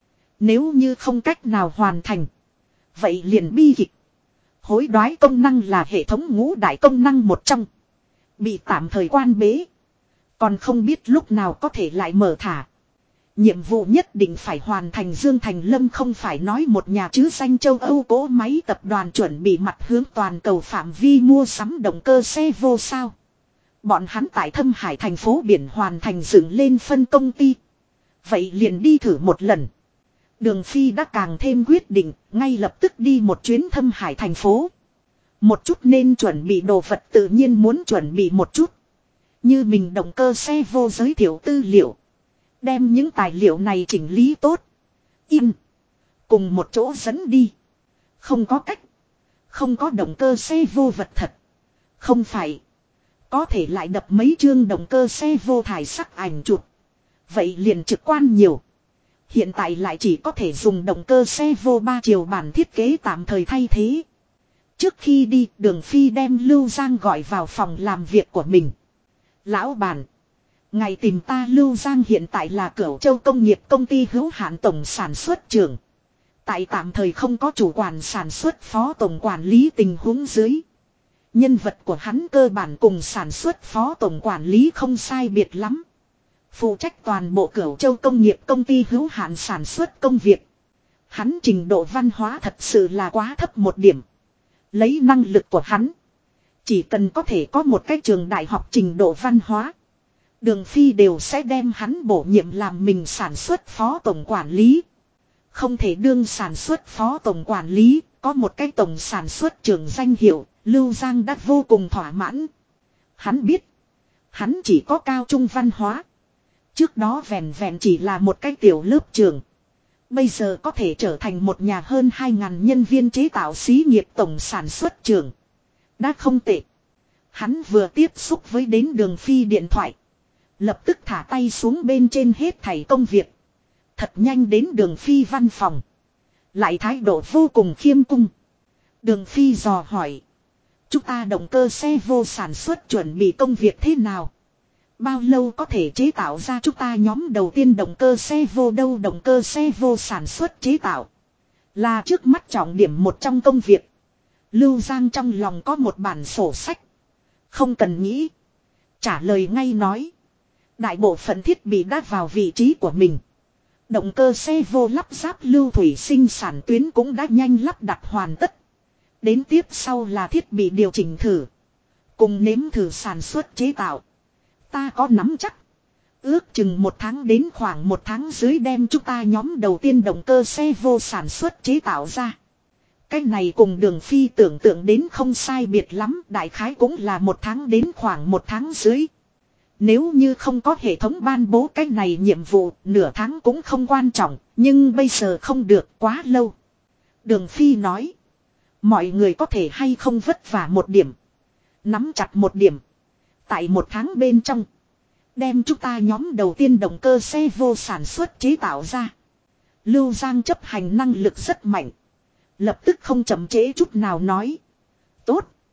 [SPEAKER 1] Nếu như không cách nào hoàn thành. Vậy liền bi kịch. Hối đoái công năng là hệ thống ngũ đại công năng một trong. Bị tạm thời quan bế. Còn không biết lúc nào có thể lại mở thả. Nhiệm vụ nhất định phải hoàn thành. Dương Thành Lâm không phải nói một nhà chứ danh châu Âu cỗ máy tập đoàn chuẩn bị mặt hướng toàn cầu phạm vi mua sắm động cơ xe vô sao. Bọn hắn tại Thâm Hải thành phố biển hoàn thành dựng lên phân công ty. Vậy liền đi thử một lần. Đường Phi đã càng thêm quyết định, ngay lập tức đi một chuyến Thâm Hải thành phố. Một chút nên chuẩn bị đồ vật tự nhiên muốn chuẩn bị một chút. Như mình động cơ xe vô giới thiệu tư liệu. Đem những tài liệu này chỉnh lý tốt. In. Cùng một chỗ dẫn đi. Không có cách. Không có động cơ xe vô vật thật. Không phải. Có thể lại đập mấy chương động cơ xe vô thải sắc ảnh chụp. Vậy liền trực quan nhiều. Hiện tại lại chỉ có thể dùng động cơ xe vô 3 chiều bản thiết kế tạm thời thay thế. Trước khi đi, Đường Phi đem Lưu Giang gọi vào phòng làm việc của mình. Lão bản. Ngày tìm ta. Lưu Giang hiện tại là Cửu Châu Công nghiệp công ty hữu hạn tổng sản xuất trưởng. Tại tạm thời không có chủ quản sản xuất phó tổng quản lý tình huống dưới. Nhân vật của hắn cơ bản cùng sản xuất phó tổng quản lý không sai biệt lắm. Phụ trách toàn bộ Cửu Châu Công nghiệp công ty hữu hạn sản xuất công việc. Hắn trình độ văn hóa thật sự là quá thấp một điểm. Lấy năng lực của hắn, chỉ cần có thể có một cái trường đại học trình độ văn hóa, Đường Phi đều sẽ đem hắn bổ nhiệm làm mình sản xuất phó tổng quản lý. Không thể đương sản xuất phó tổng quản lý, có một cái tổng sản xuất trưởng danh hiệu, Lưu Giang đã vô cùng thỏa mãn. Hắn biết, hắn chỉ có cao trung văn hóa. Trước đó vẹn vẹn chỉ là một cái tiểu lớp trường. Bây giờ có thể trở thành một nhà hơn 2.000 nhân viên chế tạo xí nghiệp tổng sản xuất trưởng. Đã không tệ. Hắn vừa tiếp xúc với đến Đường Phi điện thoại. Lập tức thả tay xuống bên trên hết thảy công việc. Thật nhanh đến Đường Phi văn phòng. Lại thái độ vô cùng khiêm cung. Đường Phi dò hỏi. Chúng ta động cơ xe vô sản xuất chuẩn bị công việc thế nào? Bao lâu có thể chế tạo ra chúng ta nhóm đầu tiên động cơ xe vô đâu? Động cơ xe vô sản xuất chế tạo là trước mắt trọng điểm một trong công việc. Lưu Giang trong lòng có một bản sổ sách. Không cần nghĩ. Trả lời ngay nói. Đại bộ phận thiết bị đã vào vị trí của mình. Động cơ xe vô lắp ráp lưu thủy sinh sản tuyến cũng đã nhanh lắp đặt hoàn tất. Đến tiếp sau là thiết bị điều chỉnh thử. Cùng nếm thử sản xuất chế tạo. Ta có nắm chắc. Ước chừng một tháng đến khoảng một tháng dưới đem chúng ta nhóm đầu tiên động cơ xe vô sản xuất chế tạo ra. Cái này cùng Đường Phi tưởng tượng đến không sai biệt lắm. Đại khái cũng là một tháng đến khoảng một tháng dưới. Nếu như không có hệ thống ban bố cái này nhiệm vụ, nửa tháng cũng không quan trọng. Nhưng bây giờ không được, quá lâu. Đường Phi nói. Mọi người có thể hay không vất vả một điểm. Nắm chặt một điểm. Tại một tháng bên trong. Đem chúng ta nhóm đầu tiên động cơ xe vô sản xuất chế tạo ra. Lưu Giang chấp hành năng lực rất mạnh. Lập tức không chậm trễ chút nào nói. Tốt.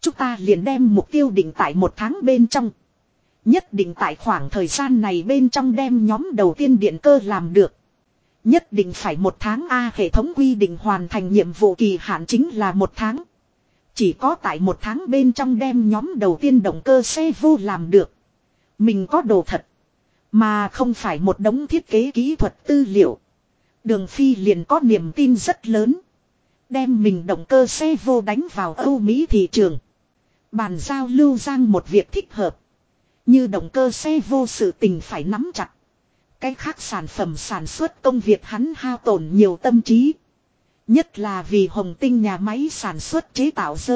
[SPEAKER 1] Chúng ta liền đem mục tiêu định tại 1 tháng bên trong. Nhất định tại khoảng thời gian này bên trong đem nhóm đầu tiên điện cơ làm được. Nhất định phải 1 tháng A, hệ thống quy định hoàn thành nhiệm vụ kỳ hạn chính là 1 tháng. Chỉ có tại 1 tháng bên trong đem nhóm đầu tiên động cơ xe vô làm được. Mình có đồ thật. Mà không phải một đống thiết kế kỹ thuật tư liệu. Đường Phi liền có niềm tin rất lớn. Đem mình động cơ xe vô đánh vào Âu Mỹ thị trường. Bàn giao Lưu Giang một việc thích hợp. Như động cơ xe vô sự tình phải nắm chặt. Cái khác sản phẩm sản xuất công việc hắn hao tổn nhiều tâm trí. Nhất là vì Hồng Tinh nhà máy sản xuất chế tạo dơ.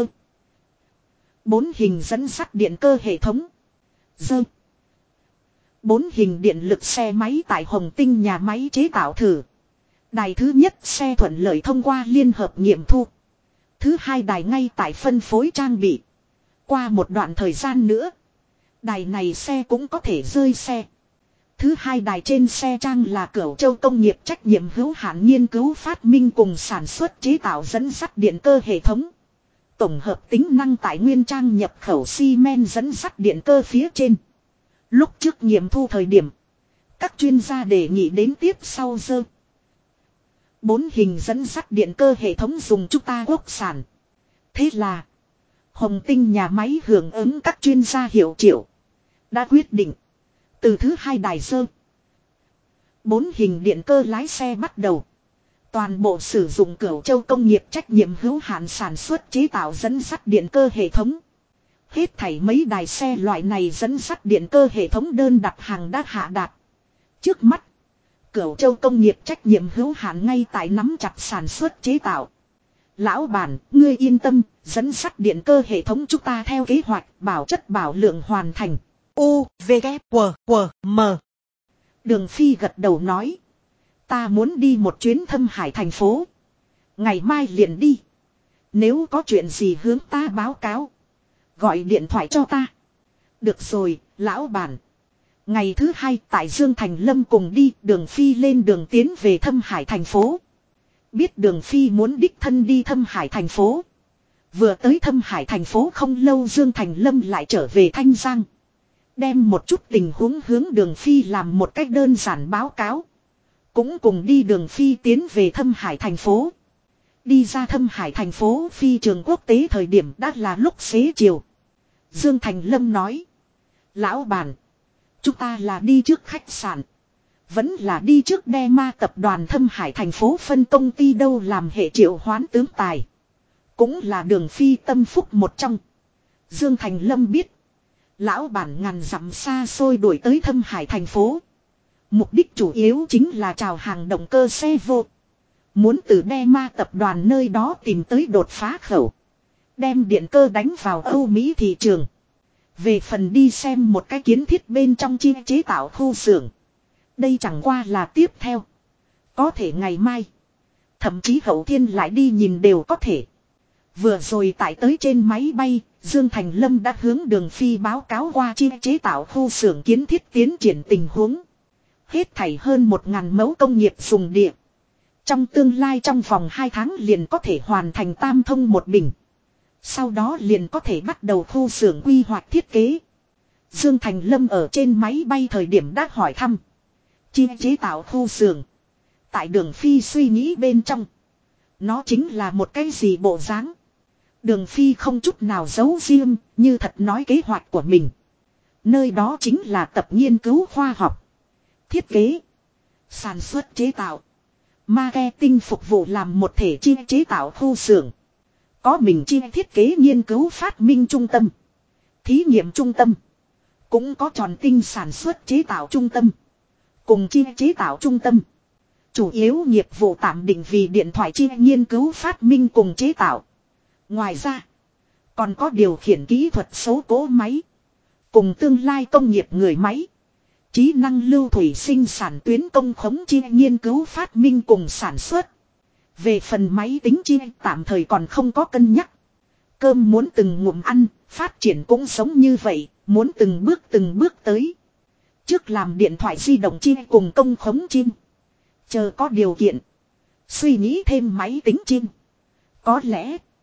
[SPEAKER 1] 4 hình dẫn sắt điện cơ hệ thống. Dơ. 4 hình điện lực xe máy tại Hồng Tinh nhà máy chế tạo thử. Đài thứ nhất xe thuận lợi thông qua liên hợp nghiệm thu. Thứ hai đài ngay tại phân phối trang bị. Qua một đoạn thời gian nữa. Đài này xe cũng có thể rơi xe. Thứ hai đài trên xe trang là Cửu Châu công nghiệp trách nhiệm hữu hạn nghiên cứu phát minh cùng sản xuất chế tạo dẫn sắt điện cơ hệ thống. Tổng hợp tính năng tại nguyên trang nhập khẩu xi men dẫn sắt điện cơ phía trên. Lúc trước nghiệm thu thời điểm. Các chuyên gia đề nghị đến tiếp sau dơ. 4 hình dẫn sắt điện cơ hệ thống dùng chúng ta quốc sản. Thế là. Hồng Tinh nhà máy hưởng ứng các chuyên gia hiệu triệu. Đã quyết định. Từ thứ hai đài dơ. 4 hình điện cơ lái xe bắt đầu. Toàn bộ sử dụng Cửu Châu công nghiệp trách nhiệm hữu hạn sản xuất chế tạo dẫn sắt điện cơ hệ thống. Hết thảy mấy đài xe loại này dẫn sắt điện cơ hệ thống đơn đặt hàng đã hạ đạt. Trước mắt. Cửu Châu công nghiệp trách nhiệm hữu hạn ngay tại nắm chặt sản xuất chế tạo. Lão bản, ngươi yên tâm, dẫn sắt điện cơ hệ thống chúng ta theo kế hoạch bảo chất bảo lượng hoàn thành. U, V, K, W, W, M. Đường Phi gật đầu nói. Ta muốn đi một chuyến Thâm Hải thành phố. Ngày mai liền đi. Nếu có chuyện gì hướng ta báo cáo. Gọi điện thoại cho ta. Được rồi, lão bản. Ngày thứ hai tại Dương Thành Lâm cùng đi, Đường Phi lên đường tiến về Thâm Hải thành phố. Biết Đường Phi muốn đích thân đi Thâm Hải thành phố. Vừa tới Thâm Hải thành phố không lâu Dương Thành Lâm lại trở về Thanh Giang. Đem một chút tình huống hướng Đường Phi làm một cách đơn giản báo cáo. Cũng cùng đi Đường Phi tiến về Thâm Hải thành phố. Đi ra Thâm Hải thành phố phi trường quốc tế thời điểm đã là lúc xế chiều. Dương Thành Lâm nói. Lão bản. Chúng ta là đi trước khách sạn. Vẫn là đi trước Dema tập đoàn Thâm Hải thành phố phân công ty đâu làm hệ triệu hoán tướng tài. Cũng là Đường Phi tâm phúc một trong. Dương Thành Lâm biết. Lão bản ngàn dặm xa xôi đuổi tới Thâm Hải thành phố. Mục đích chủ yếu chính là chào hàng động cơ xe vô. Muốn từ Dema tập đoàn nơi đó tìm tới đột phá khẩu. Đem điện cơ đánh vào Âu Mỹ thị trường. Về phần đi xem một cái kiến thiết bên trong chi chế tạo khu xưởng. Đây chẳng qua là tiếp theo. Có thể ngày mai. Thậm chí hậu thiên lại đi nhìn đều có thể. Vừa rồi tại tới trên máy bay, Dương Thành Lâm đã hướng Đường Phi báo cáo qua chi chế tạo khu xưởng kiến thiết tiến triển tình huống. Hết thảy hơn 1.000 mẫu công nghiệp dùng địa. Trong tương lai trong vòng 2 tháng liền có thể hoàn thành tam thông một bình. Sau đó liền có thể bắt đầu khu xưởng quy hoạch thiết kế. Dương Thành Lâm ở trên máy bay thời điểm đã hỏi thăm. Chi chế tạo khu xưởng. Tại Đường Phi suy nghĩ bên trong. Nó chính là một cái gì bộ dáng. Đường Phi không chút nào giấu riêng, như thật nói kế hoạch của mình. Nơi đó chính là tập nghiên cứu khoa học. Thiết kế. Sản xuất chế tạo. Marketing phục vụ làm một thể chi chế tạo khu xưởng. Có mình chi thiết kế nghiên cứu phát minh trung tâm. Thí nghiệm trung tâm. Cũng có tròn tinh sản xuất chế tạo trung tâm. Cùng chi chế tạo trung tâm. Chủ yếu nghiệp vụ tạm định vì điện thoại chi nghiên cứu phát minh cùng chế tạo. Ngoài ra. Còn có điều khiển kỹ thuật số cỗ máy. Cùng tương lai công nghiệp người máy. Trí năng lưu thủy sinh sản tuyến công khống chi nghiên cứu phát minh cùng sản xuất. Về phần máy tính chi tạm thời còn không có cân nhắc. Cơm muốn từng ngụm ăn, phát triển cũng giống như vậy, muốn từng bước tới. Trước làm điện thoại di động chi cùng công khống chi. Chờ có điều kiện. Suy nghĩ thêm máy tính chi. Có lẽ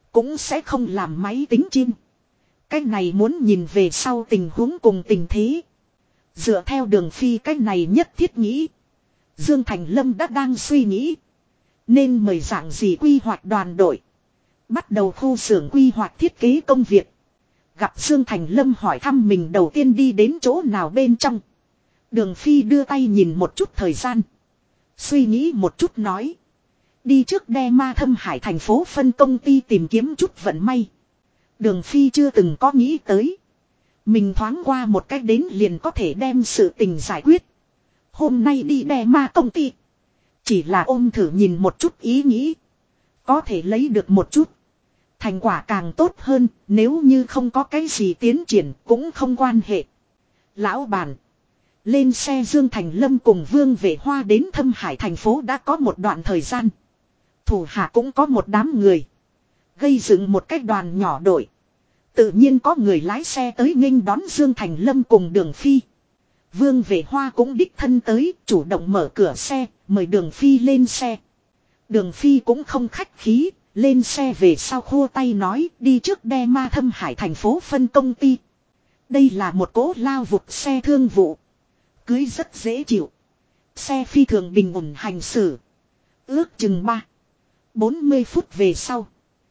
[SPEAKER 1] cũng sẽ không làm máy tính chim. Cái này muốn nhìn về sau tình huống cùng tình thế. Dựa theo Đường Phi cái này nhất thiết nghĩ. Dương Thành Lâm đã đang suy nghĩ. Nên mời dạng gì quy hoạch đoàn đội. Bắt đầu khu xưởng quy hoạch thiết kế công việc. Gặp Dương Thành Lâm hỏi thăm mình đầu tiên đi đến chỗ nào bên trong. Đường Phi đưa tay nhìn một chút thời gian. Suy nghĩ một chút nói. Đi trước đe ma Thâm Hải thành phố phân công ty tìm kiếm chút vận may. Đường Phi chưa từng có nghĩ tới. Mình thoáng qua một cách đến liền có thể đem sự tình giải quyết. Hôm nay đi đe ma công ty. Chỉ là ôm thử nhìn một chút ý nghĩ. Có thể lấy được một chút. Thành quả càng tốt hơn, nếu như không có cái gì tiến triển cũng không quan hệ. Lão bản. Lên xe Dương Thành Lâm cùng Vương Vệ Hoa đến Thâm Hải thành phố đã có một đoạn thời gian. Thủ hạ cũng có một đám người. Gây dựng một cái đoàn nhỏ đội. Tự nhiên có người lái xe tới nghênh đón Dương Thành Lâm cùng Đường Phi. Vương Vệ Hoa cũng đích thân tới, chủ động mở cửa xe, mời Đường Phi lên xe. Đường Phi cũng không khách khí, lên xe về sau khua tay nói đi trước đe ma Thâm Hải thành phố phân công ty. Đây là một cỗ lao vụt xe thương vụ. Cưới rất dễ chịu. Xe phi thường bình ổn hành xử. Ước chừng 40 phút về sau.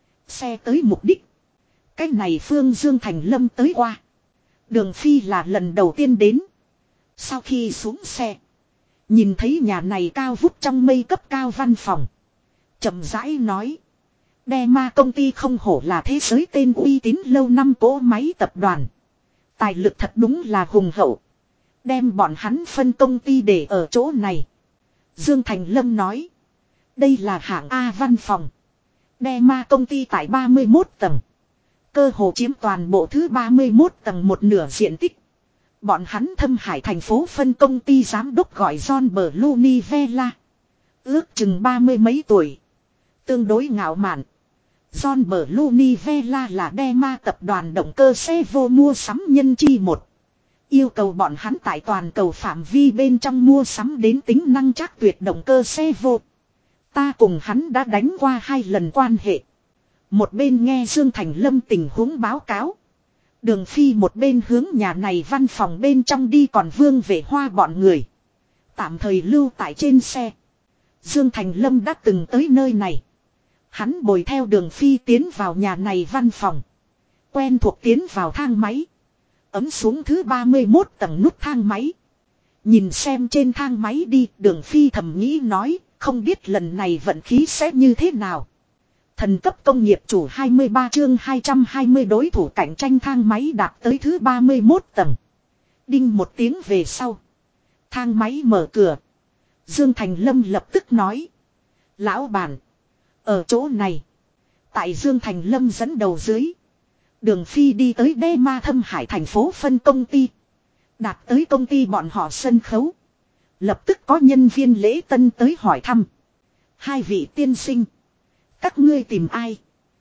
[SPEAKER 1] Xe tới mục đích. Cách này Phương Dương Thành Lâm tới qua. Đường Phi là lần đầu tiên đến. Sau khi xuống xe. Nhìn thấy nhà này cao vút trong mây cấp cao văn phòng. Chậm rãi nói. Đe ma công ty không hổ là thế giới tên uy tín lâu năm cỗ máy tập đoàn. Tài lực thật đúng là hùng hậu. Đem bọn hắn phân công ty để ở chỗ này. Dương Thành Lâm nói. Đây là hạng A văn phòng. Đe ma công ty tại 31 tầng. Cơ hồ chiếm toàn bộ thứ 31 tầng một nửa diện tích. Bọn hắn Thâm Hải thành phố phân công ty giám đốc gọi John Blunivella. Ước chừng 30 mấy tuổi. Tương đối ngạo mạn. John Blunivella là đe ma tập đoàn động cơ xe vô mua sắm nhân chi một. Yêu cầu bọn hắn tại toàn cầu phạm vi bên trong mua sắm đến tính năng chắc tuyệt động cơ xe vô. Ta cùng hắn đã đánh qua 2 lần quan hệ. Một bên nghe Dương Thành Lâm tình huống báo cáo. Đường Phi một bên hướng nhà này văn phòng bên trong đi còn Vương Vệ Hoa bọn người. Tạm thời lưu tại trên xe. Dương Thành Lâm đã từng tới nơi này. Hắn bồi theo Đường Phi tiến vào nhà này văn phòng. Quen thuộc tiến vào thang máy. Ấm xuống thứ 31 tầng nút thang máy. Nhìn xem trên thang máy đi, Đường Phi thầm nghĩ nói, không biết lần này vận khí sẽ như thế nào. Thần cấp công nghiệp chủ 23 chương 220 đối thủ cạnh tranh thang máy đạt tới thứ 31 tầng. Đinh một tiếng về sau. Thang máy mở cửa. Dương Thành Lâm lập tức nói. Lão bản. Ở chỗ này. Tại Dương Thành Lâm dẫn đầu dưới. Đường Phi đi tới đe ma Thâm Hải thành phố phân công ty. Đạt tới công ty bọn họ sân khấu. Lập tức có nhân viên lễ tân tới hỏi thăm. Hai vị tiên sinh. Các ngươi tìm ai?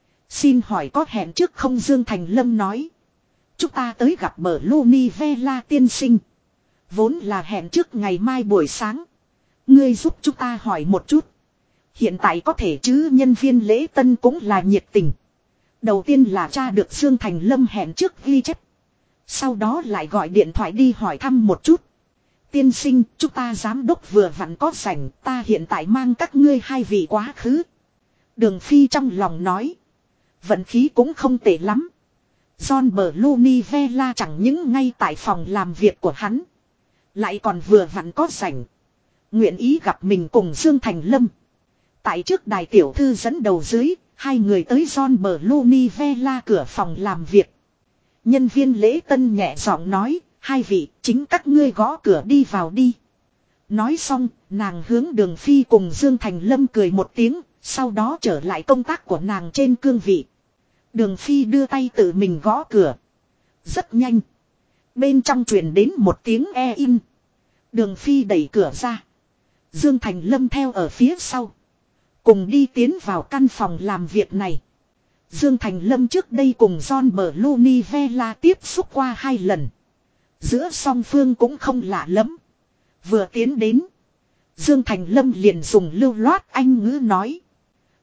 [SPEAKER 1] Xin hỏi có hẹn trước không? Dương Thành Lâm nói. Chúng ta tới gặp Blunivella tiên sinh. Vốn là hẹn trước ngày mai buổi sáng. Ngươi giúp chúng ta hỏi một chút. Hiện tại có thể chứ? Nhân viên lễ tân cũng là nhiệt tình. Đầu tiên là tra được Dương Thành Lâm hẹn trước ghi chép. Sau đó lại gọi điện thoại đi hỏi thăm một chút. Tiên sinh, chúng ta giám đốc vừa vặn có rảnh, ta hiện tại mang các ngươi hai vị quá khứ. Đường Phi trong lòng nói. Vận khí cũng không tệ lắm. John Blunivella chẳng những ngay tại phòng làm việc của hắn. Lại còn vừa vặn có rảnh. Nguyện ý gặp mình cùng Dương Thành Lâm. Tại trước đài tiểu thư dẫn đầu dưới, hai người tới John Blunivella cửa phòng làm việc. Nhân viên lễ tân nhẹ giọng nói, hai vị, chính các ngươi gõ cửa đi vào đi. Nói xong, nàng hướng Đường Phi cùng Dương Thành Lâm cười một tiếng, sau đó trở lại công tác của nàng trên cương vị. Đường Phi đưa tay tự mình gõ cửa. Rất nhanh. Bên trong truyền đến một tiếng e in. Đường Phi đẩy cửa ra. Dương Thành Lâm theo ở phía sau. Cùng đi tiến vào căn phòng làm việc này. Dương Thành Lâm trước đây cùng John Blunivella tiếp xúc qua 2 lần. Giữa song phương cũng không lạ lắm. Vừa tiến đến. Dương Thành Lâm liền dùng lưu loát Anh ngữ nói.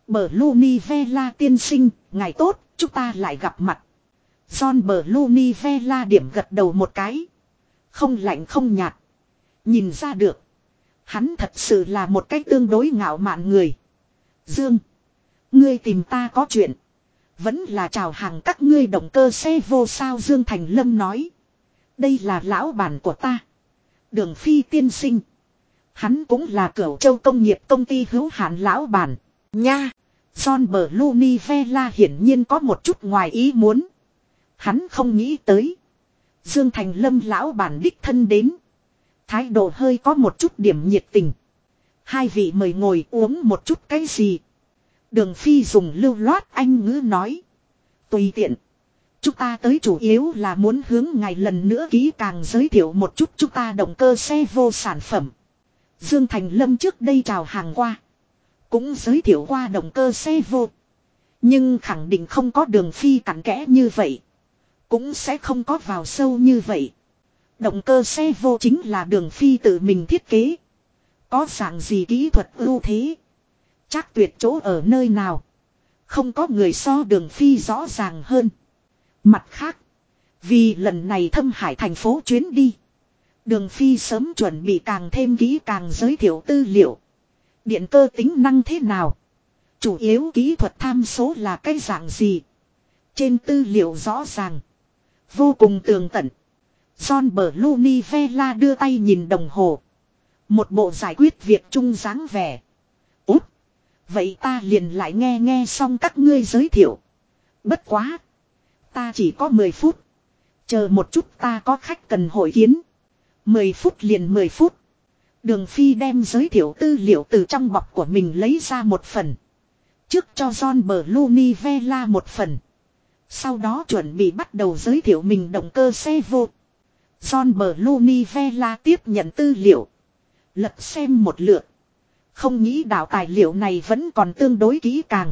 [SPEAKER 1] Blunivella tiên sinh, ngày tốt, chúng ta lại gặp mặt. John Blunivella điểm gật đầu một cái. Không lạnh không nhạt. Nhìn ra được. Hắn thật sự là một cách tương đối ngạo mạn người. Dương. Ngươi tìm ta có chuyện. Vẫn là chào hàng các ngươi động cơ xe vô sao Dương Thành Lâm nói. Đây là lão bản của ta. Đường Phi tiên sinh. Hắn cũng là Cửu Châu công nghiệp công ty hữu hạn lão bản. Nha. John Blunivella hiển nhiên có một chút ngoài ý muốn. Hắn không nghĩ tới. Dương Thành Lâm lão bản đích thân đến. Thái độ hơi có một chút điểm nhiệt tình. Hai vị mời ngồi uống một chút cái gì. Đường Phi dùng lưu loát Anh ngữ nói. Tùy tiện. Chúng ta tới chủ yếu là muốn hướng ngài lần nữa kỹ càng giới thiệu một chút chúng ta động cơ xe vô sản phẩm. Dương Thành Lâm trước đây chào hàng qua. Cũng giới thiệu qua động cơ xe vô. Nhưng khẳng định không có Đường Phi cặn kẽ như vậy. Cũng sẽ không có vào sâu như vậy. Động cơ xe vô chính là Đường Phi tự mình thiết kế. Có dạng gì kỹ thuật ưu thế. Chắc tuyệt chỗ ở nơi nào. Không có người so Đường Phi rõ ràng hơn. Mặt khác. Vì lần này thâm hải thành phố chuyến đi. Đường Phi sớm chuẩn bị càng thêm kỹ càng giới thiệu tư liệu. Điện cơ tính năng thế nào. Chủ yếu kỹ thuật tham số là cái dạng gì. Trên tư liệu rõ ràng. Vô cùng tường tận. John Blunivella đưa tay nhìn đồng hồ. Một bộ giải quyết việc chung dáng vẻ. Út. Vậy ta liền lại nghe xong các ngươi giới thiệu. Bất quá. Ta chỉ có 10 phút. Chờ một chút ta có khách cần hội kiến. 10 phút liền 10 phút. Đường Phi đem giới thiệu tư liệu từ trong bọc của mình lấy ra một phần. Trước cho John Blunivella một phần. Sau đó chuẩn bị bắt đầu giới thiệu mình động cơ xe vô. John Blunivella tiếp nhận tư liệu. Lật xem một lượt. Không nghĩ đạo tài liệu này vẫn còn tương đối kỹ càng.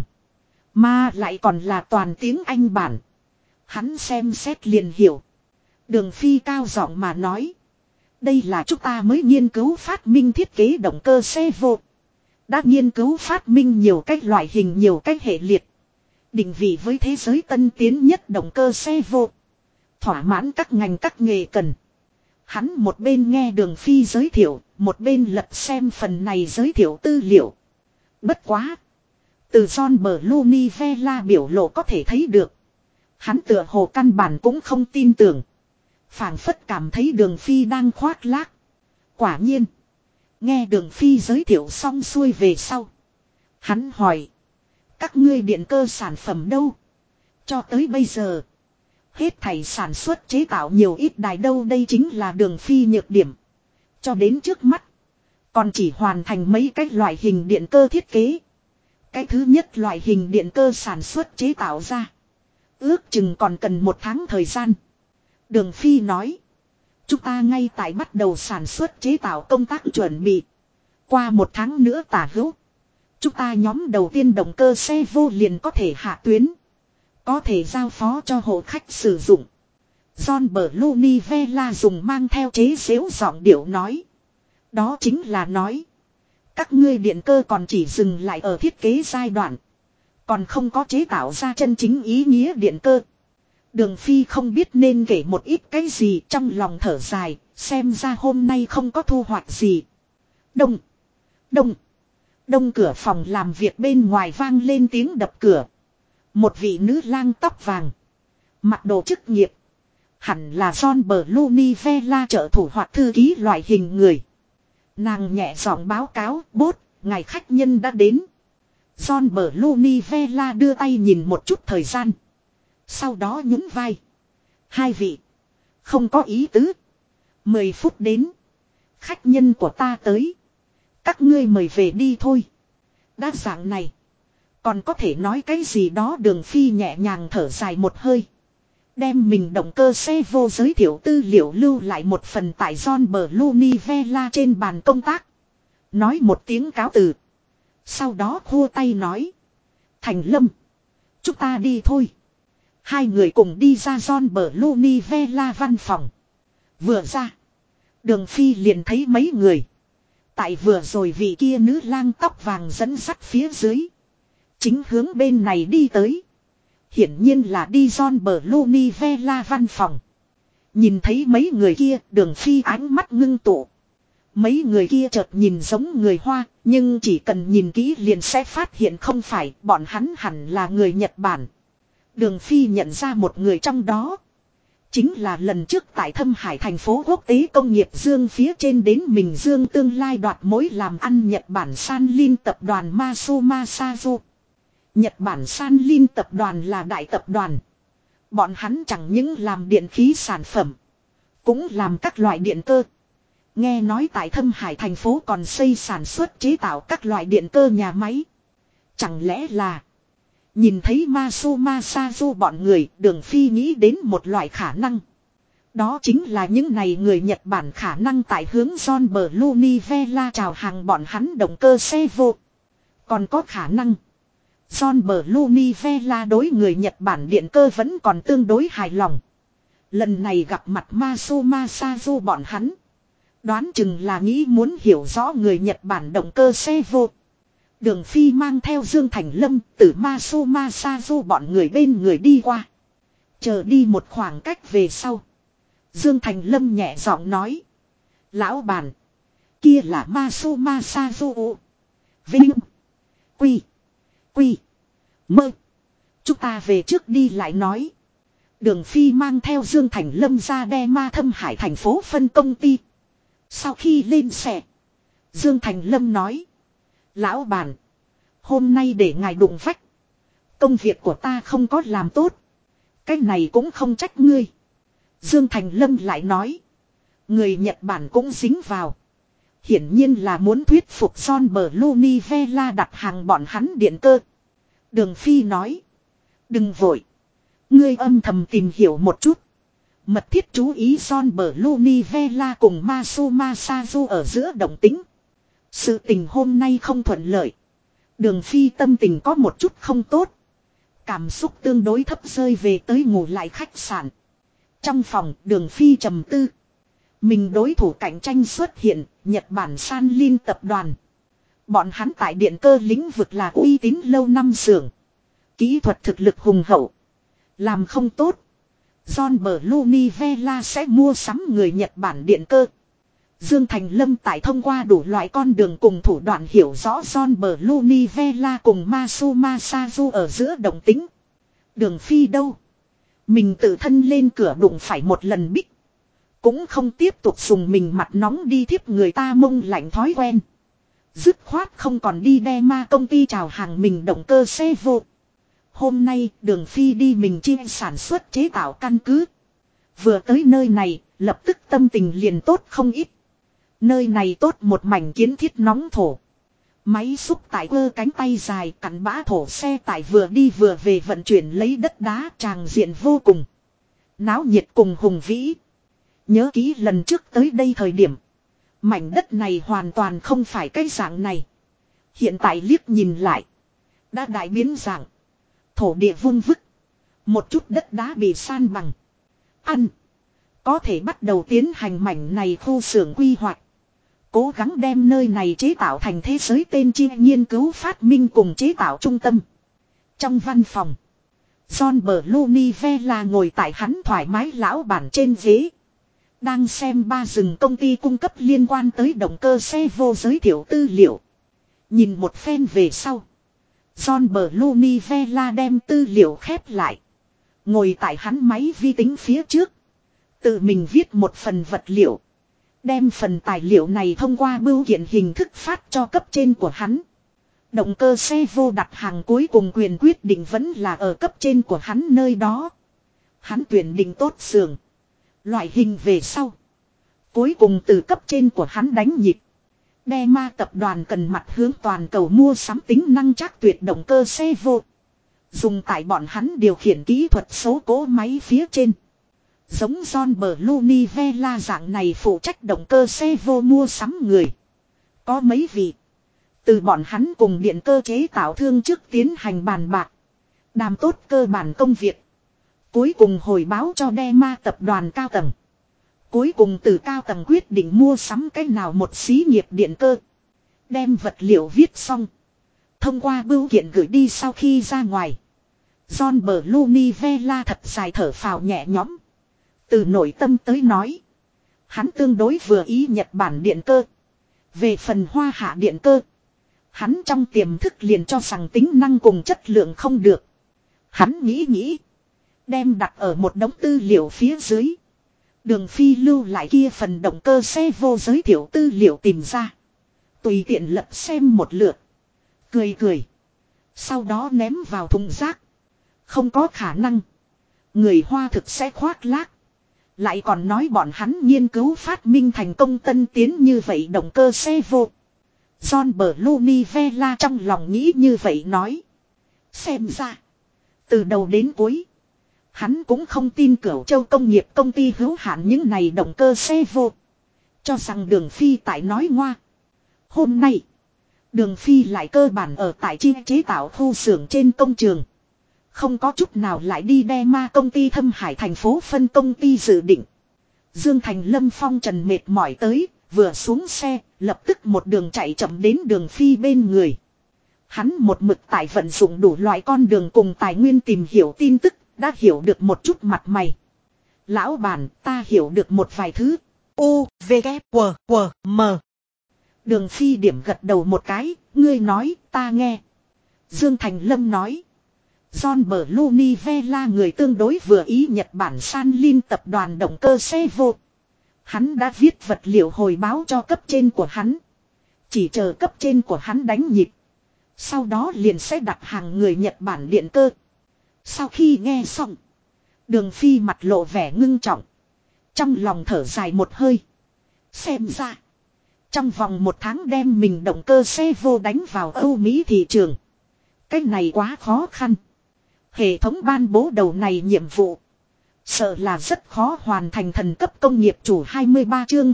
[SPEAKER 1] Mà lại còn là toàn tiếng Anh bản. Hắn xem xét liền hiểu. Đường Phi cao giọng mà nói. Đây là chúng ta mới nghiên cứu phát minh thiết kế động cơ xe vô. Đã nghiên cứu phát minh nhiều cách loại hình nhiều cách hệ liệt. Định vị với thế giới tân tiến nhất động cơ xe vô. Thỏa mãn các ngành các nghề cần. Hắn một bên nghe Đường Phi giới thiệu, một bên lật xem phần này giới thiệu tư liệu. Bất quá. Từ John Blunivella biểu lộ có thể thấy được. Hắn tựa hồ căn bản cũng không tin tưởng. Phảng phất cảm thấy Đường Phi đang khoác lác. Quả nhiên. Nghe Đường Phi giới thiệu xong xuôi về sau. Hắn hỏi. Các ngươi điện cơ sản phẩm đâu? Cho tới bây giờ. Hết thảy sản xuất chế tạo nhiều ít đài đâu đây chính là Đường Phi nhược điểm. Cho đến trước mắt. Còn chỉ hoàn thành mấy cái loại hình điện cơ thiết kế. Cái thứ nhất loại hình điện cơ sản xuất chế tạo ra. Ước chừng còn cần 1 tháng thời gian. Đường Phi nói. Chúng ta ngay tại bắt đầu sản xuất chế tạo công tác chuẩn bị. Qua 1 tháng nữa tả hữu. Chúng ta nhóm đầu tiên động cơ xe vô liền có thể hạ tuyến. Có thể giao phó cho hộ khách sử dụng. John Blunivella dùng mang theo chế giễu giọng điệu nói. Đó chính là nói. Các ngươi điện cơ còn chỉ dừng lại ở thiết kế giai đoạn. Còn không có chế tạo ra chân chính ý nghĩa điện cơ. Đường Phi không biết nên kể một ít cái gì trong lòng thở dài. Xem ra hôm nay không có thu hoạch gì. Đông. Đông. Đông cửa phòng làm việc bên ngoài vang lên tiếng đập cửa. Một vị nữ lang tóc vàng. Mặc đồ chức nghiệp. Hẳn là John Blunivella trợ thủ hoặc thư ký loại hình người. Nàng nhẹ giọng báo cáo, bốt, ngài khách nhân đã đến. John Blunivella đưa tay nhìn một chút thời gian. Sau đó nhún vai. Hai vị. Không có ý tứ. 10 phút đến. Khách nhân của ta tới. Các ngươi mời về đi thôi. Đa dạng này. Còn có thể nói cái gì đó Đường Phi nhẹ nhàng thở dài một hơi. Đem mình động cơ xe vô giới thiệu tư liệu lưu lại một phần tại John Blunivella trên bàn công tác. Nói một tiếng cáo từ. Sau đó khua tay nói. Thành Lâm. Chúng ta đi thôi. Hai người cùng đi ra John Blunivella văn phòng. Vừa ra. Đường Phi liền thấy mấy người. Tại vừa rồi vị kia nữ lang tóc vàng dẫn dắt phía dưới. chính hướng bên này đi tới. Hiển nhiên là đi John Blunivella văn phòng. Nhìn thấy mấy người kia, Đường Phi ánh mắt ngưng tụ. Mấy người kia chợt nhìn giống người Hoa, nhưng chỉ cần nhìn kỹ liền sẽ phát hiện không phải, bọn hắn hẳn là người Nhật Bản. Đường Phi nhận ra một người trong đó. Chính là lần trước tại Thâm Hải thành phố quốc tế công nghiệp Dương phía trên đến Bình Dương tương lai đoạt mối làm ăn Nhật Bản Sanlin tập đoàn Masuma Sazu. Nhật Bản Sanlin tập đoàn là đại tập đoàn. Bọn hắn chẳng những làm điện khí sản phẩm, cũng làm các loại điện cơ. Nghe nói tại Thâm Hải thành phố còn xây sản xuất chế tạo các loại điện cơ nhà máy. Chẳng lẽ là... Nhìn thấy Masuma Sazu bọn người, Đường Phi nghĩ đến một loại khả năng. Đó chính là những này người Nhật Bản khả năng tại hướng John Blunivella chào hàng bọn hắn động cơ xe vô. Còn có khả năng John Blunivella đối người Nhật Bản điện cơ vẫn còn tương đối hài lòng. Lần này gặp mặt Masuma Sazu bọn hắn, đoán chừng là nghĩ muốn hiểu rõ người Nhật Bản động cơ xe vô. Đường Phi mang theo Dương Thành Lâm từ Masuma Sazu bọn người bên người đi qua. Chờ đi một khoảng cách về sau, Dương Thành Lâm nhẹ giọng nói: Lão bản, kia là Masuma Sazu. Vinh, Quy, Quy, Mơ. Chúng ta về trước đi lại nói. Đường Phi mang theo Dương Thành Lâm ra Đe-ma Thâm Hải thành phố phân công ty. Sau khi lên xe, Dương Thành Lâm nói: Lão bản, hôm nay để ngài đụng vách. Công việc của ta không có làm tốt. Cái này cũng không trách ngươi. Dương Thành Lâm lại nói: người Nhật Bản cũng dính vào. Hiển nhiên là muốn thuyết phục John Blunivella đặt hàng bọn hắn điện cơ. Đường Phi nói: đừng vội. Ngươi âm thầm tìm hiểu một chút. Mật thiết chú ý John Blunivella cùng Masuma Sazu ở giữa động tĩnh. Sự tình hôm nay không thuận lợi. Đường Phi tâm tình có một chút không tốt. Cảm xúc tương đối thấp rơi về tới ngủ lại khách sạn. Trong phòng, Đường Phi trầm tư. Mình đối thủ cạnh tranh xuất hiện, Nhật Bản Sanlin tập đoàn. Bọn hắn tại điện cơ lĩnh vực là uy tín lâu năm xưởng. Kỹ thuật thực lực hùng hậu. Làm không tốt, John Blunivella sẽ mua sắm người Nhật Bản điện cơ. Dương Thành Lâm tại thông qua đủ loại con đường cùng thủ đoạn hiểu rõ John Blunivella cùng Masuma Sazu ở giữa động tính. Đường Phi đâu? Mình tự thân lên cửa đụng phải một lần bích. Cũng không tiếp tục dùng mình mặt nóng đi thiếp người ta mông lạnh thói quen. Dứt khoát không còn đi Đe-ma công ty chào hàng mình động cơ xe vô. Hôm nay Đường Phi đi mình chi sản xuất chế tạo căn cứ. Vừa tới nơi này, lập tức tâm tình liền tốt không ít. Nơi này tốt một mảnh kiến thiết nóng thổ. Máy xúc tải cơ cánh tay dài cắn bã thổ xe tải vừa đi vừa về vận chuyển lấy đất đá, tràng diện vô cùng náo nhiệt cùng hùng vĩ. Nhớ kỹ lần trước tới đây thời điểm, mảnh đất này hoàn toàn không phải cái dạng này. Hiện tại liếc nhìn lại, đã đại biến dạng. Thổ địa vung vức, một chút đất đá bị san bằng. Có thể bắt đầu tiến hành mảnh này khu xưởng quy hoạch. Cố gắng đem nơi này chế tạo thành thế giới tên chi nghiên cứu phát minh cùng chế tạo trung tâm. Trong văn phòng, John Blunivella ngồi tại hắn thoải mái lão bản trên ghế. Đang xem ba rừng công ty cung cấp liên quan tới động cơ xe vô giới thiệu tư liệu. Nhìn một phen về sau, John Blunivella đem tư liệu khép lại. Ngồi tại hắn máy vi tính phía trước, tự mình viết một phần vật liệu. Đem phần tài liệu này thông qua bưu kiện hình thức phát cho cấp trên của hắn. Động cơ xe vô đặt hàng cuối cùng quyền quyết định vẫn là ở cấp trên của hắn nơi đó. Hắn tuyển định tốt xưởng, loại hình về sau, cuối cùng từ cấp trên của hắn đánh nhịp. Đe-ma tập đoàn cần mặt hướng toàn cầu mua sắm tính năng chắc tuyệt động cơ xe vô. Dùng tại bọn hắn điều khiển kỹ thuật số cỗ máy phía trên. Giống John Blunivella dạng này phụ trách động cơ xe vô mua sắm người. Có mấy vị. Từ bọn hắn cùng điện cơ chế tạo thương trước tiến hành bàn bạc. Đàm tốt cơ bản công việc. Cuối cùng hồi báo cho Đe-ma tập đoàn cao tầng. Cuối cùng từ cao tầng quyết định mua sắm cái nào một xí nghiệp điện cơ. Đem vật liệu viết xong. Thông qua bưu kiện gửi đi sau khi ra ngoài. John Blunivella thật dài thở phào nhẹ nhõm. Từ nội tâm tới nói. Hắn tương đối vừa ý Nhật Bản điện cơ. Về phần Hoa Hạ điện cơ. Hắn trong tiềm thức liền cho rằng tính năng cùng chất lượng không được. Hắn nghĩ. Đem đặt ở một đống tư liệu phía dưới. Đường Phi lưu lại kia phần động cơ xe vô giới thiệu tư liệu tìm ra. Tùy tiện lật xem một lượt. Cười. Sau đó ném vào thùng rác. Không có khả năng. Người Hoa thực sẽ khoác lác. Lại còn nói bọn hắn nghiên cứu phát minh thành công tân tiến như vậy động cơ xe vô. John Blunivella trong lòng nghĩ như vậy nói. Xem ra. Từ đầu đến cuối. Hắn cũng không tin Cửu Châu công nghiệp công ty hữu hạn những này động cơ xe vô. Cho rằng Đường Phi tại nói ngoa. Hôm nay. Đường Phi lại cơ bản ở tại chi chế tạo khu xưởng trên công trường. Không có chút nào lại đi đe ma công ty Thâm Hải thành phố phân công ty dự định. Dương Thành Lâm Phong trần mệt mỏi tới, vừa xuống xe, lập tức một đường chạy chậm đến Đường Phi bên người. Hắn một mực tại vận dụng đủ loại con đường cùng tài nguyên tìm hiểu tin tức, đã hiểu được một chút mặt mày. Lão bản, ta hiểu được một vài thứ. U, V, K, W, M. Đường Phi điểm gật đầu một cái, ngươi nói, ta nghe. Dương Thành Lâm nói. John Blunivella người tương đối vừa ý Nhật Bản Sanlin tập đoàn động cơ xe vô. Hắn đã viết vật liệu hồi báo cho cấp trên của hắn. Chỉ chờ cấp trên của hắn đánh nhịp. Sau đó liền sẽ đặt hàng người Nhật Bản điện cơ. Sau khi nghe xong. Đường Phi mặt lộ vẻ ngưng trọng. Trong lòng thở dài một hơi. Xem ra. Trong vòng một tháng đem mình động cơ xe vô đánh vào Âu Mỹ thị trường. Cái này quá khó khăn. Hệ thống ban bố đầu này nhiệm vụ. Sợ là rất khó hoàn thành thần cấp công nghiệp chủ 23 chương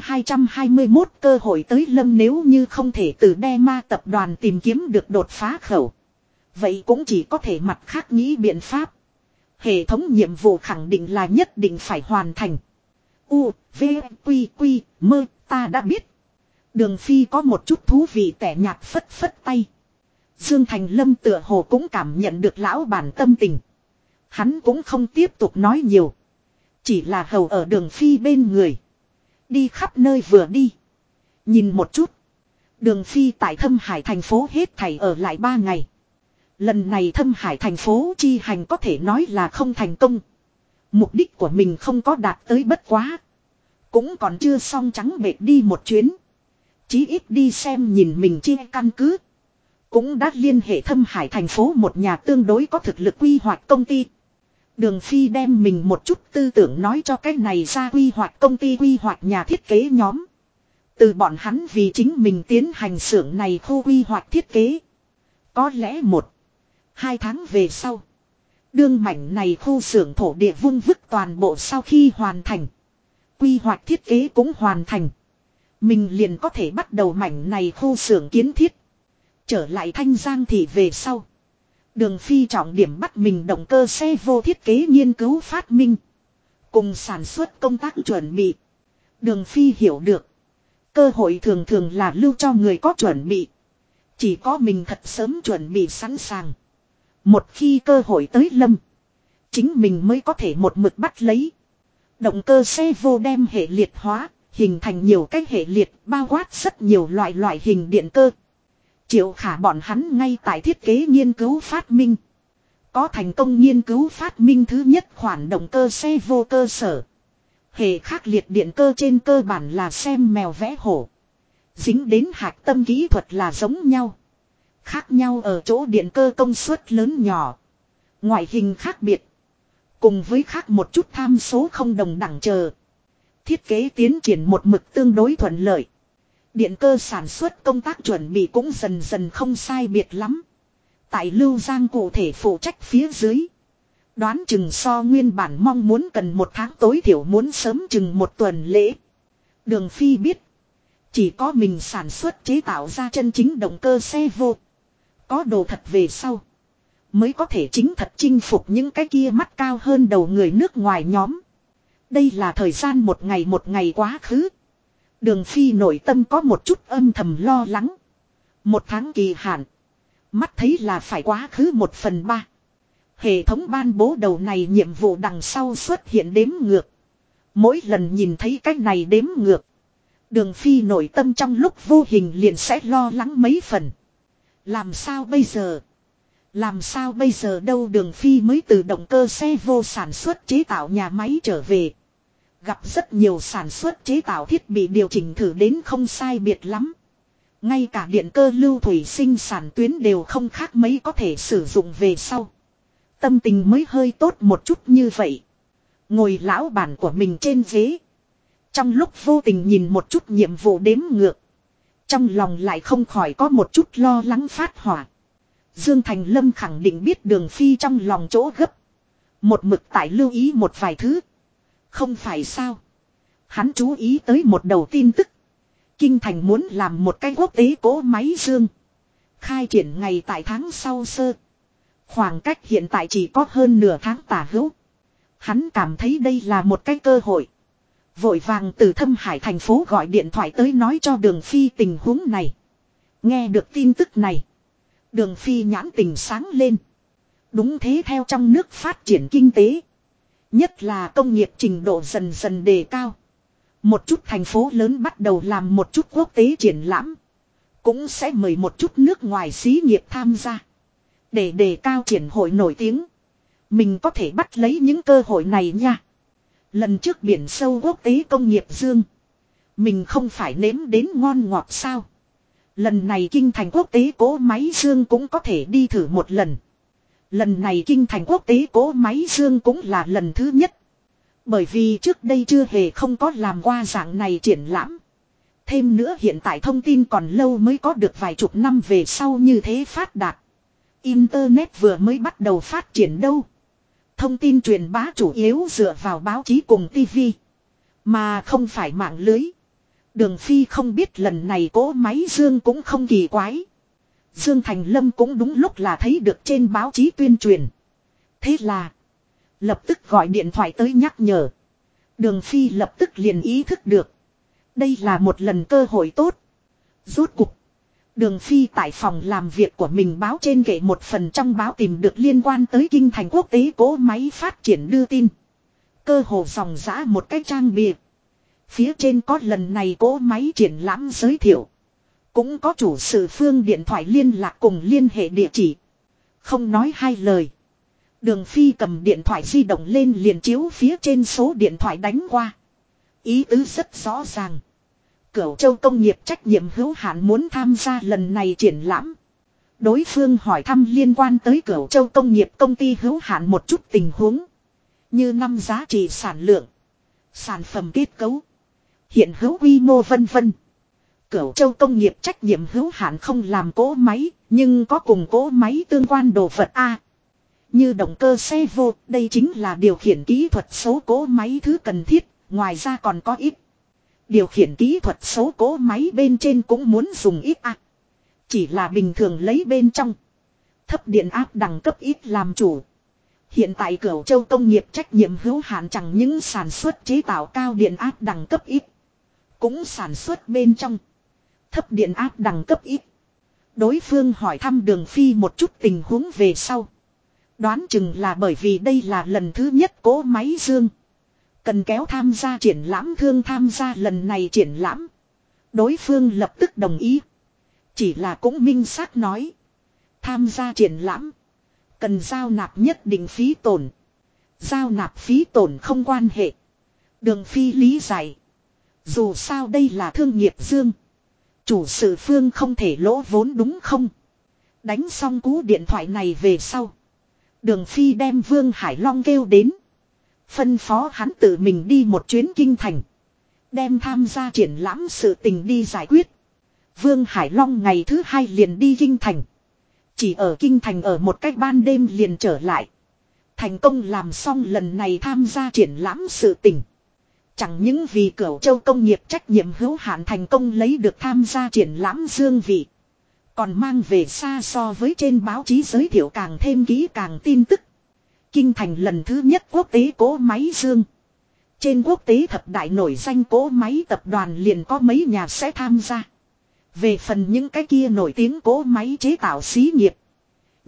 [SPEAKER 1] 221 cơ hội tới lâm nếu như không thể từ Dema tập đoàn tìm kiếm được đột phá khẩu. Vậy cũng chỉ có thể mặt khác nghĩ biện pháp. Hệ thống nhiệm vụ khẳng định là nhất định phải hoàn thành. U, V, Quy, Mơ, ta đã biết. Đường Phi có một chút thú vị tẻ nhạt phất tay. Dương Thành Lâm tựa hồ cũng cảm nhận được lão bản tâm tình. Hắn cũng không tiếp tục nói nhiều. Chỉ là hầu ở Đường Phi bên người. Đi khắp nơi vừa đi. Nhìn một chút. Đường Phi tại Thâm Hải thành phố hết thảy ở lại 3 ngày. Lần này Thâm Hải thành phố chi hành có thể nói là không thành công. Mục đích của mình không có đạt tới bất quá. Cũng còn chưa xong trắng bệt đi một chuyến. Chí ít đi xem nhìn mình chia căn cứ. Cũng đã liên hệ Thâm Hải thành phố một nhà tương đối có thực lực quy hoạch công ty. Đường Phi đem mình một chút tư tưởng nói cho cái này ra quy hoạch công ty quy hoạch nhà thiết kế nhóm. Từ bọn hắn vì chính mình tiến hành xưởng này khu quy hoạch thiết kế. Có lẽ 1-2 tháng về sau. Đương mảnh này khu xưởng thổ địa vung vức toàn bộ sau khi hoàn thành. Quy hoạch thiết kế cũng hoàn thành. Mình liền có thể bắt đầu mảnh này khu xưởng kiến thiết. Trở lại Thanh Giang thì về sau. Đường Phi trọng điểm bắt mình động cơ xe vô thiết kế nghiên cứu phát minh. Cùng sản xuất công tác chuẩn bị. Đường Phi hiểu được. Cơ hội thường thường là lưu cho người có chuẩn bị. Chỉ có mình thật sớm chuẩn bị sẵn sàng. Một khi cơ hội tới lâm. Chính mình mới có thể một mực bắt lấy. Động cơ xe vô đem hệ liệt hóa. Hình thành nhiều cách hệ liệt bao quát rất nhiều loại hình điện cơ. Triệu Khả bọn hắn ngay tại thiết kế nghiên cứu phát minh. Có thành công nghiên cứu phát minh thứ nhất khoản động cơ xe vô cơ sở. Hệ khác liệt điện cơ trên cơ bản là xem mèo vẽ hổ. Dính đến hạch tâm kỹ thuật là giống nhau. Khác nhau ở chỗ điện cơ công suất lớn nhỏ. Ngoại hình khác biệt. Cùng với khác một chút tham số không đồng đẳng chờ. Thiết kế tiến triển một mực tương đối thuận lợi. Điện cơ sản xuất công tác chuẩn bị cũng dần dần không sai biệt lắm. Tại Lưu Giang cụ thể phụ trách phía dưới. Đoán chừng so nguyên bản mong muốn cần 1 tháng tối thiểu muốn sớm chừng 1 tuần lễ. Đường Phi biết. Chỉ có mình sản xuất chế tạo ra chân chính động cơ xe vô. Có đồ thật về sau. Mới có thể chính thật chinh phục những cái kia mắt cao hơn đầu người nước ngoài nhóm. Đây là thời gian một ngày quá khứ. Đường Phi nội tâm có một chút âm thầm lo lắng. 1 tháng kỳ hạn. Mắt thấy là phải quá khứ 1/3. Hệ thống ban bố đầu này nhiệm vụ đằng sau xuất hiện đếm ngược. Mỗi lần nhìn thấy cái này đếm ngược, Đường Phi nội tâm trong lúc vô hình liền sẽ lo lắng mấy phần. Làm sao bây giờ? Làm sao bây giờ đâu? Đường Phi mới từ động cơ xe vô sản xuất chế tạo nhà máy trở về. Gặp rất nhiều sản xuất chế tạo thiết bị điều chỉnh thử đến không sai biệt lắm. Ngay cả điện cơ lưu thủy sinh sản tuyến đều không khác mấy có thể sử dụng về sau. Tâm tình mới hơi tốt một chút như vậy. Ngồi lão bản của mình trên ghế. Trong lúc vô tình nhìn một chút nhiệm vụ đếm ngược. Trong lòng lại không khỏi có một chút lo lắng phát hỏa. Dương Thành Lâm khẳng định biết Đường Phi trong lòng chỗ gấp. Một mực tại lưu ý một vài thứ. Không phải sao. Hắn chú ý tới một đầu tin tức. Kinh thành muốn làm một cái quốc tế cỗ máy dương. Khai triển ngày tại tháng sau sơ. Khoảng cách hiện tại chỉ có hơn nửa tháng tả hữu. Hắn cảm thấy đây là một cái cơ hội. Vội vàng từ Thâm Hải thành phố gọi điện thoại tới nói cho Đường Phi tình huống này. Nghe được tin tức này, Đường Phi nhãn tình sáng lên. Đúng thế, theo trong nước phát triển kinh tế, nhất là công nghiệp trình độ dần dần đề cao. Một chút thành phố lớn bắt đầu làm một chút quốc tế triển lãm. Cũng sẽ mời một chút nước ngoài xí nghiệp tham gia. Để đề cao triển hội nổi tiếng. Mình có thể bắt lấy những cơ hội này nha. Lần trước biển sâu quốc tế công nghiệp dương, mình không phải nếm đến ngon ngọt sao? Lần này kinh thành quốc tế cỗ máy dương cũng có thể đi thử một lần. Lần này kinh thành quốc tế cỗ máy dương cũng là lần thứ nhất. Bởi vì trước đây chưa hề không có làm qua dạng này triển lãm. Thêm nữa hiện tại thông tin còn lâu mới có được vài chục năm về sau như thế phát đạt. Internet vừa mới bắt đầu phát triển đâu. Thông tin truyền bá chủ yếu dựa vào báo chí cùng TV. Mà không phải mạng lưới. Đường Phi không biết lần này cỗ máy dương cũng không kỳ quái. Dương Thành Lâm cũng đúng lúc là thấy được trên báo chí tuyên truyền. Thế là lập tức gọi điện thoại tới nhắc nhở. Đường Phi lập tức liền ý thức được. Đây là một lần cơ hội tốt. Rốt cục, Đường Phi tại phòng làm việc của mình báo trên kệ một phần trong báo tìm được liên quan tới kinh thành quốc tế cỗ máy phát triển đưa tin. Cơ hồ dòng dã một cái trang bìa. Phía trên có lần này cỗ máy triển lãm giới thiệu. Cũng có chủ sự phương điện thoại liên lạc cùng liên hệ địa chỉ. Không nói hai lời, Đường Phi cầm điện thoại di động lên liền chiếu phía trên số điện thoại đánh qua. Ý tứ rất rõ ràng. Cửu Châu Công nghiệp trách nhiệm hữu hạn muốn tham gia lần này triển lãm. Đối phương hỏi thăm liên quan tới Cửu Châu Công nghiệp công ty hữu hạn một chút tình huống. Như năm giá trị sản lượng, sản phẩm kết cấu, hiện hữu quy mô vân vân. Cửu Châu Công nghiệp trách nhiệm hữu hạn không làm cỗ máy, nhưng có cùng cỗ máy tương quan đồ vật A. Như động cơ xe vô, đây chính là điều khiển kỹ thuật số cỗ máy thứ cần thiết, ngoài ra còn có ít. Điều khiển kỹ thuật số cỗ máy bên trên cũng muốn dùng ít A. Chỉ là bình thường lấy bên trong thấp điện áp đẳng cấp ít làm chủ. Hiện tại Cửu Châu Công nghiệp trách nhiệm hữu hạn chẳng những sản xuất chế tạo cao điện áp đẳng cấp ít, cũng sản xuất bên trong thấp điện áp đẳng cấp ít. Đối phương hỏi thăm Đường Phi một chút tình huống về sau. Đoán chừng là bởi vì đây là lần thứ nhất cỗ máy dương. Cần kéo tham gia triển lãm thương tham gia lần này triển lãm. Đối phương lập tức đồng ý. Chỉ là cũng minh xác nói. Tham gia triển lãm cần giao nạp nhất định phí tổn. Giao nạp phí tổn không quan hệ. Đường Phi lý giải. Dù sao đây là thương nghiệp dương. Chủ sự phương không thể lỗ vốn đúng không? Đánh xong cú điện thoại này về sau, Đường Phi đem Vương Hải Long kêu đến. Phân phó hắn tự mình đi một chuyến kinh thành. Đem tham gia triển lãm sự tình đi giải quyết. Vương Hải Long ngày thứ hai liền đi kinh thành. Chỉ ở kinh thành ở một cách ban đêm liền trở lại. Thành công làm xong lần này tham gia triển lãm sự tình. Chẳng những vì Cửu Châu Công nghiệp trách nhiệm hữu hạn thành công lấy được tham gia triển lãm dương vị. Còn mang về xa so với trên báo chí giới thiệu càng thêm kỹ càng tin tức. Kinh thành lần thứ nhất quốc tế cỗ máy dương. Trên quốc tế thập đại nổi danh cỗ máy tập đoàn liền có mấy nhà sẽ tham gia. Về phần những cái kia nổi tiếng cỗ máy chế tạo xí nghiệp,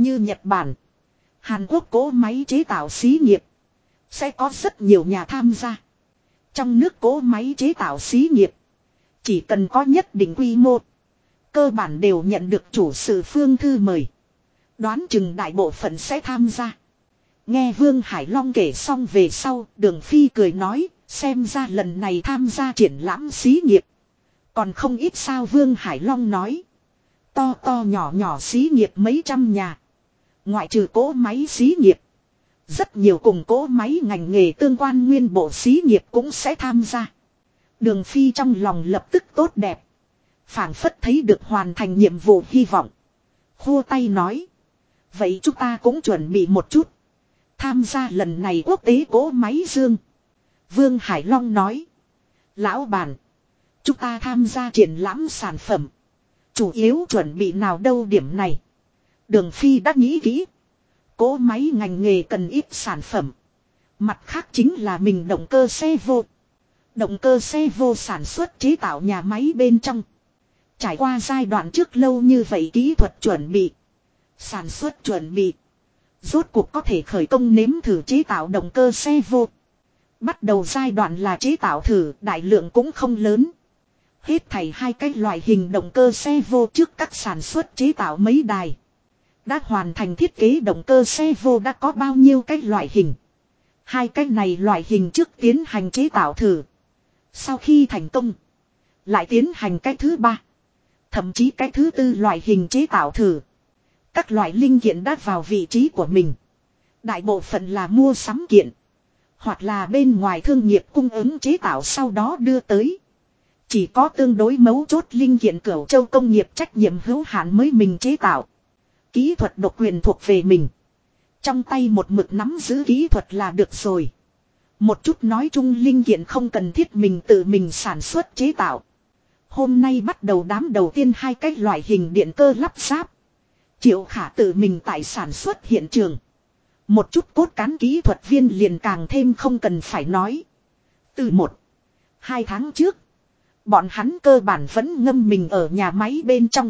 [SPEAKER 1] Như Nhật Bản, Hàn Quốc cỗ máy chế tạo xí nghiệp sẽ có rất nhiều nhà tham gia. Trong nước cỗ máy chế tạo xí nghiệp chỉ cần có nhất định quy mô, cơ bản đều nhận được chủ sự phương thư mời. Đoán chừng đại bộ phận sẽ tham gia. Nghe Vương Hải Long kể xong về sau, Đường Phi cười nói, xem ra lần này tham gia triển lãm xí nghiệp còn không ít sao. Vương Hải Long nói, to to nhỏ nhỏ xí nghiệp mấy trăm nhà, ngoại trừ cỗ máy xí nghiệp, rất nhiều cùng cỗ máy ngành nghề tương quan nguyên bộ xí nghiệp cũng sẽ tham gia. Đường Phi trong lòng lập tức tốt đẹp, phảng phất thấy được hoàn thành nhiệm vụ hy vọng. Khua tay nói, vậy chúng ta cũng chuẩn bị một chút, tham gia lần này quốc tế cỗ máy dương. Vương Hải Long nói, lão bản, chúng ta tham gia triển lãm sản phẩm, chủ yếu chuẩn bị nào đâu? Điểm này Đường Phi đã nghĩ kỹ. Cỗ máy ngành nghề cần ít sản phẩm, mặt khác chính là mình động cơ xe vô. Động cơ xe vô sản xuất chế tạo nhà máy bên trong, trải qua giai đoạn trước lâu như vậy kỹ thuật chuẩn bị, sản xuất chuẩn bị, rốt cuộc có thể khởi công nếm thử chế tạo động cơ xe vô. Bắt đầu giai đoạn là chế tạo thử, đại lượng cũng không lớn. Hết thảy 2 cái loại hình động cơ xe vô trước các sản xuất chế tạo mấy đài. Đã hoàn thành thiết kế động cơ xe vô đã có bao nhiêu cái loại hình. 2 cái này loại hình trước tiến hành chế tạo thử. Sau khi thành công, lại tiến hành cái thứ 3, thậm chí cái thứ 4 loại hình chế tạo thử. Các loại linh kiện đã vào vị trí của mình. Đại bộ phận là mua sắm kiện, hoặc là bên ngoài thương nghiệp cung ứng chế tạo sau đó đưa tới. Chỉ có tương đối mấu chốt linh kiện Cửu Châu công nghiệp trách nhiệm hữu hạn mới mình chế tạo. Kỹ thuật độc quyền thuộc về mình. Trong tay một mực nắm giữ kỹ thuật là được rồi. Một chút nói chung linh kiện không cần thiết mình tự mình sản xuất chế tạo. Hôm nay bắt đầu đám đầu tiên 2 cái loại hình điện cơ lắp ráp. Triệu Khả tự mình tại sản xuất hiện trường. Một chút cốt cán kỹ thuật viên liền càng thêm không cần phải nói. Từ 1-2 tháng trước, bọn hắn cơ bản vẫn ngâm mình ở nhà máy bên trong.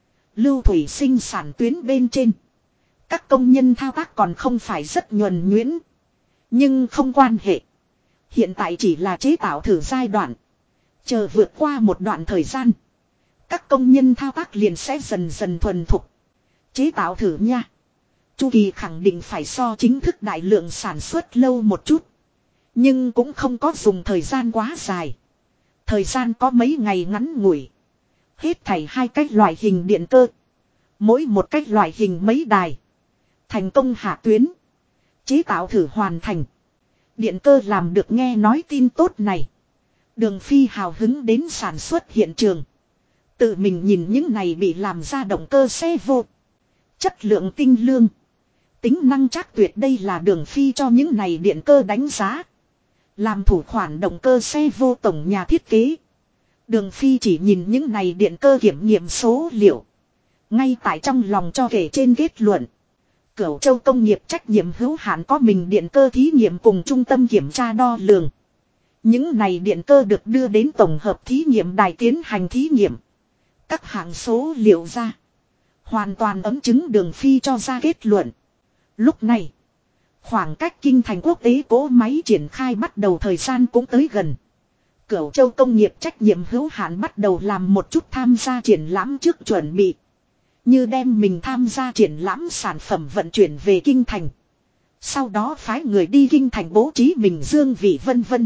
[SPEAKER 1] Lưu thủy sinh sản tuyến bên trên, các công nhân thao tác còn không phải rất nhuần nhuyễn. Nhưng không quan hệ. Hiện tại chỉ là chế tạo thử giai đoạn. Chờ vượt qua một đoạn thời gian, các công nhân thao tác liền sẽ dần dần thuần thục. Chế tạo thử nha, chu kỳ khẳng định phải so chính thức đại lượng sản xuất lâu một chút. Nhưng cũng không có dùng thời gian quá dài. Thời gian có mấy ngày ngắn ngủi. Hết thảy 2 cách loại hình điện cơ, mỗi một cách loại hình mấy đài. Thành công hạ tuyến, chế tạo thử hoàn thành. Điện cơ làm được nghe nói tin tốt này, Đường Phi hào hứng đến sản xuất hiện trường. Tự mình nhìn những này bị làm ra động cơ xe vô. Chất lượng tinh lương, tính năng chắc tuyệt, đây là Đường Phi cho những này điện cơ đánh giá. Làm thủ khoản động cơ xe vô tổng nhà thiết kế, Đường Phi chỉ nhìn những này điện cơ kiểm nghiệm số liệu, ngay tại trong lòng cho kể trên kết luận. Cửu Châu công nghiệp trách nhiệm hữu hạn có mình điện cơ thí nghiệm cùng trung tâm kiểm tra đo lường. Những này điện cơ được đưa đến tổng hợp thí nghiệm đài tiến hành thí nghiệm. Các hạng số liệu ra, hoàn toàn ấm chứng Đường Phi cho ra kết luận. Lúc này, khoảng cách kinh thành quốc tế cỗ máy triển khai bắt đầu thời gian cũng tới gần. Cửu Châu công nghiệp trách nhiệm hữu hạn bắt đầu làm một chút tham gia triển lãm trước chuẩn bị. Như đem mình tham gia triển lãm sản phẩm vận chuyển về kinh thành. Sau đó phái người đi kinh thành bố trí mình dương vị vân vân.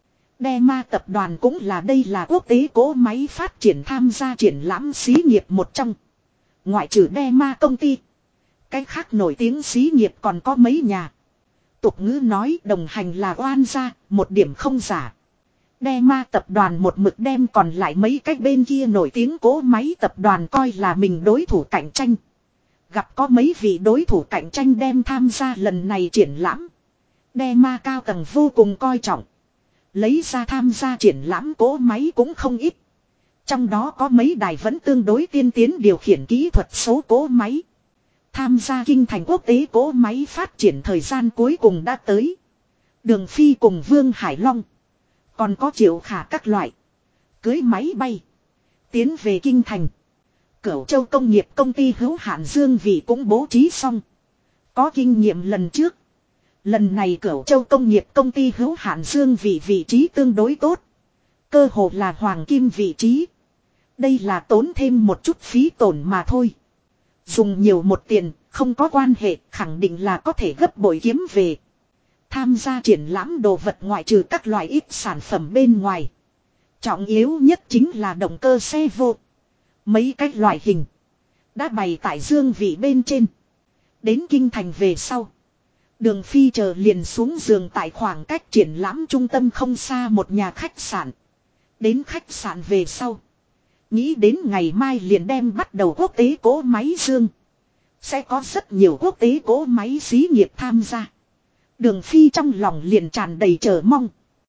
[SPEAKER 1] Dema tập đoàn cũng là đây là quốc tế cỗ máy phát triển tham gia triển lãm xí nghiệp một trong. Ngoại trừ Dema công ty, cái khác nổi tiếng xí nghiệp còn có mấy nhà. Tục ngữ nói đồng hành là oan gia, một điểm không giả. Dema tập đoàn một mực đem còn lại mấy cách bên kia nổi tiếng cỗ máy tập đoàn coi là mình đối thủ cạnh tranh. Gặp có mấy vị đối thủ cạnh tranh đem tham gia lần này triển lãm, Dema cao tầng vô cùng coi trọng. Lấy ra tham gia triển lãm cỗ máy cũng không ít. Trong đó có mấy đài vẫn tương đối tiên tiến điều khiển kỹ thuật số cỗ máy. Tham gia kinh thành quốc tế cỗ máy phát triển thời gian cuối cùng đã tới. Đường Phi cùng Vương Hải Long, còn có Triệu Khả các loại, cưới máy bay tiến về kinh thành. Cửu Châu Công nghiệp Công ty hữu hạn Dương Vị cũng bố trí xong. Có kinh nghiệm lần trước. Lần này Cửu Châu Công nghiệp Công ty hữu hạn Dương Vị vị trí tương đối tốt. Cơ hồ là hoàng kim vị trí. Đây là tốn thêm một chút phí tổn mà thôi. Dùng nhiều một tiền, không có quan hệ, khẳng định là có thể gấp bội kiếm về. Tham gia triển lãm đồ vật ngoại trừ các loại ít sản phẩm bên ngoài. Trọng yếu nhất chính là động cơ xe vô. Mấy cái loại hình đã bày tại Dương Vị bên trên. Đến kinh thành về sau, Đường Phi chờ liền xuống giường tại khoảng cách triển lãm trung tâm không xa một nhà khách sạn. Đến khách sạn về sau, nghĩ đến ngày mai liền đem bắt đầu quốc tế cỗ máy Dương. Sẽ có rất nhiều quốc tế cỗ máy xí nghiệp tham gia. Đường Phi trong lòng liền tràn đầy chờ mong.